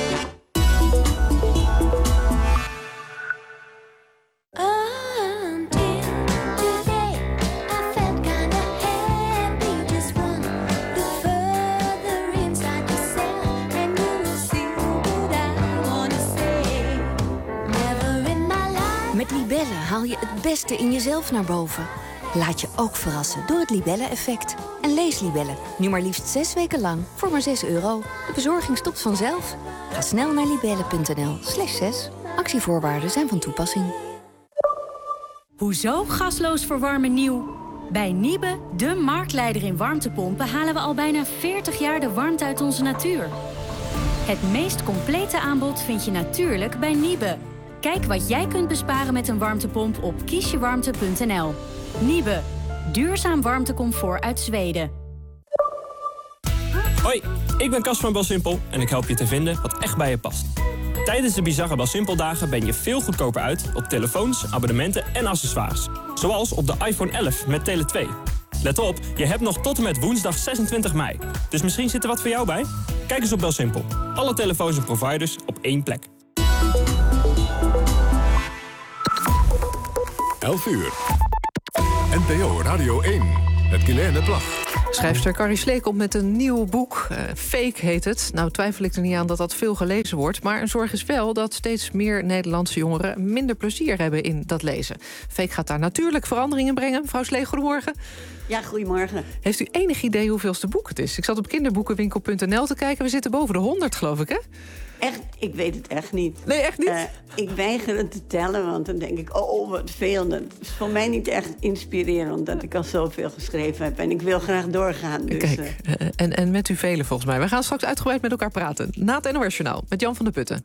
Speaker 22: Met Libelle haal je het beste in jezelf naar boven. Laat je ook verrassen door het Libelle-effect. En lees Libelle, nu maar liefst 6 weken lang voor maar €6. De bezorging stopt vanzelf. Ga snel naar libelle.nl/6. Actievoorwaarden zijn van toepassing.
Speaker 23: Hoezo gasloos verwarmen nieuw? Bij Niebe, de marktleider in warmtepompen, halen we al bijna 40 jaar de warmte uit onze natuur. Het meest complete aanbod vind je natuurlijk bij Niebe. Kijk wat jij kunt besparen met een warmtepomp op kiesjewarmte.nl. Niebe, duurzaam warmtecomfort uit Zweden.
Speaker 24: Hoi, ik ben Cas van BelSimpel en ik help je te vinden wat echt bij je past. Tijdens de bizarre BelSimpel-dagen ben je veel goedkoper uit op telefoons, abonnementen en accessoires. Zoals op de iPhone 11 met Tele2. Let op, je hebt nog tot en met woensdag 26 mei. Dus misschien zit er wat voor jou bij? Kijk eens op BelSimpel. Alle telefoons en providers op één plek.
Speaker 3: 11 uur. NPO Radio 1. Met Guilaine Plag.
Speaker 4: Schrijfster Carrie Slee komt met een nieuw boek. Fake heet het. Nou twijfel ik er niet aan dat dat veel gelezen wordt. Maar een zorg is wel dat steeds meer Nederlandse jongeren minder plezier hebben in dat lezen. Fake gaat daar natuurlijk veranderingen brengen. Mevrouw Slee, goedemorgen.
Speaker 26: Ja, goedemorgen.
Speaker 4: Heeft u enig idee hoeveelste boek het is? Ik zat op kinderboekenwinkel.nl te kijken. We zitten boven de 100, geloof ik, hè?
Speaker 26: Echt, ik weet het echt niet.
Speaker 4: Nee, echt niet?
Speaker 26: Ik weiger het te tellen, want dan denk ik, oh, wat veel. Dat is voor mij niet echt inspirerend, omdat ik al zoveel geschreven heb. En ik wil graag doorgaan. Dus,
Speaker 4: kijk, en met u velen volgens mij. We gaan straks uitgebreid met elkaar praten. Na het NOS Journaal met Jan van der Putten.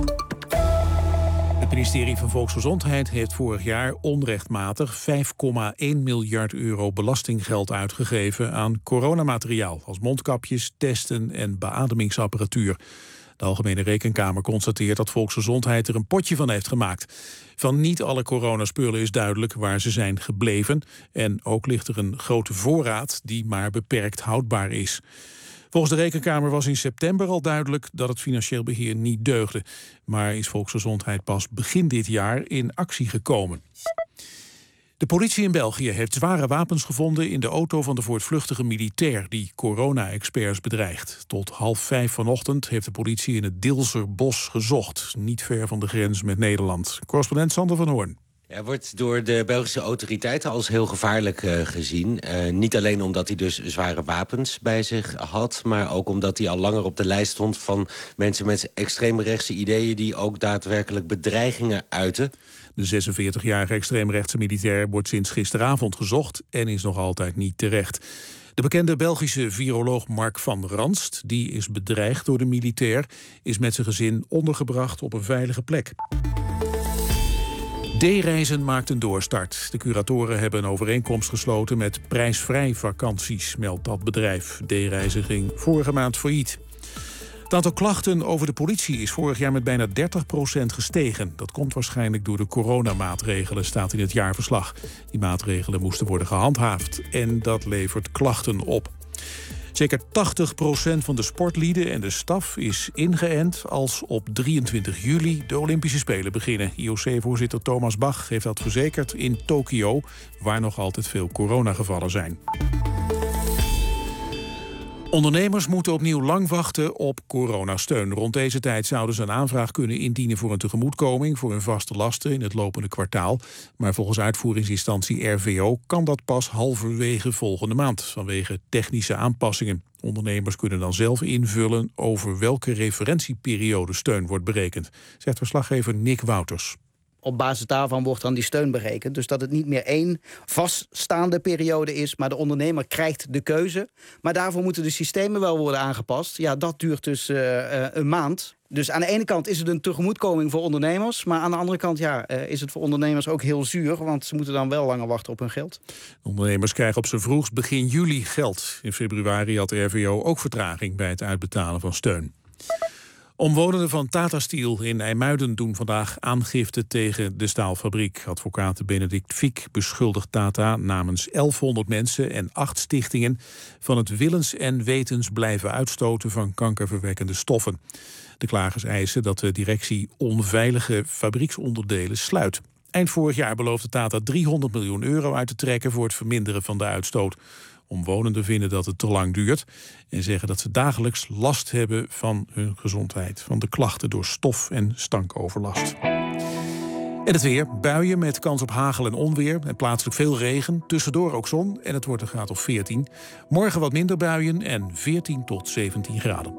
Speaker 5: Het ministerie van Volksgezondheid heeft vorig jaar onrechtmatig €5,1 miljard belastinggeld uitgegeven aan coronamateriaal, als mondkapjes, testen en beademingsapparatuur. De Algemene Rekenkamer constateert dat Volksgezondheid er een potje van heeft gemaakt. Van niet alle coronaspullen is duidelijk waar ze zijn gebleven. En ook ligt er een grote voorraad die maar beperkt houdbaar is. Volgens de Rekenkamer was in september al duidelijk dat het financieel beheer niet deugde. Maar is Volksgezondheid pas begin dit jaar in actie gekomen. De politie in België heeft zware wapens gevonden in de auto van de voortvluchtige militair die corona-experts bedreigt. Tot 4:30 vanochtend heeft de politie in het Dilserbos gezocht, niet ver van de grens met Nederland. Correspondent Sander van Hoorn.
Speaker 27: Hij wordt door de Belgische autoriteiten als heel gevaarlijk gezien. Niet alleen omdat hij dus zware wapens bij zich had, maar ook omdat hij al langer op de lijst stond van mensen met extreemrechtse ideeën die ook daadwerkelijk bedreigingen uiten.
Speaker 5: De 46-jarige extreemrechtse militair wordt sinds gisteravond gezocht en is nog altijd niet terecht. De bekende Belgische viroloog Mark van Ranst, die is bedreigd door de militair, is met zijn gezin ondergebracht op een veilige plek. D-reizen maakt een doorstart. De curatoren hebben een overeenkomst gesloten met prijsvrij vakanties, meldt dat bedrijf. D-reizen ging vorige maand failliet. Het aantal klachten over de politie is vorig jaar met bijna 30% gestegen. Dat komt waarschijnlijk door de coronamaatregelen, staat in het jaarverslag. Die maatregelen moesten worden gehandhaafd en dat levert klachten op. Zeker 80% van de sportlieden en de staf is ingeënt als op 23 juli de Olympische Spelen beginnen. IOC-voorzitter Thomas Bach heeft dat verzekerd in Tokio, waar nog altijd veel coronagevallen zijn. Ondernemers moeten opnieuw lang wachten op coronasteun. Rond deze tijd zouden ze een aanvraag kunnen indienen voor een tegemoetkoming voor hun vaste lasten in het lopende kwartaal. Maar volgens uitvoeringsinstantie RVO kan dat pas halverwege volgende maand, vanwege technische aanpassingen. Ondernemers kunnen dan zelf invullen over welke referentieperiode steun wordt berekend, zegt verslaggever Nick Wouters.
Speaker 9: op basis daarvan wordt dan die steun berekend. Dus dat het niet meer 1 vaststaande periode is, maar de ondernemer krijgt de keuze. Maar daarvoor moeten de systemen wel worden aangepast. Ja, dat duurt dus een maand. Dus aan de ene kant is het een tegemoetkoming voor ondernemers, maar aan de andere kant is het voor ondernemers ook heel zuur, want ze moeten dan wel langer wachten op hun geld.
Speaker 5: De ondernemers krijgen op z'n vroegst begin juli geld. In februari had de RVO ook vertraging bij het uitbetalen van steun. Omwonenden van Tata Steel in IJmuiden doen vandaag aangifte tegen de staalfabriek. Advocaat Benedict Fiek beschuldigt Tata namens 1100 mensen en 8 stichtingen van het willens en wetens blijven uitstoten van kankerverwekkende stoffen. De klagers eisen dat de directie onveilige fabrieksonderdelen sluit. Eind vorig jaar beloofde Tata 300 miljoen euro uit te trekken voor het verminderen van de uitstoot. Omwonenden vinden dat het te lang duurt en zeggen dat ze dagelijks last hebben van hun gezondheid, van de klachten door stof- en stankoverlast. En het weer, buien met kans op hagel en onweer en plaatselijk veel regen, tussendoor ook zon en het wordt een graad of 14. Morgen wat minder buien en 14 tot 17 graden.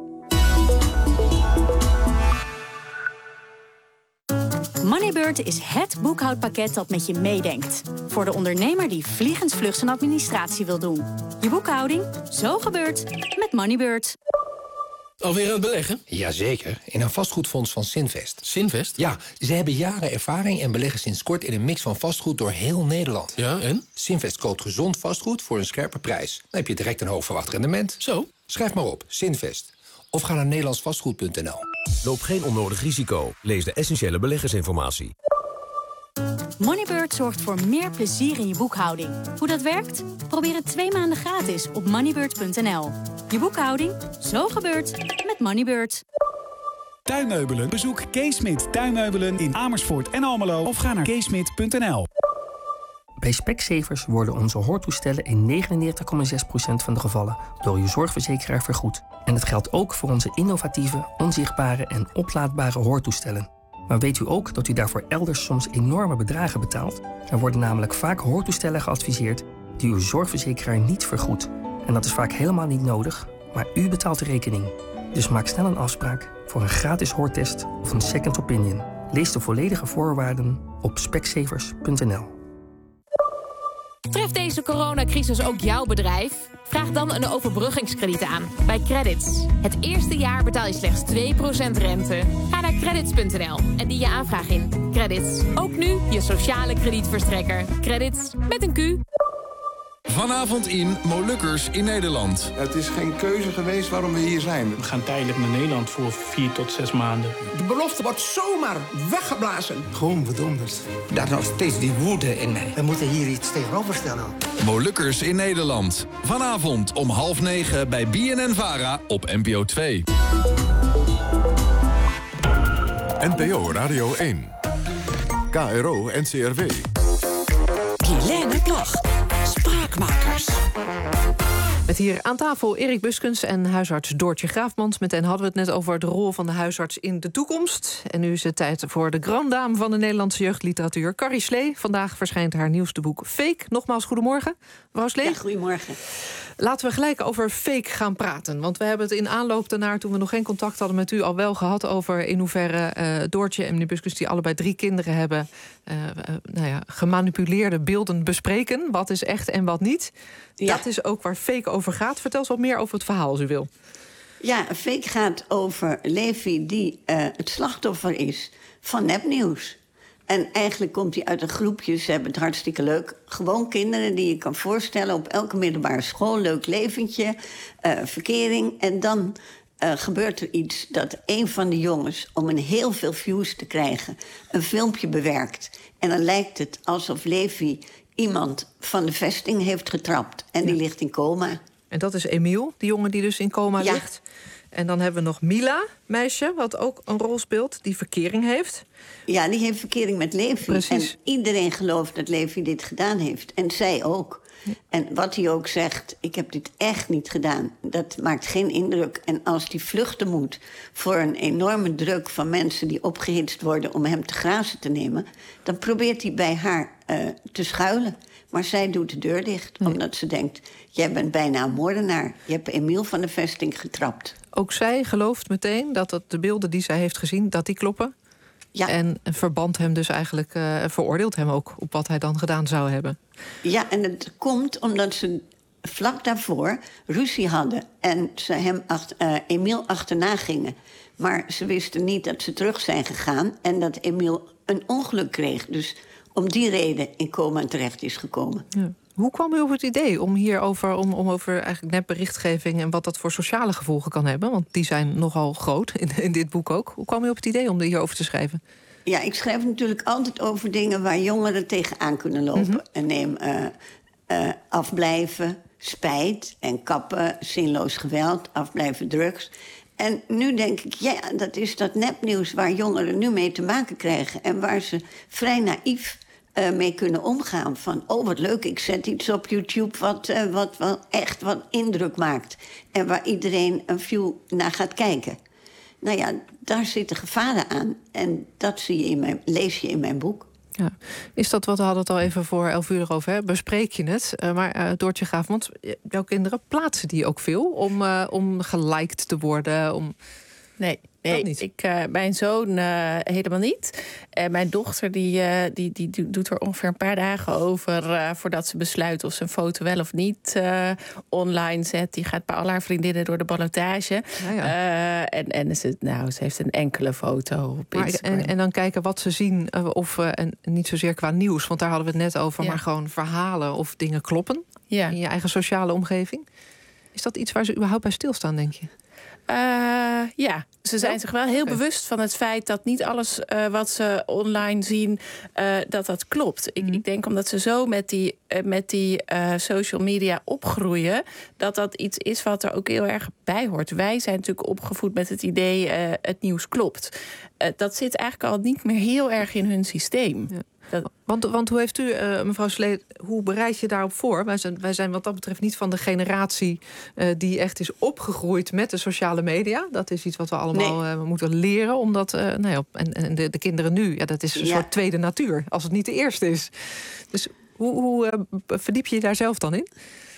Speaker 23: Moneybird is het boekhoudpakket dat met je meedenkt. Voor de ondernemer die vliegensvlug zijn administratie wil doen. Je boekhouding, zo gebeurt met Moneybird.
Speaker 14: Alweer aan het beleggen? Jazeker, in een vastgoedfonds van Sinvest. Sinvest? Ja, ze hebben jaren ervaring en beleggen sinds kort in een mix van vastgoed door heel Nederland. Ja, en? Sinvest koopt gezond vastgoed voor een scherpe prijs. Dan heb je direct een hoog verwacht rendement. Zo? Schrijf maar op, Sinvest. Of ga naar nederlandsvastgoed.nl.
Speaker 15: Loop geen onnodig risico. Lees de essentiële beleggersinformatie.
Speaker 23: Moneybird zorgt voor meer plezier in je boekhouding. Hoe dat werkt? Probeer het 2 maanden gratis op moneybird.nl. Je boekhouding, zo gebeurt met Moneybird.
Speaker 16: Tuinmeubelen? Bezoek Kees Smit Tuinmeubelen in Amersfoort en Almelo of ga naar keesmit.nl.
Speaker 18: Bij Specsavers worden onze hoortoestellen in 99,6% van de gevallen door uw zorgverzekeraar vergoed. En dat geldt ook voor onze innovatieve, onzichtbare en oplaadbare hoortoestellen. Maar weet u ook dat u daarvoor elders soms enorme bedragen betaalt? Er worden namelijk vaak hoortoestellen geadviseerd die uw zorgverzekeraar niet vergoedt. En dat is vaak helemaal niet nodig, maar u betaalt de rekening. Dus maak snel een afspraak voor een gratis hoortest of een second opinion. Lees de volledige voorwaarden op specsavers.nl.
Speaker 19: Treft deze coronacrisis ook jouw bedrijf? Vraag dan een overbruggingskrediet aan bij Credits. Het eerste jaar betaal je slechts 2% rente. Ga naar credits.nl en die je aanvraag in. Credits, ook nu je sociale kredietverstrekker. Credits met een Q.
Speaker 25: Vanavond in Molukkers in Nederland.
Speaker 10: Het is geen keuze geweest waarom we hier zijn.
Speaker 28: We gaan tijdelijk naar Nederland voor 4 tot 6 maanden.
Speaker 29: De belofte wordt zomaar weggeblazen.
Speaker 10: Gewoon bedonderd.
Speaker 29: Daar is nog steeds die woede in mij.
Speaker 10: We moeten hier iets tegenover stellen.
Speaker 25: Molukkers in Nederland. Vanavond om 20:30 bij BNN-VARA op NPO 2.
Speaker 3: NPO Radio 1. KRO NCRW.
Speaker 12: Guilaine Plag. Spraakmakers.
Speaker 4: Met hier aan tafel Erik Buskens en huisarts Doortje Graafmans. Met hen hadden we het net over de rol van de huisarts in de toekomst. En nu is het tijd voor de grande dame van de Nederlandse jeugdliteratuur, Carrie Slee. Vandaag verschijnt haar nieuwste boek Fake. Nogmaals, goedemorgen, mevrouw Slee.
Speaker 26: Ja, goedemorgen.
Speaker 4: Laten we gelijk over Fake gaan praten. Want we hebben het in aanloop daarnaar, toen we nog geen contact hadden met u, al wel gehad over in hoeverre Doortje en meneer Buskens, die allebei 3 kinderen hebben, gemanipuleerde beelden bespreken. Wat is echt en wat niet. Ja. Dat is ook waar Fake over gaat. Vertel eens wat meer over het verhaal, als u wil.
Speaker 26: Ja, Fake gaat over Levi die het slachtoffer is van nepnieuws. En eigenlijk komt hij uit een groepje, ze hebben het hartstikke leuk. Gewoon kinderen die je kan voorstellen op elke middelbare school. Leuk leventje, verkering. En dan gebeurt er iets dat een van de jongens, om een heel veel views te krijgen, een filmpje bewerkt. En dan lijkt het alsof Levi iemand van de vesting heeft getrapt. En die ligt in coma.
Speaker 4: En dat is Emiel, die jongen die dus in coma ligt. En dan hebben we nog Mila, meisje, wat ook een rol speelt, die verkering heeft.
Speaker 26: Ja, die heeft verkering met Levi. Precies. En iedereen gelooft dat Levi dit gedaan heeft. En zij ook. Ja. En wat hij ook zegt, ik heb dit echt niet gedaan. Dat maakt geen indruk. En als hij vluchten moet voor een enorme druk van mensen die opgehitst worden om hem te grazen te nemen, dan probeert hij bij haar te schuilen. Maar zij doet de deur dicht, omdat ze denkt, jij bent bijna een moordenaar. Je hebt Emiel van de vesting getrapt.
Speaker 4: Ook zij gelooft meteen dat de beelden die zij heeft gezien, dat die kloppen?
Speaker 26: Ja.
Speaker 4: En verband hem dus eigenlijk, veroordeelt hem ook op wat hij dan gedaan zou hebben.
Speaker 26: Ja, en het komt omdat ze vlak daarvoor ruzie hadden. En ze hem Emiel achterna gingen. Maar ze wisten niet dat ze terug zijn gegaan. En dat Emiel een ongeluk kreeg. Dus om die reden in coma terecht is gekomen.
Speaker 4: Ja. Hoe kwam u op het idee om hierover, om over eigenlijk nepberichtgeving en wat dat voor sociale gevolgen kan hebben? Want die zijn nogal groot in dit boek ook. Hoe kwam u op het idee om hierover te schrijven?
Speaker 26: Ja, ik schrijf natuurlijk altijd over dingen waar jongeren tegenaan kunnen lopen. En neem afblijven, spijt en kappen, zinloos geweld, afblijven drugs. En nu denk ik, ja, dat is dat nepnieuws waar jongeren nu mee te maken krijgen. En waar ze vrij naïef mee kunnen omgaan. Van, oh, wat leuk, ik zet iets op YouTube wat indruk maakt. En waar iedereen een view naar gaat kijken. Nou ja, daar zitten gevaren aan. En dat lees je in mijn boek.
Speaker 4: Ja. Is dat wat we hadden het al even voor 11 uur erover, hè? Bespreek je het? Maar Doortje Graafmans, jouw kinderen plaatsen die ook veel om geliked te worden?
Speaker 1: Nee, mijn zoon helemaal niet. En mijn dochter die doet er ongeveer een paar dagen over voordat ze besluit of ze een foto wel of niet online zet. Die gaat bij al haar vriendinnen door de ballotage. En ze heeft een enkele foto op Instagram.
Speaker 4: En dan kijken wat ze zien, en niet zozeer qua nieuws, want daar hadden we het net over, maar gewoon verhalen of dingen kloppen in je eigen sociale omgeving. Is dat iets waar ze überhaupt bij stilstaan, denk je?
Speaker 1: Ja, ze zijn zich wel heel bewust van het feit dat niet alles wat ze online zien, dat klopt. Ik denk omdat ze zo met die social media opgroeien, dat iets is wat er ook heel erg bij hoort. Wij zijn natuurlijk opgevoed met het idee, het nieuws klopt. Dat zit eigenlijk al niet meer heel erg in hun systeem. Ja.
Speaker 4: Want hoe heeft u, mevrouw Slee, hoe bereid je daarop voor? Wij zijn wat dat betreft niet van de generatie die echt is opgegroeid met de sociale media. Dat is iets wat we allemaal moeten leren. Omdat en de kinderen nu, dat is een soort tweede natuur. Als het niet de eerste is. Dus hoe verdiep je je daar zelf dan in?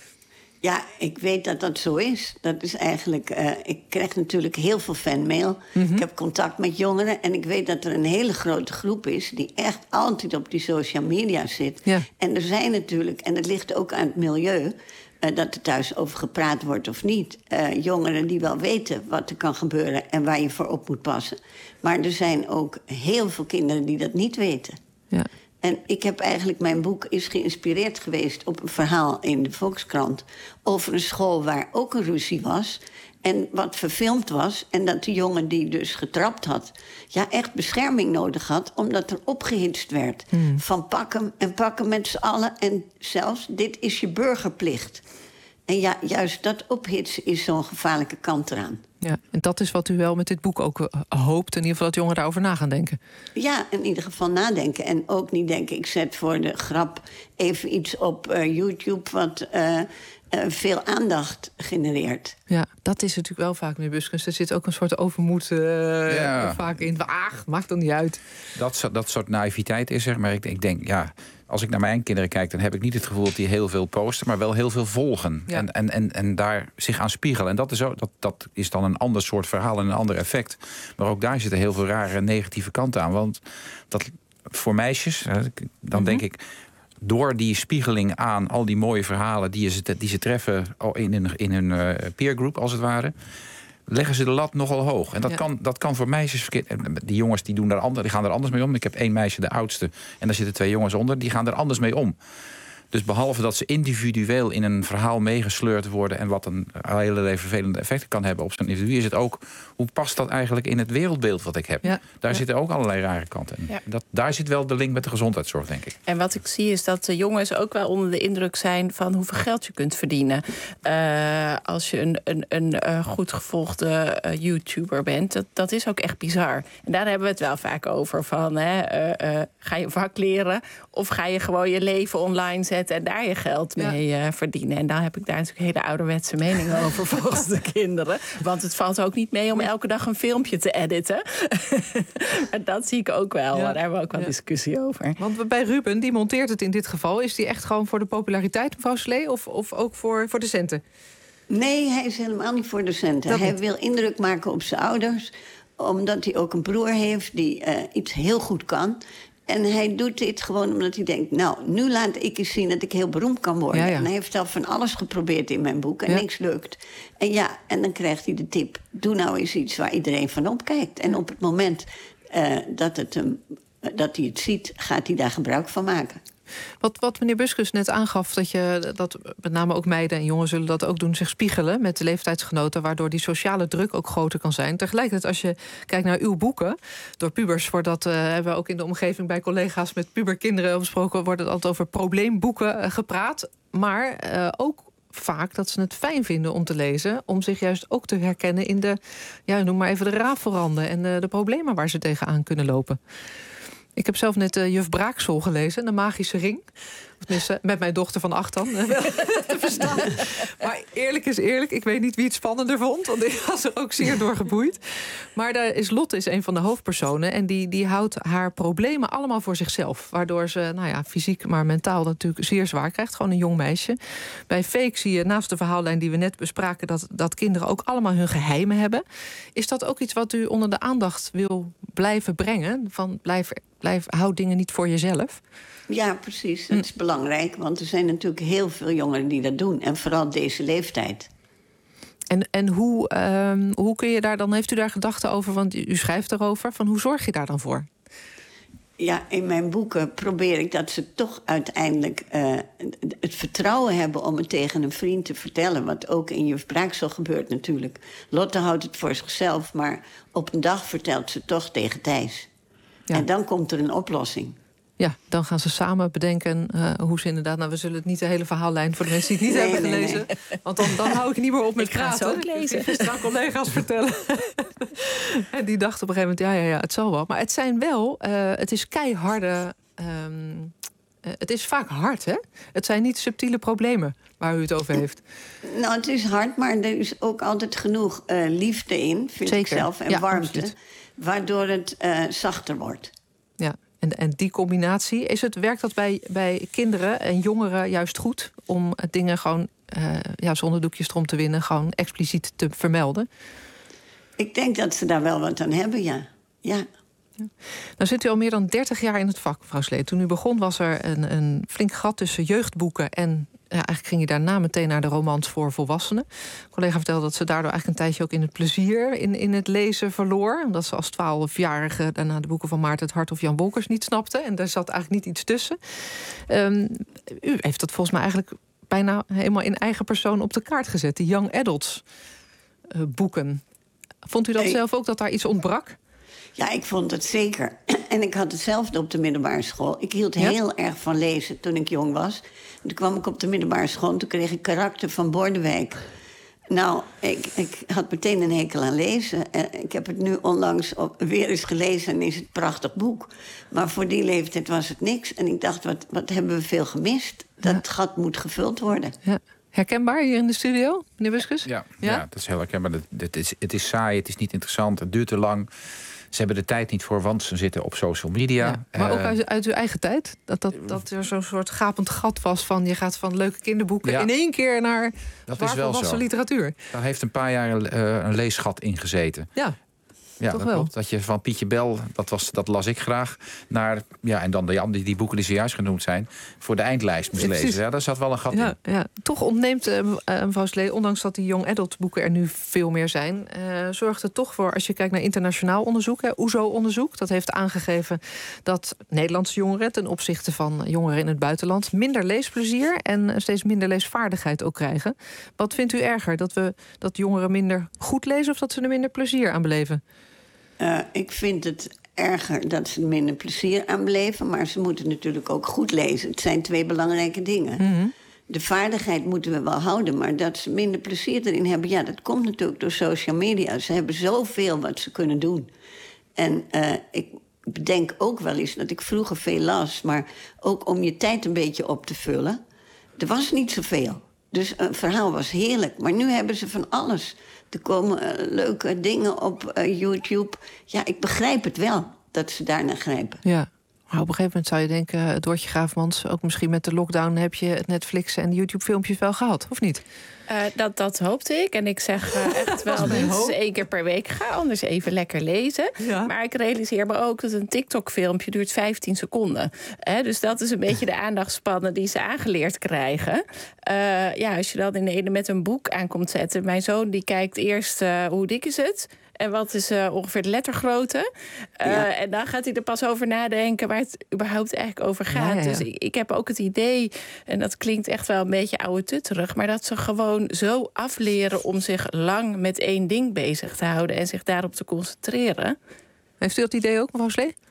Speaker 26: Ja, ik weet dat dat zo is. Dat is eigenlijk, ik krijg natuurlijk heel veel fanmail. Ik heb contact met jongeren. En ik weet dat er een hele grote groep is die echt altijd op die social media zit. Ja. En er zijn natuurlijk, en het ligt ook aan het milieu, dat er thuis over gepraat wordt of niet. Jongeren die wel weten wat er kan gebeuren en waar je voor op moet passen. Maar er zijn ook heel veel kinderen die dat niet weten. Ja. En ik heb eigenlijk, mijn boek is geïnspireerd geweest op een verhaal in de Volkskrant over een school waar ook een ruzie was en wat verfilmd was. En dat de jongen die dus getrapt had, echt bescherming nodig had, omdat er opgehitst werd. Van pak hem met z'n allen en zelfs, dit is je burgerplicht. En ja, juist dat ophitsen is zo'n gevaarlijke kant eraan.
Speaker 4: Ja, en dat is wat u wel met dit boek ook hoopt, in ieder geval dat jongeren daarover na gaan denken.
Speaker 26: Ja, in ieder geval nadenken. En ook niet denken, ik zet voor de grap even iets op YouTube wat veel aandacht genereert. Ja, dat is natuurlijk wel vaak meer buskunst. Er zit ook een soort overmoed vaak in. Maakt dan niet uit.
Speaker 2: Dat soort naïviteit is er, maar ik denk, als ik naar mijn kinderen kijk, dan heb ik niet het gevoel dat die heel veel posten, maar wel heel veel volgen. Ja. En daar zich aan spiegelen. En dat is dan een ander soort verhaal en een ander effect. Maar ook daar zitten heel veel rare negatieve kanten aan. Want dat voor meisjes, dan denk ik, door die spiegeling aan al die mooie verhalen die ze treffen in hun peergroep, als het ware, leggen ze de lat nogal hoog. En dat kan voor meisjes verkeerd. Die jongens die gaan er anders mee om. Ik heb 1 meisje, de oudste, en daar zitten 2 jongens onder. Die gaan er anders mee om. Dus behalve dat ze individueel in een verhaal meegesleurd worden en wat een hele vervelende effecten kan hebben op zo'n individu, is het ook, hoe past dat eigenlijk in het wereldbeeld wat ik heb? Ja. Daar zitten ook allerlei rare kanten in. Ja. Daar zit wel de link met de gezondheidszorg, denk ik.
Speaker 1: En wat ik zie is dat de jongens ook wel onder de indruk zijn van hoeveel geld je kunt verdienen. Als je een goed gevolgde YouTuber bent. Dat is ook echt bizar. En daar hebben we het wel vaak over. Van, ga je vak leren of ga je gewoon je leven online zetten en daar je geld mee verdienen. En dan heb ik daar natuurlijk hele ouderwetse meningen over volgens de kinderen. Want het valt ook niet mee om elke dag een filmpje te editen. En dat zie ik ook wel. Daar hebben we ook wel discussie over.
Speaker 4: Want bij Ruben, die monteert het in dit geval. Is die echt gewoon voor de populariteit, mevrouw Slee? Of ook voor de centen?
Speaker 26: Nee, hij is helemaal niet voor de centen. Hij wil indruk maken op zijn ouders. omdat hij ook een broer heeft die iets heel goed kan. En hij doet dit gewoon omdat hij denkt... nou, nu laat ik eens zien dat ik heel beroemd kan worden. En hij heeft zelf van alles geprobeerd in mijn boek en niks lukt. En dan krijgt hij de tip... doe nou eens iets waar iedereen van opkijkt. En op het moment dat hij het ziet, gaat hij daar gebruik van maken.
Speaker 4: Wat meneer Buskus net aangaf, dat met name ook meiden en jongens zullen dat ook doen, zich spiegelen met de leeftijdsgenoten, waardoor die sociale druk ook groter kan zijn. Tegelijkertijd, als je kijkt naar uw boeken, door pubers wordt dat, hebben we ook in de omgeving bij collega's met puberkinderen besproken, wordt het altijd over probleemboeken gepraat. Maar ook vaak dat ze het fijn vinden om te lezen, om zich juist ook te herkennen in de, noem maar even de rafelranden en de problemen waar ze tegenaan kunnen lopen. Ik heb zelf net Juf Braaksel gelezen, De Magische Ring. Met mijn dochter van 8 dan. Te verstaan. Maar eerlijk is eerlijk, ik weet niet wie het spannender vond, want ik was er ook zeer door geboeid. Maar daar is Lotte een van de hoofdpersonen en die houdt haar problemen allemaal voor zichzelf. Waardoor ze, fysiek, maar mentaal natuurlijk zeer zwaar krijgt. Gewoon een jong meisje. Bij Fake zie je naast de verhaallijn die we net bespraken dat kinderen ook allemaal hun geheimen hebben. Is dat ook iets wat u onder de aandacht wil blijven brengen? Van hou dingen niet voor jezelf?
Speaker 26: Ja, precies. Dat is belangrijk, want er zijn natuurlijk heel veel jongeren die dat doen. En vooral deze leeftijd.
Speaker 4: En hoe kun je daar dan, heeft u daar gedachten over? Want u schrijft erover. Van hoe zorg je daar dan voor?
Speaker 26: Ja, in mijn boeken probeer ik dat ze toch uiteindelijk het vertrouwen hebben om het tegen een vriend te vertellen. Wat ook in Juf Braaksel gebeurt natuurlijk. Lotte houdt het voor zichzelf, maar op een dag vertelt ze toch tegen Thijs. Ja. En dan komt er een oplossing.
Speaker 4: Ja, dan gaan ze samen bedenken hoe ze inderdaad... Nou, we zullen het niet de hele verhaallijn voor de mensen die het niet hebben gelezen. Nee. Want dan hou ik niet meer op met praten.
Speaker 1: Ik ga het ook lezen.
Speaker 4: Ik ga collega's vertellen. En die dachten op een gegeven moment, ja, het zal wel. Maar het zijn wel, het is keiharde... het is vaak hard, hè? Het zijn niet subtiele problemen waar u het over heeft.
Speaker 26: Nou, het is hard, maar er is ook altijd genoeg liefde in, vind ik zelf, en warmte. Absoluut. Waardoor het zachter wordt.
Speaker 4: Ja. En die combinatie, werkt dat bij kinderen en jongeren juist goed om dingen gewoon zonder doekjes erom te winnen, gewoon expliciet te vermelden?
Speaker 26: Ik denk dat ze daar wel wat aan hebben, ja.
Speaker 4: Nou zit u al meer dan 30 jaar in het vak, mevrouw Slee. Toen u begon was er een flink gat tussen jeugdboeken en... eigenlijk ging je daarna meteen naar de romans voor volwassenen. Een collega vertelde dat ze daardoor eigenlijk een tijdje ook in het plezier in het lezen verloor. Omdat ze als 12-jarige daarna de boeken van Maarten het Hart of Jan Wolkers niet snapte. En daar zat eigenlijk niet iets tussen. U heeft dat volgens mij eigenlijk bijna helemaal in eigen persoon op de kaart gezet. Die young adults boeken. Vond u dat zelf ook, dat daar iets ontbrak?
Speaker 26: Ja, ik vond het zeker. En ik had hetzelfde op de middelbare school. Ik hield heel erg van lezen toen ik jong was. En toen kwam ik op de middelbare school en toen kreeg ik Karakter van Bordewijk. Nou, ik had meteen een hekel aan lezen. Ik heb het nu onlangs weer eens gelezen en is het een prachtig boek. Maar voor die leeftijd was het niks. En ik dacht, wat hebben we veel gemist? Dat gat moet gevuld worden.
Speaker 4: Ja. Herkenbaar hier in de studio, meneer Buskus?
Speaker 2: Ja, dat is heel herkenbaar. Het is saai, het is niet interessant, het duurt te lang. Ze hebben de tijd niet voor, want ze zitten op social media.
Speaker 4: Ja, maar ook uit uw eigen tijd? Dat er zo'n soort gapend gat was van... je gaat van leuke kinderboeken in één keer naar zwaarvolwassen literatuur.
Speaker 2: Daar heeft een paar jaar een leesgat in gezeten. Ja,
Speaker 4: toch
Speaker 2: dat
Speaker 4: wel.
Speaker 2: klopt. Dat je van Pietje Bel, dat las ik graag, naar en dan die boeken die zojuist genoemd zijn, voor de eindlijst moest lezen. Ja, daar zat wel een gat in.
Speaker 4: Ja. Toch ontneemt mevrouw Slee, ondanks dat die young adult boeken er nu veel meer zijn, zorgt het toch voor, als je kijkt naar internationaal onderzoek, OESO-onderzoek, dat heeft aangegeven dat Nederlandse jongeren ten opzichte van jongeren in het buitenland minder leesplezier en steeds minder leesvaardigheid ook krijgen. Wat vindt u erger? Dat jongeren minder goed lezen of dat ze er minder plezier aan beleven?
Speaker 26: Ik vind het erger dat ze minder plezier aan beleven, maar ze moeten natuurlijk ook goed lezen. Het zijn 2 belangrijke dingen. Mm-hmm. De vaardigheid moeten we wel houden, maar dat ze minder plezier erin hebben, dat komt natuurlijk door social media. Ze hebben zoveel wat ze kunnen doen. En ik bedenk ook wel eens dat ik vroeger veel las, maar ook om je tijd een beetje op te vullen. Er was niet zoveel. Dus een verhaal was heerlijk. Maar nu hebben ze van alles. Er komen leuke dingen op YouTube. Ja, ik begrijp het wel dat ze daarnaar grijpen.
Speaker 4: Ja. Maar op een gegeven moment zou je denken, Doortje Graafmans, ook misschien met de lockdown heb je het Netflix en de YouTube-filmpjes wel gehad, of niet?
Speaker 1: Dat hoopte ik. En ik zeg echt wel minstens 1 keer per week. Ga anders even lekker lezen. Ja. Maar ik realiseer me ook dat een TikTok-filmpje duurt 15 seconden. Dus dat is een beetje de aandachtspannen die ze aangeleerd krijgen. Als je dan in de ene met een boek aan komt zetten. Mijn zoon die kijkt eerst hoe dik is het? En wat is ongeveer de lettergrootte? En dan gaat hij er pas over nadenken waar het überhaupt eigenlijk over gaat. Ja. Dus ik heb ook het idee, en dat klinkt echt wel een beetje oude-tutterig, maar dat ze gewoon zo afleren om zich lang met 1 ding bezig te houden en zich daarop te concentreren.
Speaker 4: Heeft u dat idee ook, mevrouw Slee?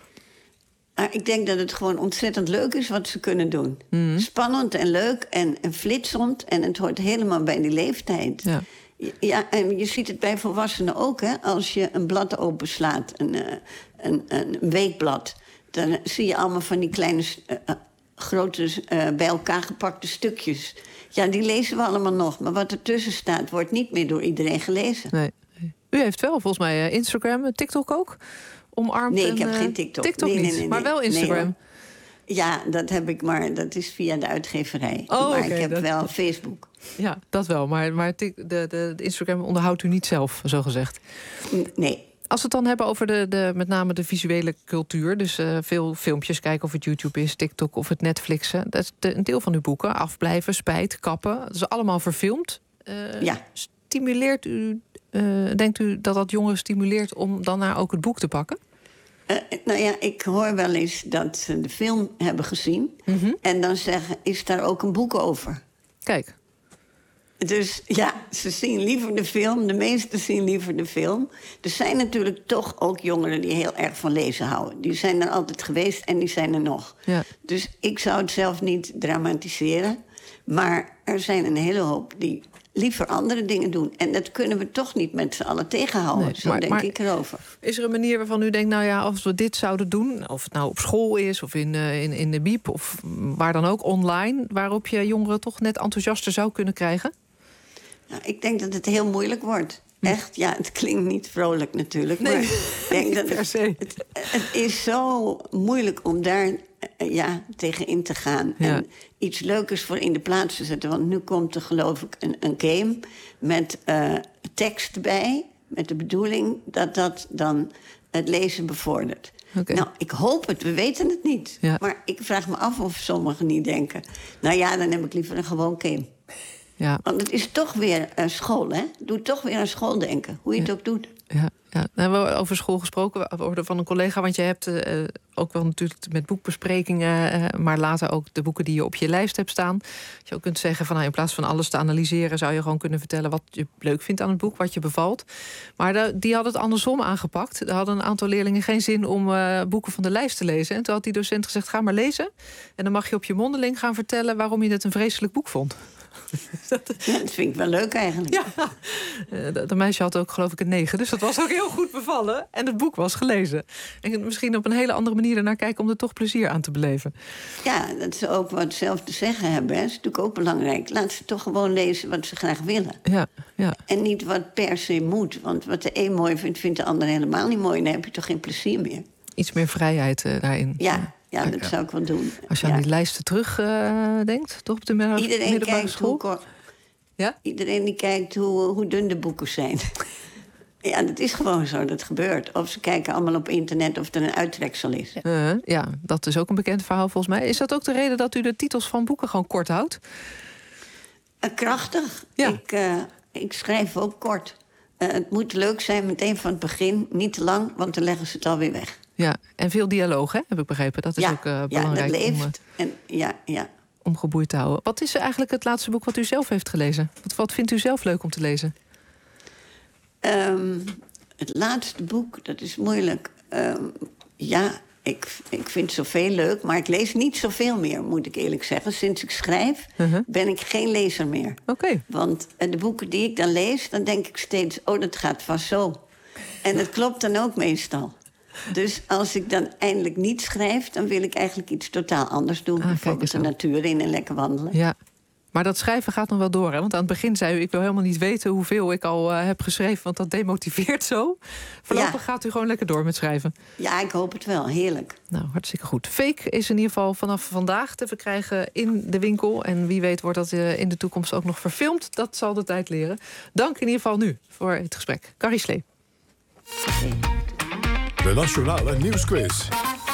Speaker 26: Ik denk dat het gewoon ontzettend leuk is wat ze kunnen doen. Spannend en leuk en flitsend. En het hoort helemaal bij die leeftijd. Ja, en je ziet het bij volwassenen ook, hè. Als je een blad openslaat, een weekblad, dan zie je allemaal van die kleine, grote, bij elkaar gepakte stukjes. Ja, die lezen we allemaal nog. Maar wat ertussen staat, wordt niet meer door iedereen gelezen.
Speaker 4: Nee. U heeft wel volgens mij Instagram, TikTok ook? Omarmd.
Speaker 26: Nee, ik heb geen TikTok.
Speaker 4: TikTok niet, maar wel Instagram.
Speaker 26: Ja, dat heb ik, maar dat is via de uitgeverij. Maar ik heb wel Facebook.
Speaker 4: Ja, dat wel. Maar de Instagram onderhoudt u niet zelf, zo gezegd?
Speaker 26: Nee.
Speaker 4: Als we het dan hebben over met name de visuele cultuur, dus veel filmpjes kijken of het YouTube is, TikTok of het Netflixen. Dat is een deel van uw boeken. Afblijven, Spijt, Kappen. Dat is allemaal verfilmd. Stimuleert u, denkt u dat jongeren stimuleert om dan ook het boek te pakken?
Speaker 26: Ik hoor wel eens dat ze de film hebben gezien. En dan zeggen, is daar ook een boek over?
Speaker 4: Kijk.
Speaker 26: Dus ja, ze zien liever de film. De meesten zien liever de film. Er zijn natuurlijk toch ook jongeren die heel erg van lezen houden. Die zijn er altijd geweest en die zijn er nog. Ja. Dus ik zou het zelf niet dramatiseren. Maar er zijn een hele hoop die liever andere dingen doen. En dat kunnen we toch niet met z'n allen tegenhouden. Nee, zo denk ik erover.
Speaker 4: Is er een manier waarvan u denkt, als we dit zouden doen, of het nou op school is of in de biep of waar dan ook online, waarop je jongeren toch net enthousiaster zou kunnen krijgen?
Speaker 26: Nou, ik denk dat het heel moeilijk wordt. Echt, het klinkt niet vrolijk natuurlijk. Nee, maar ik denk dat het is zo moeilijk om daar tegen in te gaan. Ja. En iets leukers voor in de plaats te zetten. Want nu komt er geloof ik een game met tekst bij. Met de bedoeling dat dan het lezen bevordert. Okay. Nou, ik hoop het, we weten het niet. Ja. Maar ik vraag me af of sommigen niet denken, dan heb ik liever een gewoon game. Ja. Want het is toch weer school, hè? Doe toch weer aan school denken, hoe je het ook doet.
Speaker 4: Ja. Dan hebben we over school gesproken. We hoorden van een collega, want je hebt ook wel natuurlijk met boekbesprekingen, maar later ook de boeken die je op je lijst hebt staan. Je ook kunt zeggen van in plaats van alles te analyseren, zou je gewoon kunnen vertellen wat je leuk vindt aan het boek, wat je bevalt. Maar die hadden het andersom aangepakt. Er hadden een aantal leerlingen geen zin om boeken van de lijst te lezen. En toen had die docent gezegd, ga maar lezen. En dan mag je op je mondeling gaan vertellen waarom je het een vreselijk boek vond.
Speaker 26: Ja, dat vind ik wel leuk eigenlijk.
Speaker 4: Ja. Dat meisje had ook geloof ik een 9. Dus dat was ook heel goed bevallen. En het boek was gelezen. En misschien op een hele andere manier ernaar kijken om er toch plezier aan te beleven.
Speaker 26: Ja, dat ze ook wat zelf te zeggen hebben. Dat is natuurlijk ook belangrijk. Laat ze toch gewoon lezen wat ze graag willen. Ja. En niet wat per se moet. Want wat de een mooi vindt, vindt de ander helemaal niet mooi. Dan heb je toch geen plezier meer.
Speaker 4: Iets meer vrijheid daarin.
Speaker 26: Ja, dat zou ik wel doen.
Speaker 4: Als je aan die lijsten terugdenkt, toch op de middelbare school?
Speaker 26: Iedereen die kijkt hoe dun de boeken zijn. Ja, dat is gewoon zo, dat gebeurt. Of ze kijken allemaal op internet of er een uittreksel is.
Speaker 4: Dat is ook een bekend verhaal volgens mij. Is dat ook de reden dat u de titels van boeken gewoon kort houdt?
Speaker 26: Krachtig. Ja. Ik schrijf ook kort. Het moet leuk zijn meteen van het begin. Niet te lang, want dan leggen ze het alweer weg.
Speaker 4: Ja, en veel dialoog, hè, heb ik begrepen. Dat is ook belangrijk.
Speaker 26: Ja, dat leeft.
Speaker 4: Om geboeid te houden. Wat is eigenlijk het laatste boek wat u zelf heeft gelezen? Wat vindt u zelf leuk om te lezen?
Speaker 26: Het laatste boek, dat is moeilijk. Ik vind zoveel leuk, maar ik lees niet zoveel meer, moet ik eerlijk zeggen. Sinds ik schrijf, ben ik geen lezer meer.
Speaker 4: Okay.
Speaker 26: Want de boeken die ik dan lees, dan denk ik steeds, dat gaat vast zo. En dat klopt dan ook meestal. Dus als ik dan eindelijk niet schrijf, dan wil ik eigenlijk iets totaal anders doen. Bijvoorbeeld de natuur in en lekker wandelen.
Speaker 4: Ja. Maar dat schrijven gaat nog wel door, hè? Want aan het begin zei u, ik wil helemaal niet weten hoeveel ik al heb geschreven, want dat demotiveert zo. Voorlopig gaat u gewoon lekker door met schrijven.
Speaker 26: Ja, ik hoop het wel. Heerlijk.
Speaker 4: Nou, hartstikke goed. Fake is in ieder geval vanaf vandaag te verkrijgen in de winkel. En wie weet wordt dat in de toekomst ook nog verfilmd. Dat zal de tijd leren. Dank in ieder geval nu voor het gesprek. Carrie Slee.
Speaker 3: De Nationale Nieuwsquiz.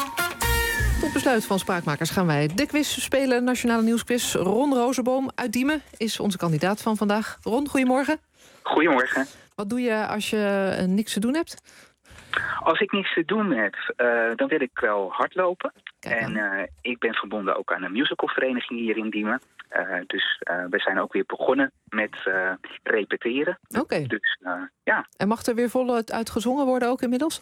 Speaker 4: Op besluit van Spraakmakers gaan wij de quiz spelen. Nationale Nieuwsquiz. Ron Rozenboom uit Diemen is onze kandidaat van vandaag. Ron, goedemorgen.
Speaker 6: Goedemorgen.
Speaker 4: Wat doe je als je niks te doen hebt?
Speaker 6: Als ik niks te doen heb, dan wil ik wel hardlopen. En ik ben verbonden ook aan een musicalvereniging hier in Diemen. Dus we zijn ook weer begonnen met repeteren.
Speaker 4: Oké.
Speaker 6: Dus ja.
Speaker 4: En mag er weer voluit uit gezongen worden ook inmiddels?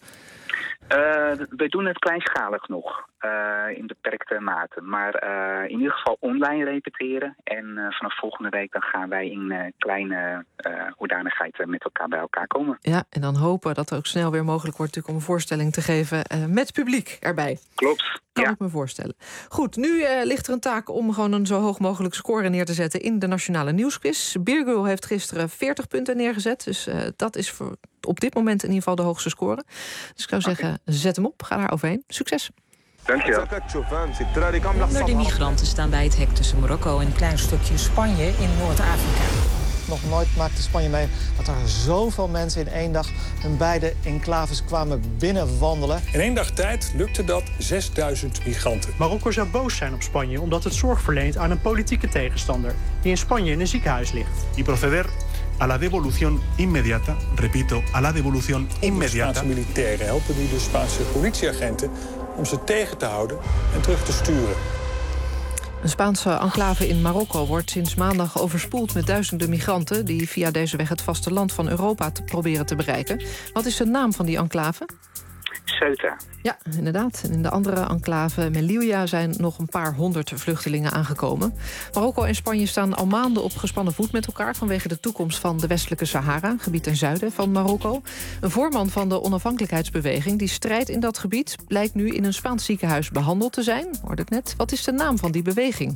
Speaker 6: We doen het kleinschalig nog, in beperkte mate. Maar in ieder geval online repeteren. En vanaf volgende week dan gaan wij in kleine hoedanigheid met elkaar bij elkaar komen.
Speaker 4: Ja, en dan hopen dat het ook snel weer mogelijk wordt natuurlijk om een voorstelling te geven met publiek erbij.
Speaker 6: Klopt.
Speaker 4: Kan ik me voorstellen. Goed, nu ligt er een taak om gewoon een zo hoog mogelijk score neer te zetten in de Nationale Nieuwsquiz. Birgul heeft gisteren 40 punten neergezet. Dus dat is op dit moment in ieder geval de hoogste score. Dus ik zou zeggen, zet hem op. Ga daar overheen. Succes.
Speaker 6: Dankjewel.
Speaker 7: Honderden migranten staan bij het hek tussen Marokko en een klein stukje Spanje in Noord-Afrika.
Speaker 8: Nog nooit maakte Spanje mee dat er zoveel mensen in één dag hun beide enclaves kwamen binnenwandelen.
Speaker 11: In 1 dag tijd lukte dat 6000 migranten.
Speaker 13: Marokko zou boos zijn op Spanje omdat het zorg verleent aan een politieke tegenstander die in Spanje in een ziekenhuis ligt.
Speaker 11: Y proceder a la devolución inmediata, repito, a la devolución inmediata. Spaanse militairen helpen nu de Spaanse politieagenten om ze tegen te houden en terug te sturen.
Speaker 4: Een Spaanse enclave in Marokko wordt sinds maandag overspoeld met duizenden migranten die via deze weg het vasteland van Europa proberen te bereiken. Wat is de naam van die enclave?
Speaker 6: Ceuta.
Speaker 4: Ja, inderdaad. En in de andere enclave Melilla zijn nog een paar 100 vluchtelingen aangekomen. Marokko en Spanje staan al maanden op gespannen voet met elkaar vanwege de toekomst van de westelijke Sahara, gebied ten zuiden van Marokko. Een voorman van de onafhankelijkheidsbeweging die strijdt in dat gebied blijkt nu in een Spaans ziekenhuis behandeld te zijn. Hoorde het net. Wat is de naam van die beweging?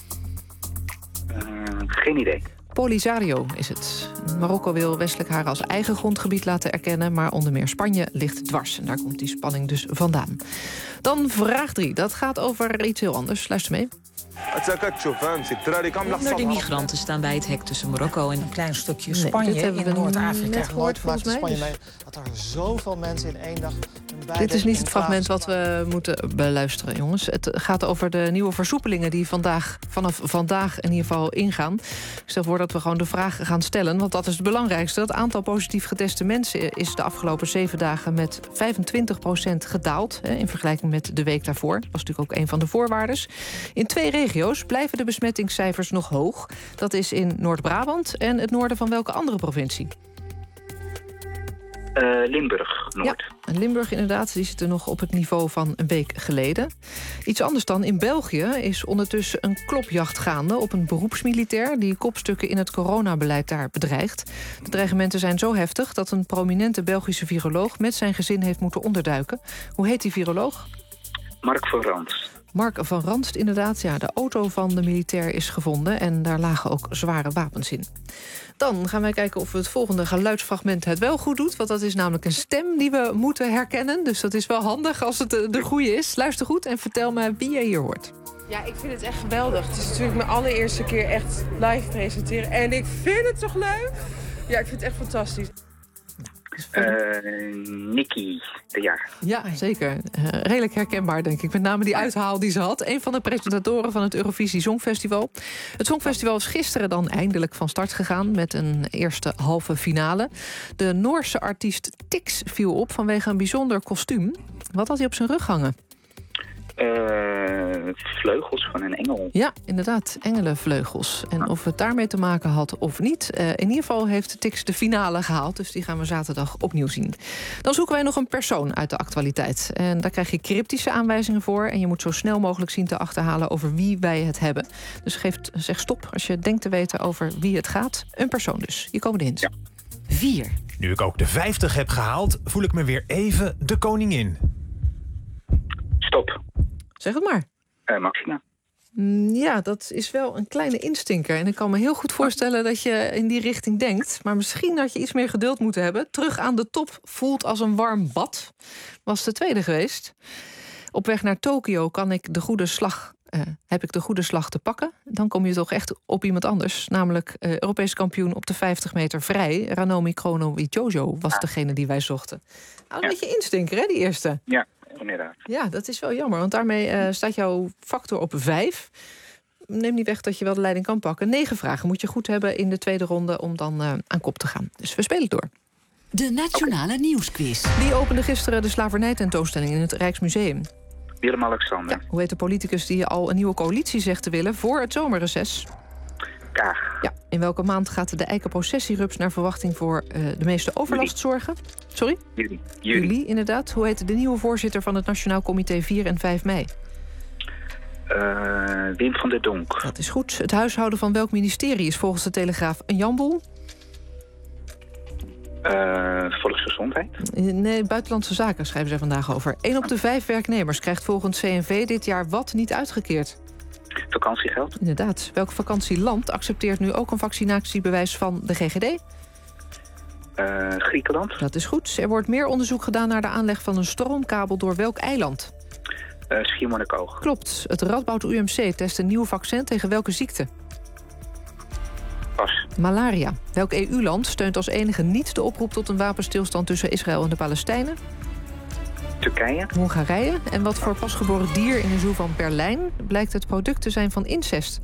Speaker 6: Geen idee.
Speaker 4: Polisario is het. Marokko wil Westelijk Sahara als eigen grondgebied laten erkennen, maar onder meer Spanje ligt dwars. En daar komt die spanning dus vandaan. Dan vraag 3. Dat gaat over iets heel anders. Luister mee.
Speaker 7: Honderden migranten staan bij het hek tussen Marokko en een klein stukje Spanje in Noord-Afrika.
Speaker 8: Nooit maakte Spanje mee dat er zoveel mensen in één dag...
Speaker 4: Dit is niet het fragment wat we moeten beluisteren, jongens. Het gaat over de nieuwe versoepelingen die vanaf vandaag in ieder geval ingaan. Ik stel voor dat we gewoon de vraag gaan stellen, want dat is het belangrijkste. Het aantal positief geteste mensen is de afgelopen 7 dagen met 25% gedaald, in vergelijking met de week daarvoor. Dat was natuurlijk ook een van de voorwaardes. In 2 regio's blijven de besmettingscijfers nog hoog. Dat is in Noord-Brabant en het noorden van welke andere provincie?
Speaker 6: Limburg, Noord.
Speaker 4: Ja, Limburg inderdaad, die zitten nog op het niveau van een week geleden. Iets anders dan, in België is ondertussen een klopjacht gaande op een beroepsmilitair die kopstukken in het coronabeleid daar bedreigt. De dreigementen zijn zo heftig dat een prominente Belgische viroloog met zijn gezin heeft moeten onderduiken. Hoe heet die viroloog?
Speaker 6: Mark van Ranst.
Speaker 4: Mark van Ranst, inderdaad. Ja, de auto van de militair is gevonden en daar lagen ook zware wapens in. Dan gaan wij kijken of we het volgende geluidsfragment het wel goed doet. Want dat is namelijk een stem die we moeten herkennen. Dus dat is wel handig als het de goede is. Luister goed en vertel me wie je hier hoort.
Speaker 17: Ja, ik vind het echt geweldig. Het is natuurlijk mijn allereerste keer echt live presenteren. En ik vind het toch leuk? Ja, ik vind het echt fantastisch.
Speaker 6: Nicky de Jager.
Speaker 4: Ja, zeker. Redelijk herkenbaar, denk ik. Met name die uithaal die ze had. Een van de presentatoren van het Eurovisie Songfestival. Het Songfestival is gisteren dan eindelijk van start gegaan met een eerste halve finale. De Noorse artiest Tix viel op vanwege een bijzonder kostuum. Wat had hij op zijn rug hangen?
Speaker 6: Vleugels van een engel.
Speaker 4: Ja, inderdaad, engelenvleugels. En of het daarmee te maken had of niet. In ieder geval heeft Tix de finale gehaald. Dus die gaan we zaterdag opnieuw zien. Dan zoeken wij nog een persoon uit de actualiteit. En daar krijg je cryptische aanwijzingen voor. En je moet zo snel mogelijk zien te achterhalen over wie wij het hebben. Dus zeg stop als je denkt te weten over wie het gaat. Een persoon dus. Hier komen de hints.
Speaker 6: Ja.
Speaker 20: 4. Nu ik ook de 50 heb gehaald, voel ik me weer even de koningin.
Speaker 6: Stop.
Speaker 4: Zeg het maar.
Speaker 6: Maxima.
Speaker 4: Ja, dat is wel een kleine instinker. En ik kan me heel goed voorstellen dat je in die richting denkt. Maar misschien had je iets meer geduld moeten hebben. Terug aan de top voelt als een warm bad. Was de tweede geweest. Op weg naar Tokio heb ik de goede slag te pakken. Dan kom je toch echt op iemand anders. Namelijk Europees kampioen op de 50 meter vrij. Ranomi Kromowidjojo was degene die wij zochten. Nou, een beetje instinker, hè, die eerste?
Speaker 6: Ja, inderdaad.
Speaker 4: Ja, dat is wel jammer, want daarmee staat jouw factor op 5. Neem niet weg dat je wel de leiding kan pakken. 9 vragen moet je goed hebben in de tweede ronde om dan aan kop te gaan. Dus we spelen door.
Speaker 12: De Nationale Nieuwsquiz.
Speaker 4: Wie opende gisteren de slavernijtentoonstelling in het Rijksmuseum?
Speaker 6: Willem-Alexander.
Speaker 4: Ja, hoe heet de politicus die al een nieuwe coalitie zegt te willen voor het zomerreces?
Speaker 6: Kaag.
Speaker 4: Ja, in welke maand gaat de eikenprocessierups naar verwachting voor de meeste overlast zorgen? Sorry? Juli, inderdaad. Hoe heet de nieuwe voorzitter van het Nationaal Comité 4 en 5 mei?
Speaker 6: Wim van der Donk.
Speaker 4: Dat is goed. Het huishouden van welk ministerie is volgens de Telegraaf een janboel?
Speaker 6: Volksgezondheid?
Speaker 4: Nee, buitenlandse zaken schrijven ze vandaag over. 1 op de 5 werknemers krijgt volgens CNV dit jaar wat niet uitgekeerd?
Speaker 6: Vakantiegeld?
Speaker 4: Inderdaad. Welk vakantieland accepteert nu ook een vaccinatiebewijs van de GGD?
Speaker 6: Griekenland?
Speaker 4: Dat is goed. Er wordt meer onderzoek gedaan naar de aanleg van een stroomkabel door welk eiland?
Speaker 6: Schiermonnikoog.
Speaker 4: Klopt. Het Radboud UMC test een nieuw vaccin tegen welke ziekte?
Speaker 6: Pas.
Speaker 4: Malaria. Welk EU-land steunt als enige niet de oproep tot een wapenstilstand tussen Israël en de Palestijnen?
Speaker 6: Turkije.
Speaker 4: Hongarije. En wat voor pasgeboren dier in een zoo van Berlijn blijkt het product te zijn van incest?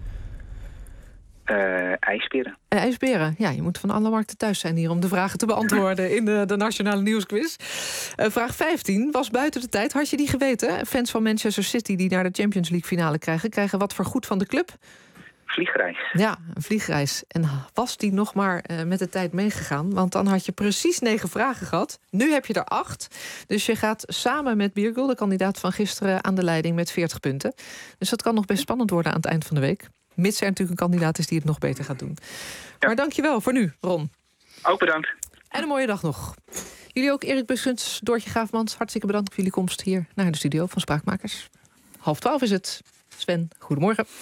Speaker 6: IJsberen.
Speaker 4: IJsberen. Ja, je moet van alle markten thuis zijn hier om de vragen te beantwoorden in de Nationale Nieuwsquiz. Vraag 15 was buiten de tijd. Had je die geweten? Fans van Manchester City die naar de Champions League finale krijgen wat voor goed van de club?
Speaker 6: Vliegreis.
Speaker 4: Ja, een vliegreis. En was die nog maar met de tijd meegegaan? Want dan had je precies 9 vragen gehad. Nu heb je er 8. Dus je gaat samen met Birgul, de kandidaat van gisteren, aan de leiding met 40 punten. Dus dat kan nog best spannend worden aan het eind van de week. Mits er natuurlijk een kandidaat is die het nog beter gaat doen. Ja. Maar dankjewel voor nu, Ron.
Speaker 6: Ook bedankt.
Speaker 4: En een mooie dag nog. Jullie ook, Erik Buskuns, Doortje Graafmans. Hartstikke bedankt voor jullie komst hier naar de studio van Spraakmakers. 11:30 is het. Sven, goedemorgen.